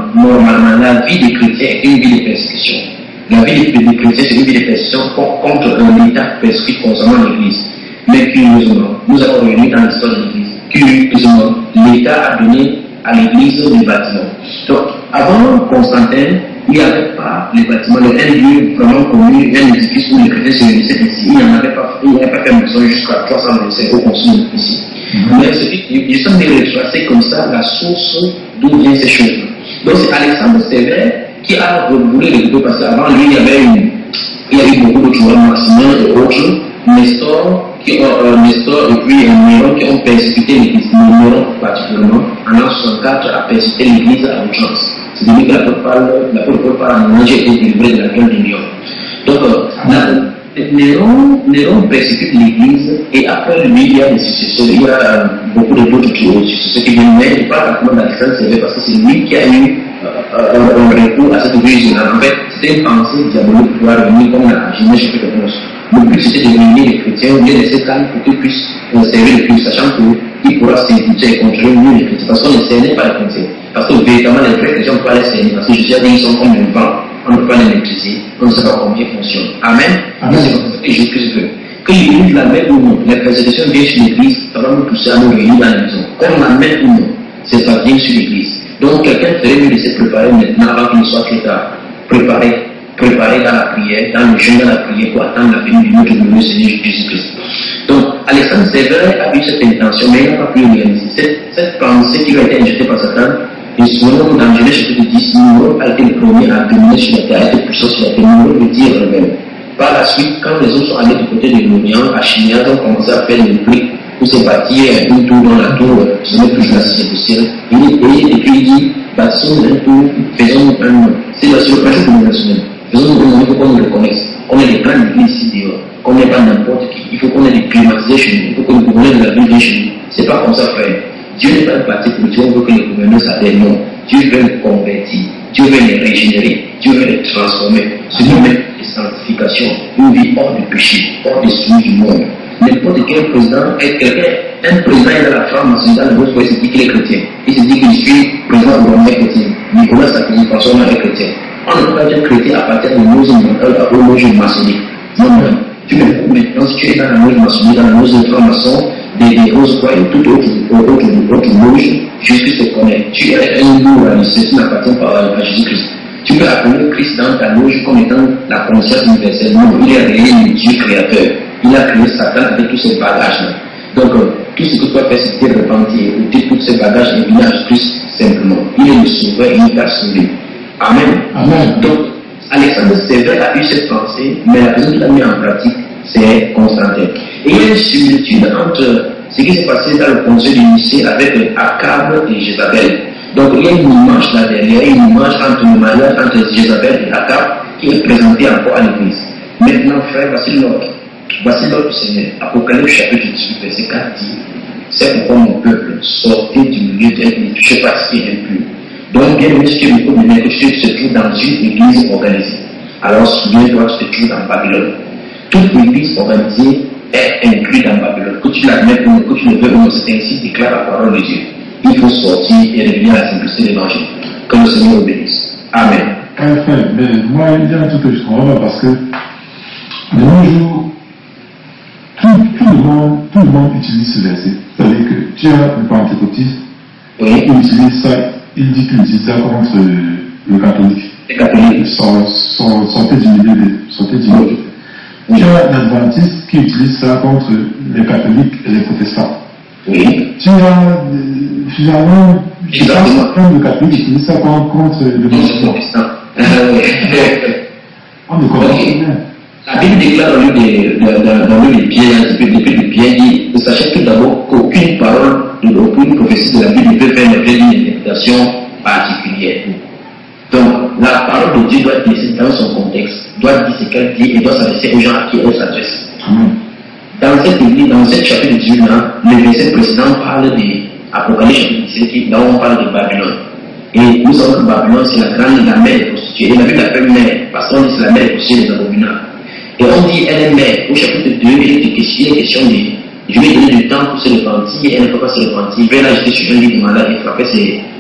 normalement, la vie des chrétiens est une vie de persécution. La vie des chrétiens, c'est une vie de persécution contre l'État persécuté concernant l'Église. Mais curieusement, nous avons revenu dans l'histoire de l'Église. Curieusement, l'État a donné à l'Église des bâtiments. Donc, avant Constantin, il n'y avait pas les bâtiments, le un lieu vraiment connu, un édifice où les chrétiens se réunissaient ici. Il n'y en avait pas, il n'y avait pas fait mention jusqu'à trois cent vingt-cinq au concile ici. Mm-hmm. Mais ils sont de retracer comme ça la source d'où viennent ces choses. Donc c'est Alexandre Sévère qui a voulu récupérer, parce qu'avant lui, il y avait une, il y avait beaucoup d'autres joueurs, Maximin et autres, Nestor, qui ont, euh, Nestor et puis Néron qui ont persécuté l'Église. Néron particulièrement, en l'an soixante-quatre, a persécuté l'Église à outrance. C'est-à-dire que l'apôtre Paul parle en Angers été délivré de la guerre d'union. Donc, euh, Néron, Néron persécute l'Église et après lui, il y a des successeurs, il y a euh, beaucoup d'autres successeurs qui viennent, mais il parle particulièrement d'Alexandre Sévère parce que c'est lui qui a eu euh, un recours à cette église. En fait, c'était une pensée diabolique pour revenir comme la Genèse chapitre onze. Le but c'était de réunir les chrétiens, de les laisser calmes pour qu'ils puissent servir le Christ, sachant qu'il pourra s'infiltrer et contrôler mieux les chrétiens. Parce qu'on ne cernait pas les chrétiens. Parce que véritablement les vrais chrétiens ne peuvent pas les cerner. Parce que je sais qu'ils sont comme un vent. On ne peut pas les maîtriser. On ne sait pas comment ils fonctionnent. Amen. Amen. C'est comme ça que Jésus-Christ veut. Que l'église la mette ou non, les persécutions viennent sur l'église, ça va nous pousser à nous réunir dans la maison. Qu'on la mette ou non, c'est ça vient sur l'église. Donc quelqu'un ferait mieux de se préparer maintenant avant qu'il ne soit trop tard. Préparer. Préparer dans la prière, dans le jeûne, dans la prière pour attendre la venue de notre glorieux Seigneur Jésus-Christ. Donc, Alexandre Sévère a eu cette intention, mais il n'a pas pu réaliser. Cette, cette pensée qui lui a été injectée par Satan, et souvent dans Genèse chapitre dix, Nimrod a été le premier à dominer sur la terre, a été puissant sur la terre, Nimrod veut dire rebelle. Par la suite, quand les autres sont allés du côté de l'Orient, à Chinéas, ils ont commencé à faire des briques pour se bâtir une tour dans la tour, ce n'est toujours là si c'est possible. Et puis il dit, bâtissons une tour, faisons un nom. C'est le projet que nous national. Faisons nous il faut qu'on nous le connaisse. On ait des plans d'église ici dehors. Qu'on n'ait pas n'importe qui. Il faut qu'on ait des climatisés chez nous. Il faut que nous gouvernons de la Bible chez nous. C'est pas comme ça, frère. Dieu n'est pas un parti politique. On veut que les gouverneurs s'adhèrent. Non. Dieu veut les convertir. Dieu veut les régénérer. Dieu veut les transformer. C'est nous mettre des sanctifications. Une vie hors du péché, hors des soumis du monde. N'importe quel président est quelqu'un. Un président est dans la France, dans le groupe, il se dit qu'il est chrétien. Il se dit qu'il suit le président Obama est chrétien. Nicolas Sarkozy, François Hollande est chrétien. On ne peut pas être chrétien à partir de nos loges maçonniques. Non, non. Tu me fous maintenant, si tu es dans la loge maçonnique, dans la loge de francs-maçons, des, des roses quoi, et toute autre, autre, autre, autre loge, Jésus-Christ te connaît. Tu es un loup à l'Église, tu n'appartiens pas à Jésus-Christ. Tu peux appeler Christ dans ta loge comme étant la conscience universelle. Non, il est réel, le Dieu créateur. Il a créé Satan avec tous ses bagages-là. Donc, euh, tout ce que tu dois faire, c'est te repentir, ôter tous ces bagages et venir à Jésus-Christ simplement. Il est le sauveur et il t'a sauvé. Amen. Amen. Donc, Alexandre Sévère a eu cette pensée, mais la personne qui l'a mis en pratique, c'est Constantin. Et il y a une similitude entre ce qui s'est passé dans le conseil du Nicée avec Akab et Jézabel. Donc, il y a une image là derrière, une image entre le mariage entre Jézabel et Akab qui est présentée encore à l'église. Maintenant, frère, voici l'ordre. Voici l'ordre du Seigneur. Apocalypse chapitre dix-huit, verset quatre dit, c'est pourquoi mon peuple, sortez du milieu d'elle, ne touchez pas ce qui est impur. Donc, bien aimé, ce qui est beaucoup de que tu te trouves dans une église organisée. Alors, souviens-toi, tu te trouves dans Babylone. Toute église organisée est incluse dans Babylone. Que tu l'admettes ou que tu le veux ou non, c'est ainsi déclare la parole de Dieu. Il faut sortir et revenir à la simplicité de l'évangile. Que le Seigneur obéisse. Amen. Enfin, mais moi, il y a un truc que je comprends pas parce que de nos jours, tout, tout, le monde, tout le monde utilise ce verset. C'est-à-dire que tu as le pentecôtiste, oui. Il utilise ça. Il dit qu'il utilise ça contre le catholique. Les catholiques. Sortez du milieu de. Sortez du milieu. Il y a l'adventiste qui utilise ça contre les catholiques et les protestants. Oui. Tu as finalement, je pense que le catholique utilise ça contre le protestant. On ne comprend pas. La Bible déclare dans le livre des Pierre, depuis le Pierre, dit, sachez tout d'abord qu'aucune parole, aucune prophétie de la Bible ne peut faire l'objet d'une interprétation particulière. Donc, la parole de Dieu doit être laissée dans son contexte, doit dire ce qu'elle dit et doit s'adresser aux gens à qui elle s'adresse. Dans cette église, dans cette chapitre dix-huit, le verset précédent parle de Apocalypse chapitre dix-sept, là où on parle de Babylone. Et nous savons que Babylone, c'est la grande, la mère des prostituées. Et la Bible l'appelle mère, parce qu'on dit c'est la mère des prostituées des abominables. Et on dit elle est mère. Au chapitre deux, il est question, question de je lui ai donné du temps pour se repentir, et elle ne peut pas se repentir. Il va la jeter sur un lit de malade et frapper ses,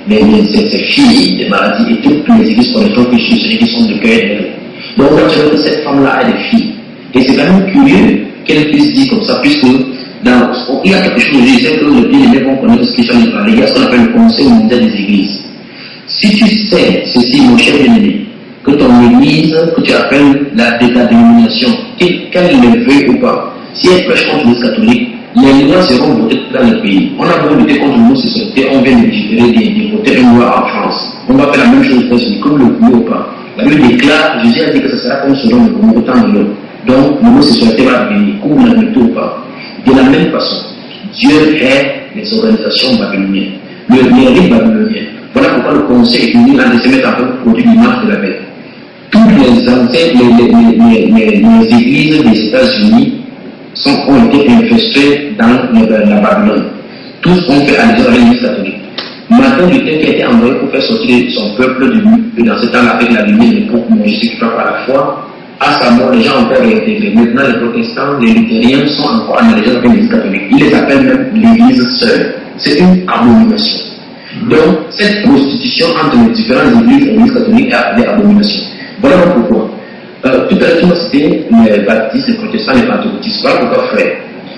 les, les, ces, ces filles, des maladies, et toutes les églises protestantes qui sont qui sont de cœur. Donc, naturellement, cette femme-là a des filles. Et c'est quand même curieux qu'elle puisse dire comme ça, puisque dans, il y a quelque chose, je sais que le bien-aimé vont connaître ce qui change de parler. Il y a ce qu'on appelle le conseil mondial des églises. Si tu sais ceci, mon cher bien-aimé, que ton église, que tu appelles la, ta dénomination, qu'elle le veuille ou pas, si elle prêche contre l'église catholique, les lois seront votées dans le pays. On a beau lutter contre l'homosexualité, on vient de légiférer de voter une loi en France. On va faire la même chose aux États-Unis, comme le veut ou pas. La Bible déclare, Jésus a dit que ce sera comme selon le bon autant de l'homme. Donc, l'homosexualité va devenir, comme vous l'admettez ou pas. De la même façon, Dieu est les organisations babyloniennes, le rite babylonien. Voilà pourquoi le conseil est venu à se mettre en place pour produire l'image de la bête. Toutes les anciennes, les, les, les, les, les églises des États-Unis sont, ont été infestées dans le, la Babylone. Tous ont fait allusion à l'église catholique. Martin Luther qui a été envoyé pour faire sortir son peuple de dans ce temps-là avec la lumière de l'époque monogétique qui frappe à la foi. À sa mort, les gens ont encore réintégré. Maintenant, les protestants, les luthériens sont encore en allégeance avec l'église catholique. Ils les appellent même l'église seule. C'est une abomination. Donc, cette prostitution entre les différentes églises et l'église catholique est appelée abomination. Voilà pourquoi. Euh, tout à l'heure, tu m'as cité les baptistes, les protestants, les pentecôtistes. Voilà pourquoi, frère.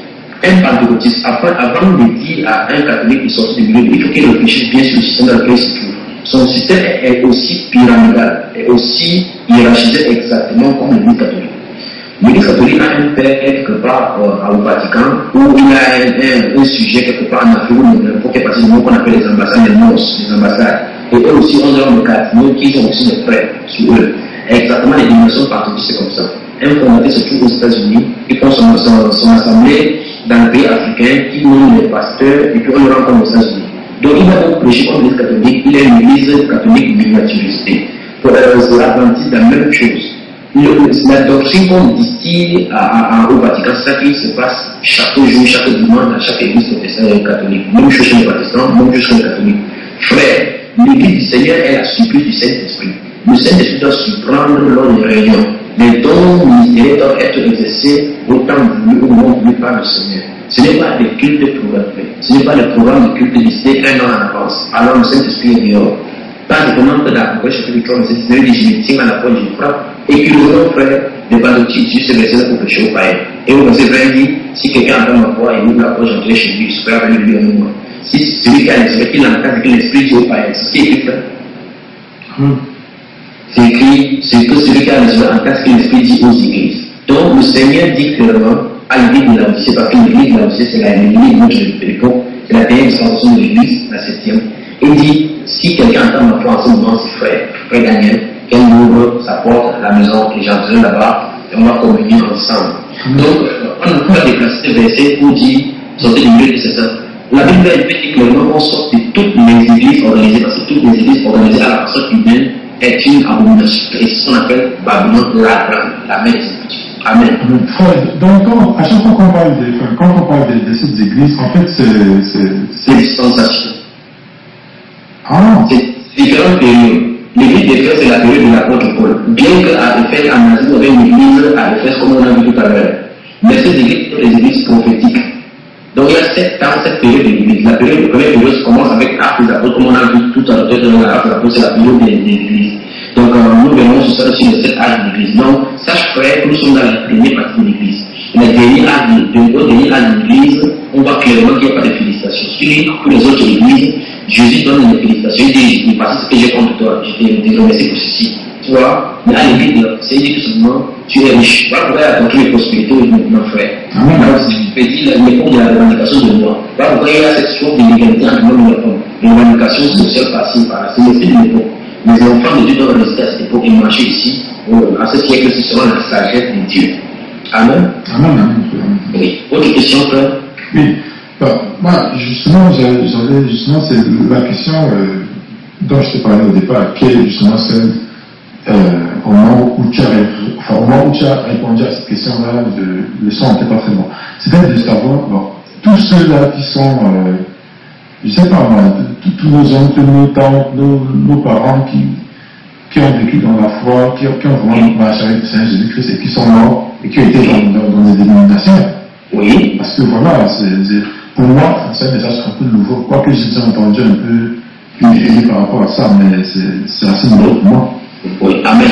Un pentecôtiste, avant, avant de dire à un catholique de sortir du milieu, il faut qu'il réfléchisse bien sur le système dans lequel il se trouve. Son système est, est aussi pyramidal, est aussi hiérarchisé exactement comme l'église catholique. L'église catholique a un père quelque part euh, au Vatican, où il a un, un, un sujet quelque part en Afrique, où il faut qu'il passe du mot qu'on appelle les ambassades, les monstres, les ambassades. Et eux aussi ont leur cardinaux qui ont aussi des frères sur eux. Exactement les dimensions pentecôtistes, c'est comme ça. Un fondateur se trouve aux États-Unis, qui prend son, son, son assemblée dans le pays africain, qui nomme les pasteurs, et puis on le rend comme aux États-Unis. Donc il va donc prêcher contre l'église catholique, il est une église catholique miniaturisée. Pour euh, l'Adventiste, la même chose. Le, la doctrine qu'on distille à, à, à, au Vatican, c'est ça qui se passe chaque jour, chaque dimanche, dans chaque église protestante et catholique. Même chose chez les protestants, même chose chez les catholiques. Frère, l'église du Seigneur est la surprise du Saint-Esprit. Le Saint-Esprit doit surprendre lors des réunions. Les dons ministériels doivent être exercés autant voulu ou non voulu par le Seigneur. Ce n'est pas des cultes programmés. Ce n'est pas le programme de culte décidé un an en avance. Alors le Saint-Esprit est dehors. Pas étonnant que dans la chapitre trois, le Saint-Esprit dit, je me tiens à la porte, je frappe. Et que le frère, les bandits utilisent ce verset pour pécher au païen. Et au verset vingt dit, si quelqu'un entend ma voix et ouvre la porte, j'entrerai chez lui, je peux venir lui en moi. Si celui qui a l'esprit, qu'il entend, c'est que l'esprit dit au païen. C'est ce qui est écrit là. Hmm. C'est écrit, c'est que celui qui a l'esprit entend ce que l'esprit dit aux églises. Donc le Seigneur dit clairement à l'église de la Odyssée, parce que l'église de la Odyssée, c'est l'église de l'époque, c'est la dernière dispensation de l'église, la septième. Il dit, si quelqu'un entend ma voix en ce moment, c'est frère, frère Daniel, qu'elle ouvre sa porte à la maison, que j'entrerai là-bas, et on va communier ensemble. Mmh. Donc, on ne peut pas déplacer ce verset pour dire, sortez du milieu de c'est ça. La Bible dit clairement qu'on sort de toutes les églises organisées, parce que toutes les églises organisées à la personne humaine est une abomination. Et c'est ce qu'on appelle Babylone la grande, la mère des églises. Amen. Frère, donc quand, à chaque fois qu'on parle de, quand on parle de, de cette église, en fait, c'est... C'est des sensations. Ah. C'est différentes périodes. L'église d'Éphèse, c'est la période de l'apôtre Paul. Bien qu'à Éphèse, en Asie, on avait une église à Éphèse, comme on a vu tout à l'heure. Mais ces églises sont des églises prophétiques. Donc il y a sept ans, cette période de l'église. La période, la première période commence avec Actes des apôtres, comme on a vu tout à l'heure dans l'Acte des apôtres, c'est la période des églises. Donc euh, nous verrons ce soir sur les sept âges de l'église. Donc, sache frère que nous sommes dans la première partie de l'église. Les derniers âges de, de, dernier âge de l'église, on voit clairement qu'il n'y a pas de félicitations. Sur pour les autres églises, Jésus donne des félicitations. Il dit, il passe ce que j'ai contre toi, je t'ai remercié pour ceci. Tu vois, mais à l'église, c'est dit tout simplement, tu es riche. Voilà pourquoi il y a contre les prospérités maintenant, frère. Alors, si tu peux dire l'époque de la revendication de moi, voilà pourquoi il y a cette sorte de l'égalité entre l'homme et la femme. Les revendications sociales par-ci, par-là. C'est l'esprit de l'époque. Les enfants de Dieu doivent résister à cette époque et marcher ici, à ce siècle, c'est selon la sagesse de Dieu. Amen. Amen. Amen. Oui. Autre question, frère? Oui. Bah, moi, justement, j'avais, justement, c'est la question euh, dont je te parlais au départ, qui est justement celle euh, au moment où tu as, enfin, au moment où tu as répondu à cette question-là, le son n'était pas très bon. C'était de savoir, bon, tous ceux-là qui sont, euh, je sais pas moi, tous nos oncles, nos tantes, nos, nos parents qui, qui ont vécu dans la foi, qui, qui ont vraiment marché avec le Seigneur Jésus-Christ et qui sont morts et qui ont été dans, dans, dans des dénominations. Oui. Parce que voilà, c'est, c'est, pour moi, c'est un message un peu nouveau. Quoique j'ai déjà entendu un peu Et par rapport à ça, mais c'est assez nouveau pour moi. Oui, amen.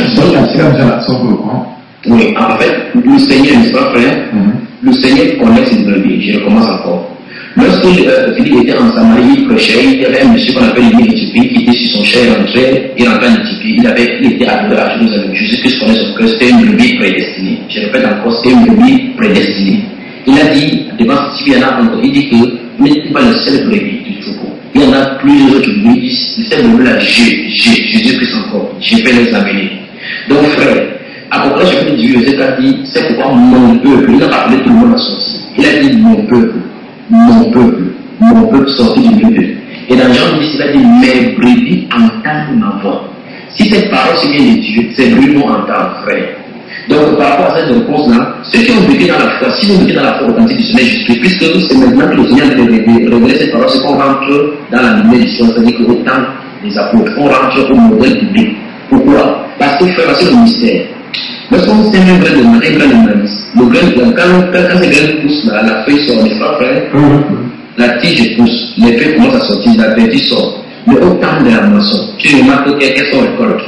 Oui, en fait, le Seigneur, n'est-ce pas, frère? Mm-hmm. Le Seigneur connaît ses brebis. Je recommence encore. Lorsque euh, Philippe était en Samarie, il prêchait, il y avait un monsieur qu'on appelle l'Éthiopie qui était sur son char, il rentrait, il rentrait en Éthiopie, il avait, il était adoré à Jérusalem. Jésus-Christ connaît son cœur, c'était une brebis prédestinée. Je répète encore, c'était une brebis prédestinée. Il a dit, devant, s'il y en a encore, il dit que, il n'est pas le seul brebis du troupeau. Il y en a plusieurs autres brebis, ces brebis-là, j'ai, j'ai, Jésus-Christ encore, je vais les amener. Donc, frère, Apocalypse chapitre dix-huit, verset quatre dit, c'est pourquoi mon peuple, il n'a pas appelé tout le monde à sortir. Il a dit mon peuple, mon peuple, mon peuple sorti du milieu d'eux. Et dans Jean dix, il a dit, mes brebis entendent ma voix. Si cette parole se vient de Dieu, ces brebis vont entendre, frère. Donc, par rapport à cette réponse-là, ceux qui ont vécu dans la foi, si vous vécu dans la foi authentique du Seigneur Jésus-Christ, puisque c'est maintenant que le Seigneur a révélé cette parole, c'est qu'on rentre dans la lumière du Seigneur, c'est-à-dire qu'au temps des apôtres, on rentre au modèle public. Pourquoi? Parce que frère, c'est le mystère. Lorsqu'on sème un grain de maïs, un grain de maïs, le grain, quand, quand, quand ces graines poussent, la, la feuille sort, n'est-ce pas, frère? Mm-hmm. La tige pousse, les feuilles commencent à sortir, la vertu sort. Mais au temps de la moisson, tu remarques qu'est-ce qu'on récolte?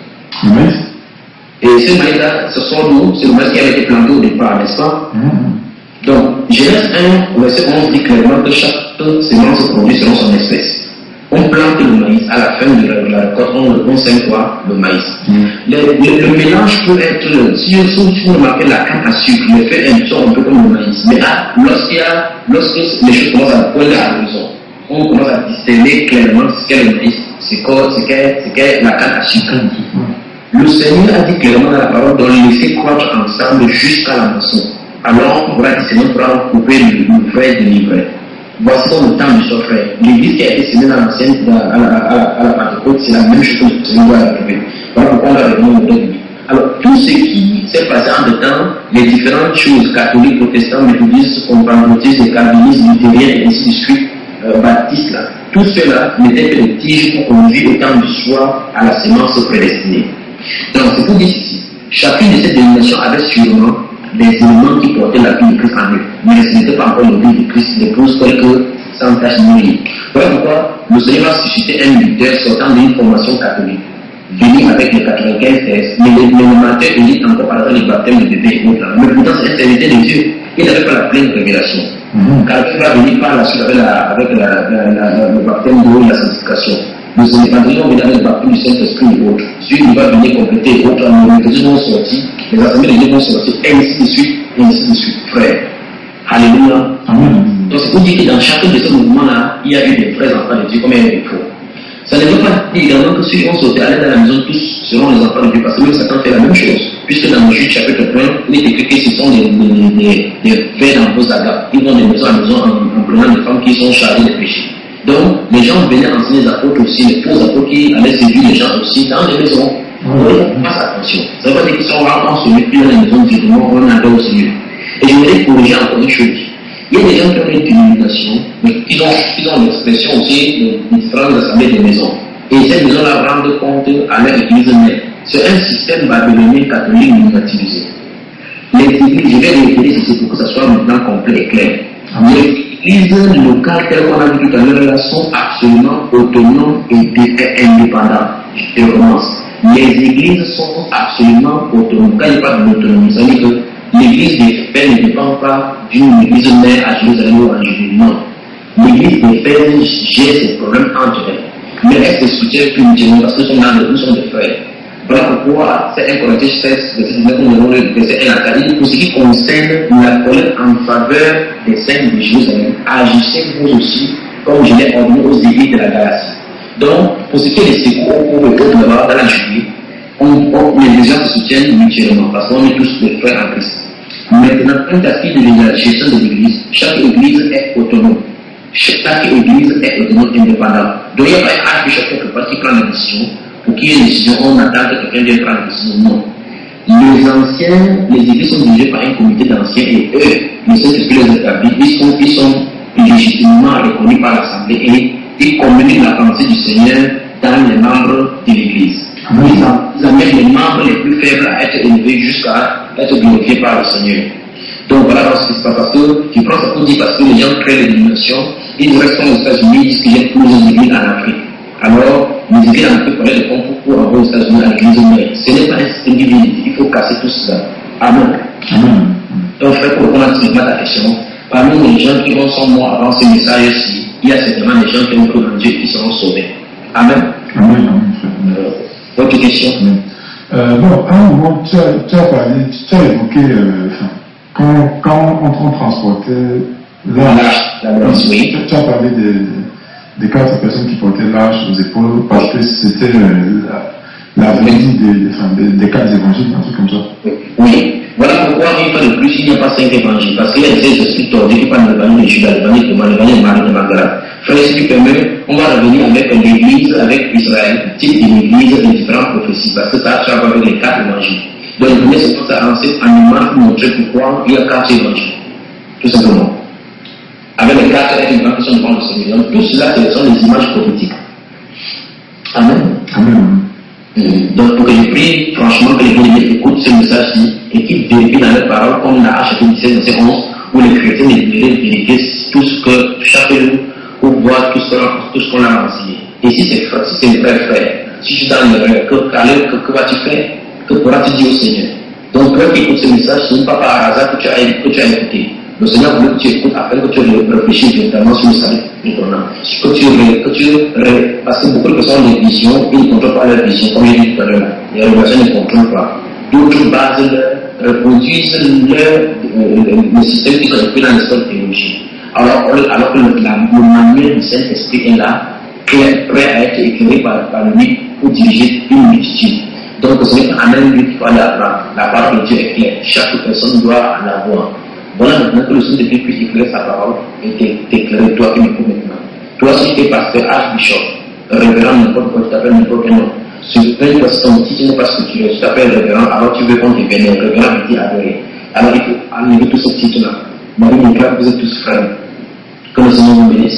Le maïs. Et ce maïs-là, ce sont nous, c'est le maïs qui avait été planté au départ, n'est-ce pas? Mm-hmm. Donc, Genèse un, verset onze dit clairement que chaque semence se produit selon son espèce. On plante le maïs, à la fin de la, la récolte, on, on sème quoi? Le maïs. Mm. Le, le, le mélange peut être, si vous remarquez la canne à sucre, le fait un peu un peu comme le maïs. Mais là, lorsqu'il y a, lorsque les choses commencent à pointer à l'horizon, on commence à distinguer clairement ce qu'est le maïs, c'est quoi, c'est qu'est, c'est qu'est la canne à sucre. Mm. Le Seigneur a dit clairement dans la parole de les laisser croître ensemble jusqu'à la moisson. Alors, on pourra discerner, on pourra couper le, le vrai de l'ivraie. Voici le temps du soir, frère. L'église qui a été semée dans l'ancienne, à la, à la, à la Pentecôte, c'est la même chose que le Seigneur va arriver. Voilà pourquoi on a le nom de Dieu. Alors, tout ce qui s'est passé en deux temps, les différentes choses, catholiques, protestants, méthodistes, pentecôtistes, les calvinistes, luthériens, et ainsi de suite, euh, baptistes, là, tout cela n'était que des tiges pour conduire au temps du soir à la sémence prédestinée. Donc, c'est pour dire ceci. Chacune de ces dénominations avait sûrement des éléments qui portaient la vie de Christ en eux. Mais ce n'était pas encore le vie de Christ, l'épouse telle que sans tache ni. Voilà pourquoi le Seigneur va susciter un leader sortant d'une formation catholique, venu avec les quatre-vingt-quinze tests, mais le matin, il dit encore par exemple les baptêmes de bébé et autres. Mais pourtant, c'est un serviteur de Dieu. Il n'avait pas la pleine révélation. Mm-hmm. Car il va venir par la suite avec, la, avec la, la, la, la, le baptême d'eau et la sanctification. Nous sommes évangiles, on vient avec le baptême du Saint-Esprit et autres. Celui qui va venir compléter et autres, les méthodes vont sortir, les assemblées de Dieu vont sortir, et ainsi de suite, et ainsi de suite, frère. Alléluia. Amen. Donc c'est pour dire que dans chacun de ces mouvements-là, il y a eu des vrais enfants de Dieu comme il y a eu des faux. Ça ne veut pas dire également que ceux qui vont sortir aller dans la maison tous seront les enfants de Dieu, parce que même Satan fait la même chose. Puisque dans le Jude chapitre un, il est écrit que ce sont des, des, des, des vers dans vos agapes. Ils vont de maison en maison en, en prenant des femmes qui sont chargées de péché. Donc, les gens venaient enseigner les apôtres aussi, les faux apôtres qui allaient séduire les gens aussi dans les maisons. On fasse attention. Ça veut pas dire qu'ils sont là, on se met plus dans les maisons directement, on adore au Seigneur. Et je voudrais corriger encore une chose. Il y a des gens qui ont une dénomination, mais qui ont, qui ont l'expression aussi de différentes assemblées de maisons. Et ces maisons-là rendent compte à leur église mère. C'est un système babylonien catholique normativisé. Les églises, je vais référer ceci pour que ça soit maintenant complet et clair. Les églises locales, telles qu'on a vu tout à l'heure, là, sont absolument autonomes et indépendantes. Je recommence. Les églises sont absolument autonomes. Quand il n'y a pas d'autonomie, ça veut dire que l'église des Fès ne dépend pas d'une église mère à Jérusalem ou en Judée. Non. L'église des Fès gère ses problèmes entre elles. Mais elle se soutient plus mutuellement parce que nous sommes des frères. Voilà pourquoi c'est un Corinthiens seize, verset dix-neuf, nous avons le verset un à quatre. Pour ce qui concerne la collecte en faveur des saints de Jérusalem, agissez vous aussi comme je l'ai ordonné aux églises de la Galatie. Donc, pour ce qui est des secours aux pauvres et autres là-bas dans la Judée, on, on, les gens se soutiennent mutuellement parce qu'on est tous des frères en Christ. Maintenant, quant à ce qui est de la gestion de l'église, chaque église est autonome. Chaque église est autonome indépendante. Donc, il n'y a pas un archbishop quelque part qui prend la décision. Pour qu'il y ait une décision, on attend que quelqu'un vienne prendre la décision. Non. Les anciens, les églises sont dirigées par un comité d'anciens et eux, le Saint-Esprit les établit, ils sont, ils sont légitimement reconnus par l'Assemblée et ils communiquent la pensée du Seigneur dans les membres de l'église. Ils, ils amènent les membres les plus faibles à être élevés jusqu'à être glorifiés par le Seigneur. Donc voilà ce qui se passe. Parce que je prends ça pour dire parce que les gens créent des dénominations, ils restent aux États-Unis, ils disent qu'il y a plusieurs églises en Afrique. Alors, les églises ont pu connaître le fonds pour envoyer aux États-Unis à l'église numérique. Ce n'est pas un système divin, il faut casser tout cela. Amen. Amen. Donc, frère, pour répondre à ta question, parmi les gens qui vont sans moi avant ce message-ci, il y a certainement des gens qui ont cru en Dieu qui seront sauvés. Amen. Amen. Amen. Euh, votre question? Euh, bon, à un moment, tu as, tu as parlé, tu as évoqué, euh, quand, quand on, on transportait l'arche, la blanche, oui. Tu, tu as parlé des, des quatre personnes qui portaient l'arche aux épaules parce que c'était euh, la, la venue des, des, des quatre évangiles, un truc comme ça. Oui. Voilà pourquoi, une fois de plus, il n'y a pas cinq évangiles. Parce qu'il y a des esprits tordus qui parlent de l'évangile de Judas, l'évangile de Marie, l'évangile de Marie de Magdala. Frère, si tu permets, on va revenir avec l'église, avec Israël, type de l'église, les différentes prophéties. Parce que ça, tu vas avec les quatre évangiles. Donc, le premier, c'est pour ça, en image pour montrer pourquoi il y a quatre évangiles. Tout simplement. Avec les quatre évangiles qui sont devant le Seigneur. Donc, tout cela, ce sont des images prophétiques. Amen. Amen. Donc, pour que je prie, franchement, que les gens écoutent ce message-ci et qu'ils vérifient dans leurs paroles, comme la H dix-sept, verset onze, où les chrétiens devraient vérifier tout ce que chacun ou voir tout ce qu'on a enseigné. Et si c'est frère, si c'est le frère, frère, si je suis dans l'erreur, que, que, que vas-tu faire? Que pourras-tu dire au Seigneur? Donc, toi qui écoutes ce message, ce n'est pas par hasard que tu as, que tu as écouté. Le Seigneur veut que tu écoutes afin que tu réfléchisses directement sur le salut de ton âme. Que tu, que tu, parce que beaucoup de personnes ont des visions, ils ne contrôlent pas leur vision, comme j'ai dit tout à l'heure. Les révélations ne contrôlent pas. D'autres bases reproduisent le, le système qui sont écrits dans l'histoire de théologie. Alors, alors que le, la, le manuel du Saint-Esprit est là, prêt, prêt à être éclairé par, par lui pour diriger une multitude. Donc, ce n'est pas un même lui qu'il faut aller apprendre. La parole de Dieu est claire. Chaque personne doit la voir. Voilà maintenant que le Saint de Dieu puisse éclairer sa parole et t'éclairer toi qui m'écoutes maintenant. Toi, si tu es pasteur, archbishop, révérend, n'importe quoi, tu t'appelles n'importe quel nom. Ce n'est pas ton titre, n'est pas ce que tu es. Tu t'appelles révérend, alors tu veux qu'on te vénère. Révérend veut dire adorer. Alors il faut enlever tous ces titres-là. Marie déclare que vous êtes tous frères. Que le Seigneur vous bénisse.